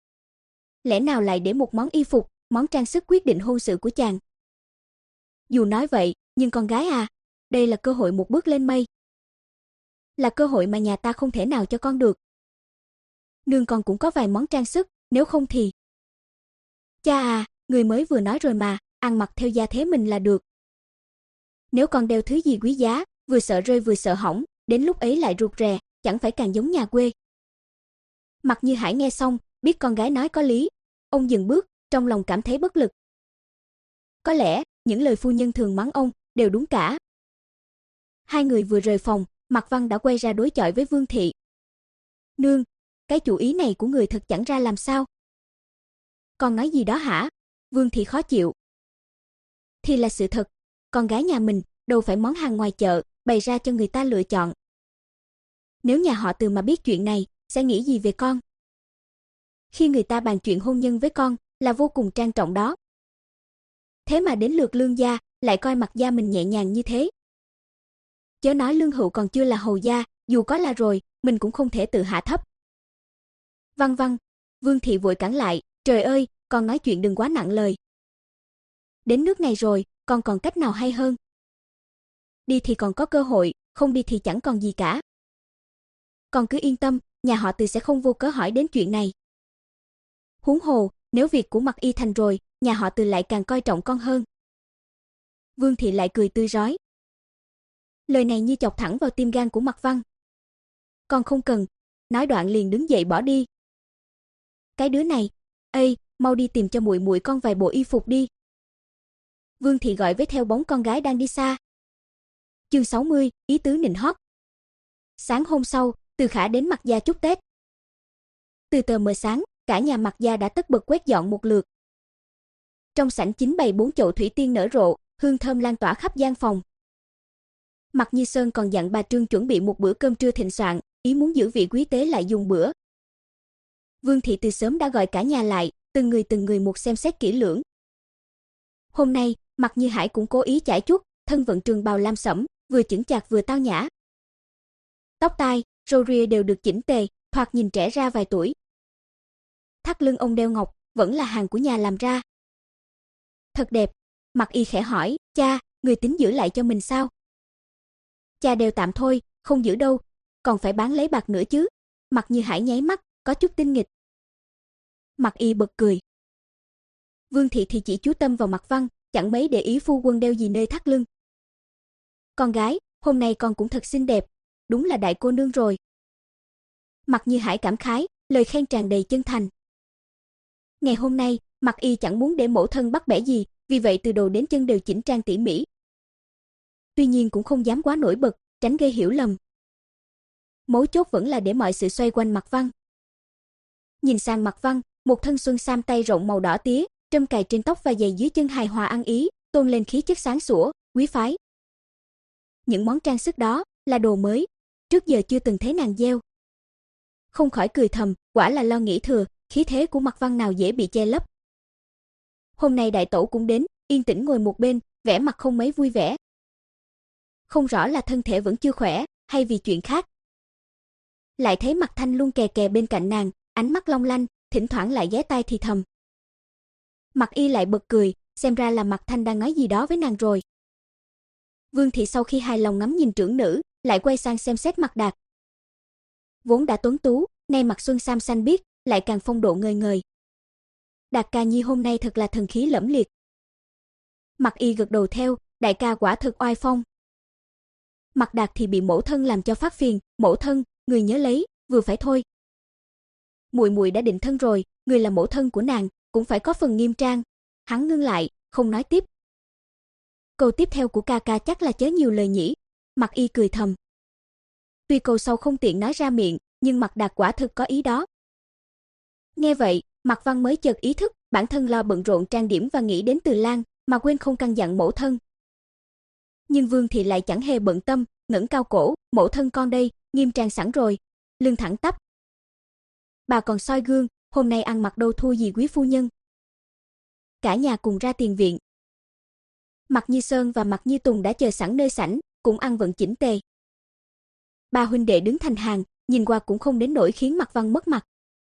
Lẽ nào lại để một món y phục, món trang sức quyết định hôn sự của chàng? Dù nói vậy, nhưng con gái à, đây là cơ hội một bước lên mây. Là cơ hội mà nhà ta không thể nào cho con được. Nương con cũng có vài món trang sức, nếu không thì... Cha à, người mới vừa nói rồi mà, ăn mặc theo gia thế mình là được. Nếu con đeo thứ gì quý giá, vừa sợ rơi vừa sợ hỏng, đến lúc ấy lại rụt rè, chẳng phải càng giống nhà quê. Mạc Như Hải nghe xong, biết con gái nói có lý, ông dừng bước, trong lòng cảm thấy bất lực. Có lẽ, những lời phu nhân thường mắng ông, đều đúng cả. Hai người vừa rời phòng, Mạc Văn đã quay ra đối chọi với Vương Thị. Nương, cái chủ ý này của người thật chẳng ra làm sao. Con nói gì đó hả? Vương Thị khó chịu. Thì là sự thật, con gái nhà mình, đâu phải món hàng ngoài chợ, bày ra cho người ta lựa chọn. Nếu nhà họ Từ mà biết chuyện này, sẽ nghĩ gì về con? Khi người ta bàn chuyện hôn nhân với con, là vô cùng trang trọng đó. Thế mà đến lượt Lương gia, lại coi mặt gia mình nhẹ nhàng như thế. Chớ nói Lương Hữu còn chưa là hầu gia, dù có là rồi, mình cũng không thể tự hạ thấp. Văn Văn, Vương Thị vội cản lại, trời ơi, con nói chuyện đừng quá nặng lời. Đến nước này rồi, con còn cách nào hay hơn? Đi thì còn có cơ hội, không đi thì chẳng còn gì cả. Con cứ yên tâm, nhà họ Từ sẽ không vô cớ hỏi đến chuyện này. Huống hồ, nếu việc của Mạc Y thành rồi, nhà họ Từ lại càng coi trọng con hơn. Vương Thị lại cười tươi rói. Lời này như chọc thẳng vào tim gan của Mạc Văn. Con không cần, nói đoạn liền đứng dậy bỏ đi. Cái đứa này, ê, mau đi tìm cho muội muội con vài bộ y phục đi. Vương thị gọi với theo bóng con gái đang đi xa. Chương sáu mươi, ý tứ nịnh hót. Sáng hôm sau, Từ Khả đến Mạc gia chúc Tết. Từ tờ mờ sáng, cả nhà Mạc gia đã tất bật quét dọn một lượt. Trong sảnh chính bày bốn chậu thủy tiên nở rộ, hương thơm lan tỏa khắp gian phòng. Mạc Như Sơn còn dặn bà Trương chuẩn bị một bữa cơm trưa thịnh soạn, ý muốn giữ vị quý tế lại dùng bữa. Vương thị từ sớm đã gọi cả nhà lại, từng người từng người một xem xét kỹ lưỡng. Hôm nay, Mạc Như Hải cũng cố ý chải chuốt, thân vận trường bào lam sẫm, vừa chững chạc vừa tao nhã. Tóc tai, râu ria đều được chỉnh tề, thoạt nhìn trẻ ra vài tuổi. Thắt lưng ông đeo ngọc, vẫn là hàng của nhà làm ra. Thật đẹp. Mạc Y khẽ hỏi, cha, người tính giữ lại cho mình sao? Cha đeo tạm thôi, không giữ đâu, còn phải bán lấy bạc nữa chứ. Mạc Như Hải nháy mắt, có chút tinh nghịch. Mạc Y bật cười. Vương thị thì chỉ chú tâm vào Mạc Văn, chẳng mấy để ý phu quân đeo gì nơi thắt lưng. Con gái, hôm nay con cũng thật xinh đẹp, đúng là đại cô nương rồi. Mạc Như Hải cảm khái, lời khen tràn đầy chân thành. Ngày hôm nay, Mạc Y chẳng muốn để mẫu thân bắt bẻ gì, vì vậy từ đầu đến chân đều chỉnh trang tỉ mỉ. Tuy nhiên cũng không dám quá nổi bật, tránh gây hiểu lầm. Mấu chốt vẫn là để mọi sự xoay quanh Mạc Văn. Nhìn sang Mạc Văn, một thân xuân sam tay rộng màu đỏ tía, trâm cài trên tóc và giày dưới chân hài hòa ăn ý, tôn lên khí chất sáng sủa, quý phái. Những món trang sức đó là đồ mới, trước giờ chưa từng thấy nàng gieo. Không khỏi cười thầm, quả là lo nghĩ thừa, khí thế của Mạc Văn nào dễ bị che lấp. Hôm nay đại tẩu cũng đến, yên tĩnh ngồi một bên, vẻ mặt không mấy vui vẻ. Không rõ là thân thể vẫn chưa khỏe, hay vì chuyện khác. Lại thấy Mạc Thanh luôn kè kè bên cạnh nàng, ánh mắt long lanh, thỉnh thoảng lại ghé tai thì thầm. Mạc Y lại bật cười, xem ra là Mạc Thanh đang nói gì đó với nàng rồi. Vương thị sau khi hài lòng ngắm nhìn trưởng nữ, lại quay sang xem xét Mạc Đạt. Vốn đã tuấn tú, nay mặc xuân sam xanh biếc, lại càng phong độ ngời ngời. Đạt ca nhi hôm nay thật là thần khí lẫm liệt. Mạc Y gật đầu theo, đại ca quả thật oai phong. Mạc Đạt thì bị mẫu thân làm cho phát phiền, mẫu thân, người nhớ lấy, vừa phải thôi. Muội muội đã định thân rồi, người là mẫu thân của nàng, cũng phải có phần nghiêm trang. Hắn ngưng lại, không nói tiếp. Câu tiếp theo của ca ca chắc là chớ nhiều lời nhỉ. Mạc Y cười thầm. Tuy câu sau không tiện nói ra miệng, nhưng Mạc Đạt quả thực có ý đó. Nghe vậy, Mạc Văn mới chợt ý thức, bản thân lo bận rộn trang điểm và nghĩ đến Từ Lan, mà quên không căn dặn mẫu thân. Nhưng Vương thị lại chẳng hề bận tâm, ngẩng cao cổ, mẫu thân con đây, nghiêm trang sẵn rồi, lưng thẳng tắp. Bà còn soi gương, hôm nay ăn mặc đâu thua gì quý phu nhân. Cả nhà cùng ra tiền viện. Mạc Như Sơn và Mạc Như Tùng đã chờ sẵn nơi sảnh, cũng ăn vận chỉnh tề. Ba huynh đệ đứng thành hàng, nhìn qua cũng không đến nỗi khiến Mạc Văn mất mặt.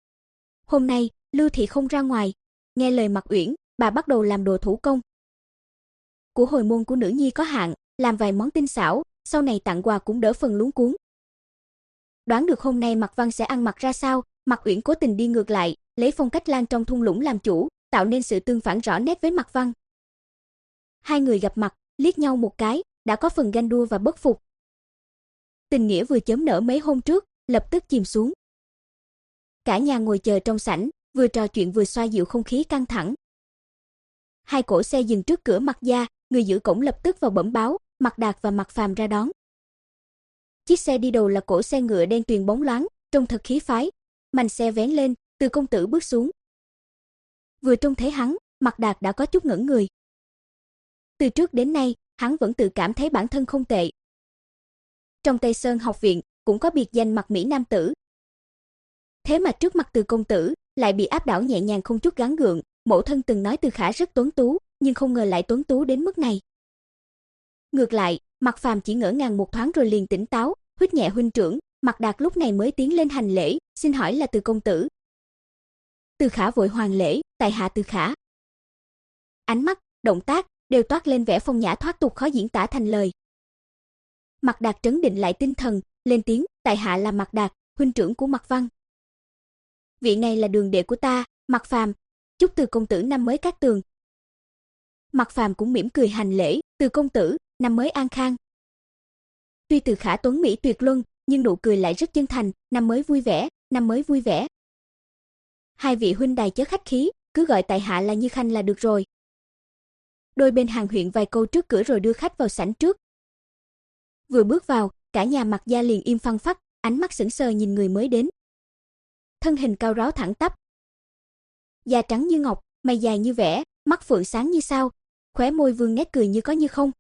Hôm nay, Lưu thị không ra ngoài, nghe lời Mạc Uyển, bà bắt đầu làm đồ thủ công. Của hồi môn của nữ nhi có hạn, làm vài món tinh xảo, sau này tặng quà cũng đỡ phần luống cuống. Đoán được hôm nay Mạc Văn sẽ ăn mặc ra sao, Mạc Uyển cố tình đi ngược lại, lấy phong cách Lan trong thung lũng làm chủ, tạo nên sự tương phản rõ nét với Mạc Văn. Hai người gặp mặt, liếc nhau một cái, đã có phần ganh đua và bất phục. Tình nghĩa vừa chớm nở mấy hôm trước, lập tức chìm xuống. Cả nhà ngồi chờ trong sảnh, vừa trò chuyện vừa xoa dịu không khí căng thẳng. Hai cỗ xe dừng trước cửa Mạc gia, người giữ cổng lập tức vào bẩm báo, Mạc Đạt và Mạc Phàm ra đón. Chiếc xe đi đầu là cỗ xe ngựa đen tuyền bóng loáng, trông thật khí phái. Mành xe vén lên, Từ công tử bước xuống. Vừa trông thấy hắn, Mạc Đạt đã có chút ngẩn người. Từ trước đến nay, hắn vẫn tự cảm thấy bản thân không tệ. Trong Tây Sơn học viện, cũng có biệt danh Mạc Mỹ nam tử. Thế mà trước mặt Từ công tử, lại bị áp đảo nhẹ nhàng không chút gắng gượng, mẫu thân từng nói Từ Khả rất tuấn tú, nhưng không ngờ lại tuấn tú đến mức này. Ngược lại, Mạc Phàm chỉ ngỡ ngàng một thoáng rồi liền tỉnh táo, huýt nhẹ huynh trưởng, Mạc Đạt lúc này mới tiến lên hành lễ, xin hỏi là Từ công tử. Từ Khả vội hoàn lễ, tại hạ Từ Khả. Ánh mắt, động tác đều toát lên vẻ phong nhã thoát tục khó diễn tả thành lời. Mạc Đạt trấn định lại tinh thần, lên tiếng, tại hạ là Mạc Đạt, huynh trưởng của Mạc Văn. Vị này là đường đệ của ta, Mạc Phàm, chúc Từ công tử năm mới cát tường. Mạc Phàm cũng mỉm cười hành lễ, Từ công tử, năm mới an khang. Tuy Từ Khả tuấn mỹ tuyệt luân, nhưng nụ cười lại rất chân thành, năm mới vui vẻ, năm mới vui vẻ. Hai vị huynh đài chớ khách khí, cứ gọi tại hạ là Như Khanh là được rồi. đôi bên hàng huyện vài câu trước cửa rồi đưa khách vào sảnh trước. Vừa bước vào, cả nhà Mạc gia liền im phăng phắc, ánh mắt sững sờ nhìn người mới đến. Thân hình cao ráo thẳng tắp, da trắng như ngọc, mày dài như vẽ, mắt phượng sáng như sao, khóe môi vương nét cười như có như không.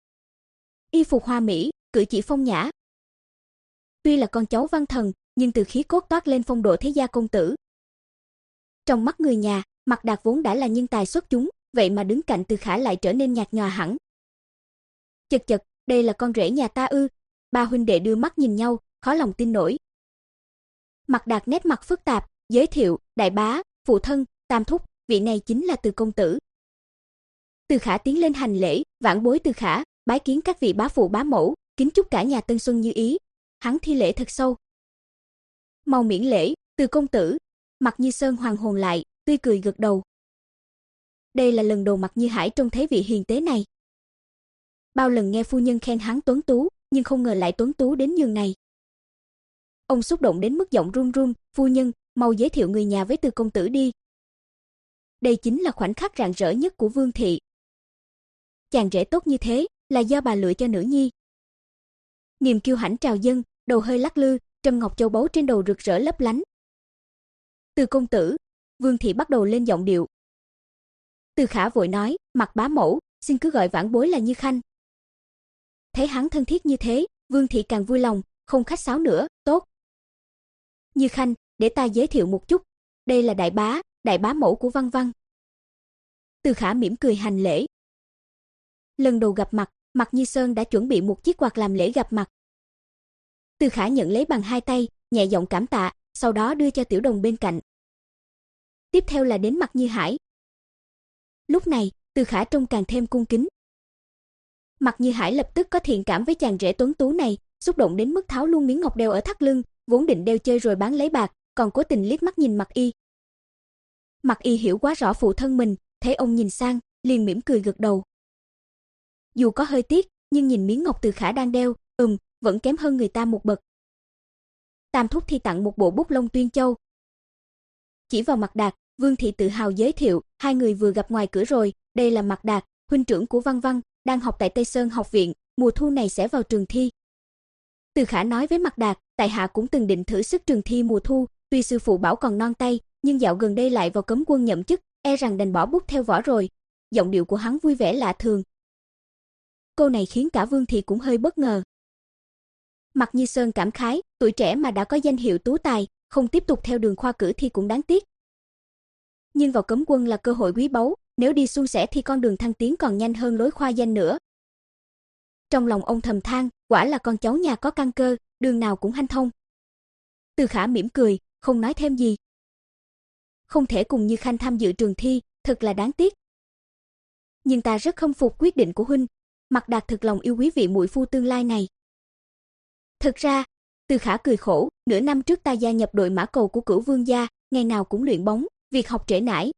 Y phục hoa mỹ, cử chỉ phong nhã. Tuy là con cháu văn thần, nhưng từ khí cốt toát lên phong độ thế gia công tử. Trong mắt người nhà, Mạc Đạt vốn đã là nhân tài xuất chúng, vậy mà đứng cạnh Từ Khả lại trở nên nhạt nhòa hẳn. Chật chật, đây là con rể nhà ta ư? Ba huynh đệ đưa mắt nhìn nhau, khó lòng tin nổi. Mạc Đạt nét mặt phức tạp, giới thiệu, đại bá, phụ thân, tam thúc, vị này chính là Từ công tử. Từ Khả tiến lên hành lễ, vãn bối Từ Khả, bái kiến các vị bá phụ bá mẫu, kính chúc cả nhà tân xuân như ý. Hắn thi lễ thật sâu. Mau miễn lễ, Từ công tử. Mạc Như Sơn hoàn hồn lại, tươi cười gật đầu. Đây là lần đầu Mạc Như Hải trông thấy vị hiền tế này. Bao lần nghe phu nhân khen hắn tuấn tú, nhưng không ngờ lại tuấn tú đến nhường này. Ông xúc động đến mức giọng run run, "Phu nhân, mau giới thiệu người nhà với Từ công tử đi." Đây chính là khoảnh khắc rạng rỡ nhất của Vương thị. Chàng rể tốt như thế, là do bà lựa cho nữ nhi. Niềm kiêu hãnh trào dâng, đầu hơi lắc lư, trâm ngọc châu báu trên đầu rực rỡ lấp lánh. "Từ công tử." Vương thị bắt đầu lên giọng điệu. Từ Khả vội nói, "Mạc bá mẫu, xin cứ gọi vãn bối là Như Khanh." Thấy hắn thân thiết như thế, Vương thị càng vui lòng, không khách sáo nữa, "Tốt. Như Khanh, để ta giới thiệu một chút, đây là đại bá, đại bá mẫu của Văn Văn." Từ Khả mỉm cười hành lễ. Lần đầu gặp mặt, Mạc Như Sơn đã chuẩn bị một chiếc quạt làm lễ gặp mặt. Từ Khả nhận lấy bằng hai tay, nhẹ giọng cảm tạ, sau đó đưa cho tiểu đồng bên cạnh. Tiếp theo là đến Mạc Như Hải. Lúc này, Từ Khả trông càng thêm cung kính. Mạc Như Hải lập tức có thiện cảm với chàng rể tuấn tú này, xúc động đến mức tháo luôn miếng ngọc đeo ở thắt lưng, vốn định đeo chơi rồi bán lấy bạc, còn cố tình liếc mắt nhìn Mạc Y. Mạc Y hiểu quá rõ phụ thân mình, thấy ông nhìn sang, liền mỉm cười gật đầu. Dù có hơi tiếc, nhưng nhìn miếng ngọc Từ Khả đang đeo, ừm, vẫn kém hơn người ta một bậc. Tam thúc thì tặng một bộ bút lông Tuyên Châu. Chỉ vào Mạc Đạt, Vương thị tự hào giới thiệu, hai người vừa gặp ngoài cửa rồi, đây là Mạc Đạt, huynh trưởng của Văn Văn, đang học tại Tây Sơn học viện, mùa thu này sẽ vào trường thi. Từ Khả nói với Mạc Đạt, tại hạ cũng từng định thử sức trường thi mùa thu, tuy sư phụ bảo còn non tay, nhưng dạo gần đây lại vào cấm quân nhậm chức, e rằng đành bỏ bút theo vỏ rồi. Giọng điệu của hắn vui vẻ lạ thường. Câu này khiến cả Vương thị cũng hơi bất ngờ. Mạc Như Sơn cảm khái, tuổi trẻ mà đã có danh hiệu tú tài, không tiếp tục theo đường khoa cử thì cũng đáng tiếc. Nhưng vào cấm quân là cơ hội quý báu, nếu đi suôn sẻ thì con đường thăng tiến còn nhanh hơn lối khoa danh nữa. Trong lòng ông thầm than, quả là con cháu nhà có căn cơ, đường nào cũng hanh thông. Từ Khả mỉm cười, không nói thêm gì. Không thể cùng Như Khanh tham dự trường thi, thật là đáng tiếc. Nhưng ta rất khâm phục quyết định của huynh, Mạc Đạt thực lòng yêu quý vị muội phu tương lai này. Thực ra, Từ Khả cười khổ, nửa năm trước ta gia nhập đội mã cầu của Cửu Vương gia, ngày nào cũng luyện bóng, việc học trễ nải.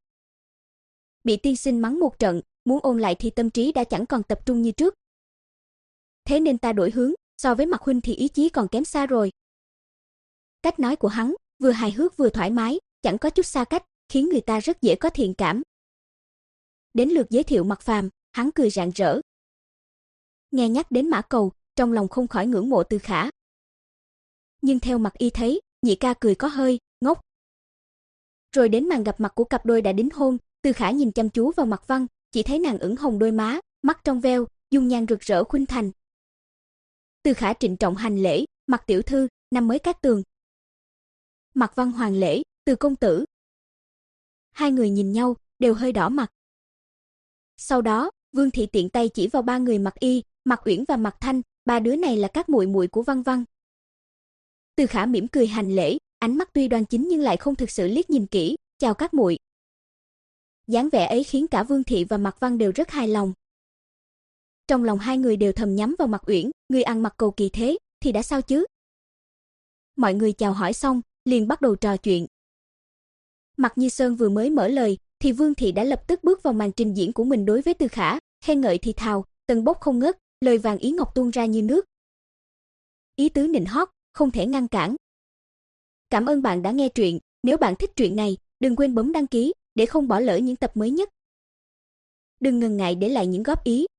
Bị tiên sinh mắng một trận, muốn ôn lại thì tâm trí đã chẳng còn tập trung như trước. Thế nên ta đổi hướng, so với Mạc huynh thì ý chí còn kém xa rồi. Cách nói của hắn, vừa hài hước vừa thoải mái, chẳng có chút xa cách, khiến người ta rất dễ có thiện cảm. Đến lượt giới thiệu Mạc Phàm, hắn cười rạng rỡ. Nghe nhắc đến mã cầu, trong lòng không khỏi ngưỡng mộ Từ Khả. Nhưng theo Mạc Y thấy, nhị ca cười có hơi ngốc. Rồi đến màn gặp mặt của cặp đôi đã đính hôn, Từ Khả nhìn chăm chú vào Mạc Văn, chỉ thấy nàng ửng hồng đôi má, mắt trong veo, dung nhan rực rỡ khuynh thành. Từ Khả trịnh trọng hành lễ, Mạc tiểu thư, năm mới cát tường. Mạc Văn hoàn lễ, Từ công tử. Hai người nhìn nhau, đều hơi đỏ mặt. Sau đó, Vương thị tiện tay chỉ vào ba người Mạc Y, Mạc Uyển và Mạc Thanh, ba đứa này là các muội muội của Văn Văn. Từ Khả mỉm cười hành lễ, ánh mắt tuy đoan chính nhưng lại không thực sự liếc nhìn kỹ, "Chào các muội." Dáng vẻ ấy khiến cả Vương thị và Mạc Văn đều rất hài lòng. Trong lòng hai người đều thầm nhắm vào Mạc Uyển, người ăn mặc cầu kỳ thế thì đã sao chứ? Mọi người chào hỏi xong, liền bắt đầu trò chuyện. Mạc Như Sơn vừa mới mở lời, thì Vương thị đã lập tức bước vào màn trình diễn của mình đối với Từ Khả, khen ngợi thì thào, tần bốc không ngớt, lời vàng ý ngọc tuôn ra như nước. Ý tứ nịnh hót, không thể ngăn cản. Cảm ơn bạn đã nghe truyện, nếu bạn thích truyện này, đừng quên bấm đăng ký để không bỏ lỡ những tập mới nhất. đừng ngần ngại để lại những góp ý,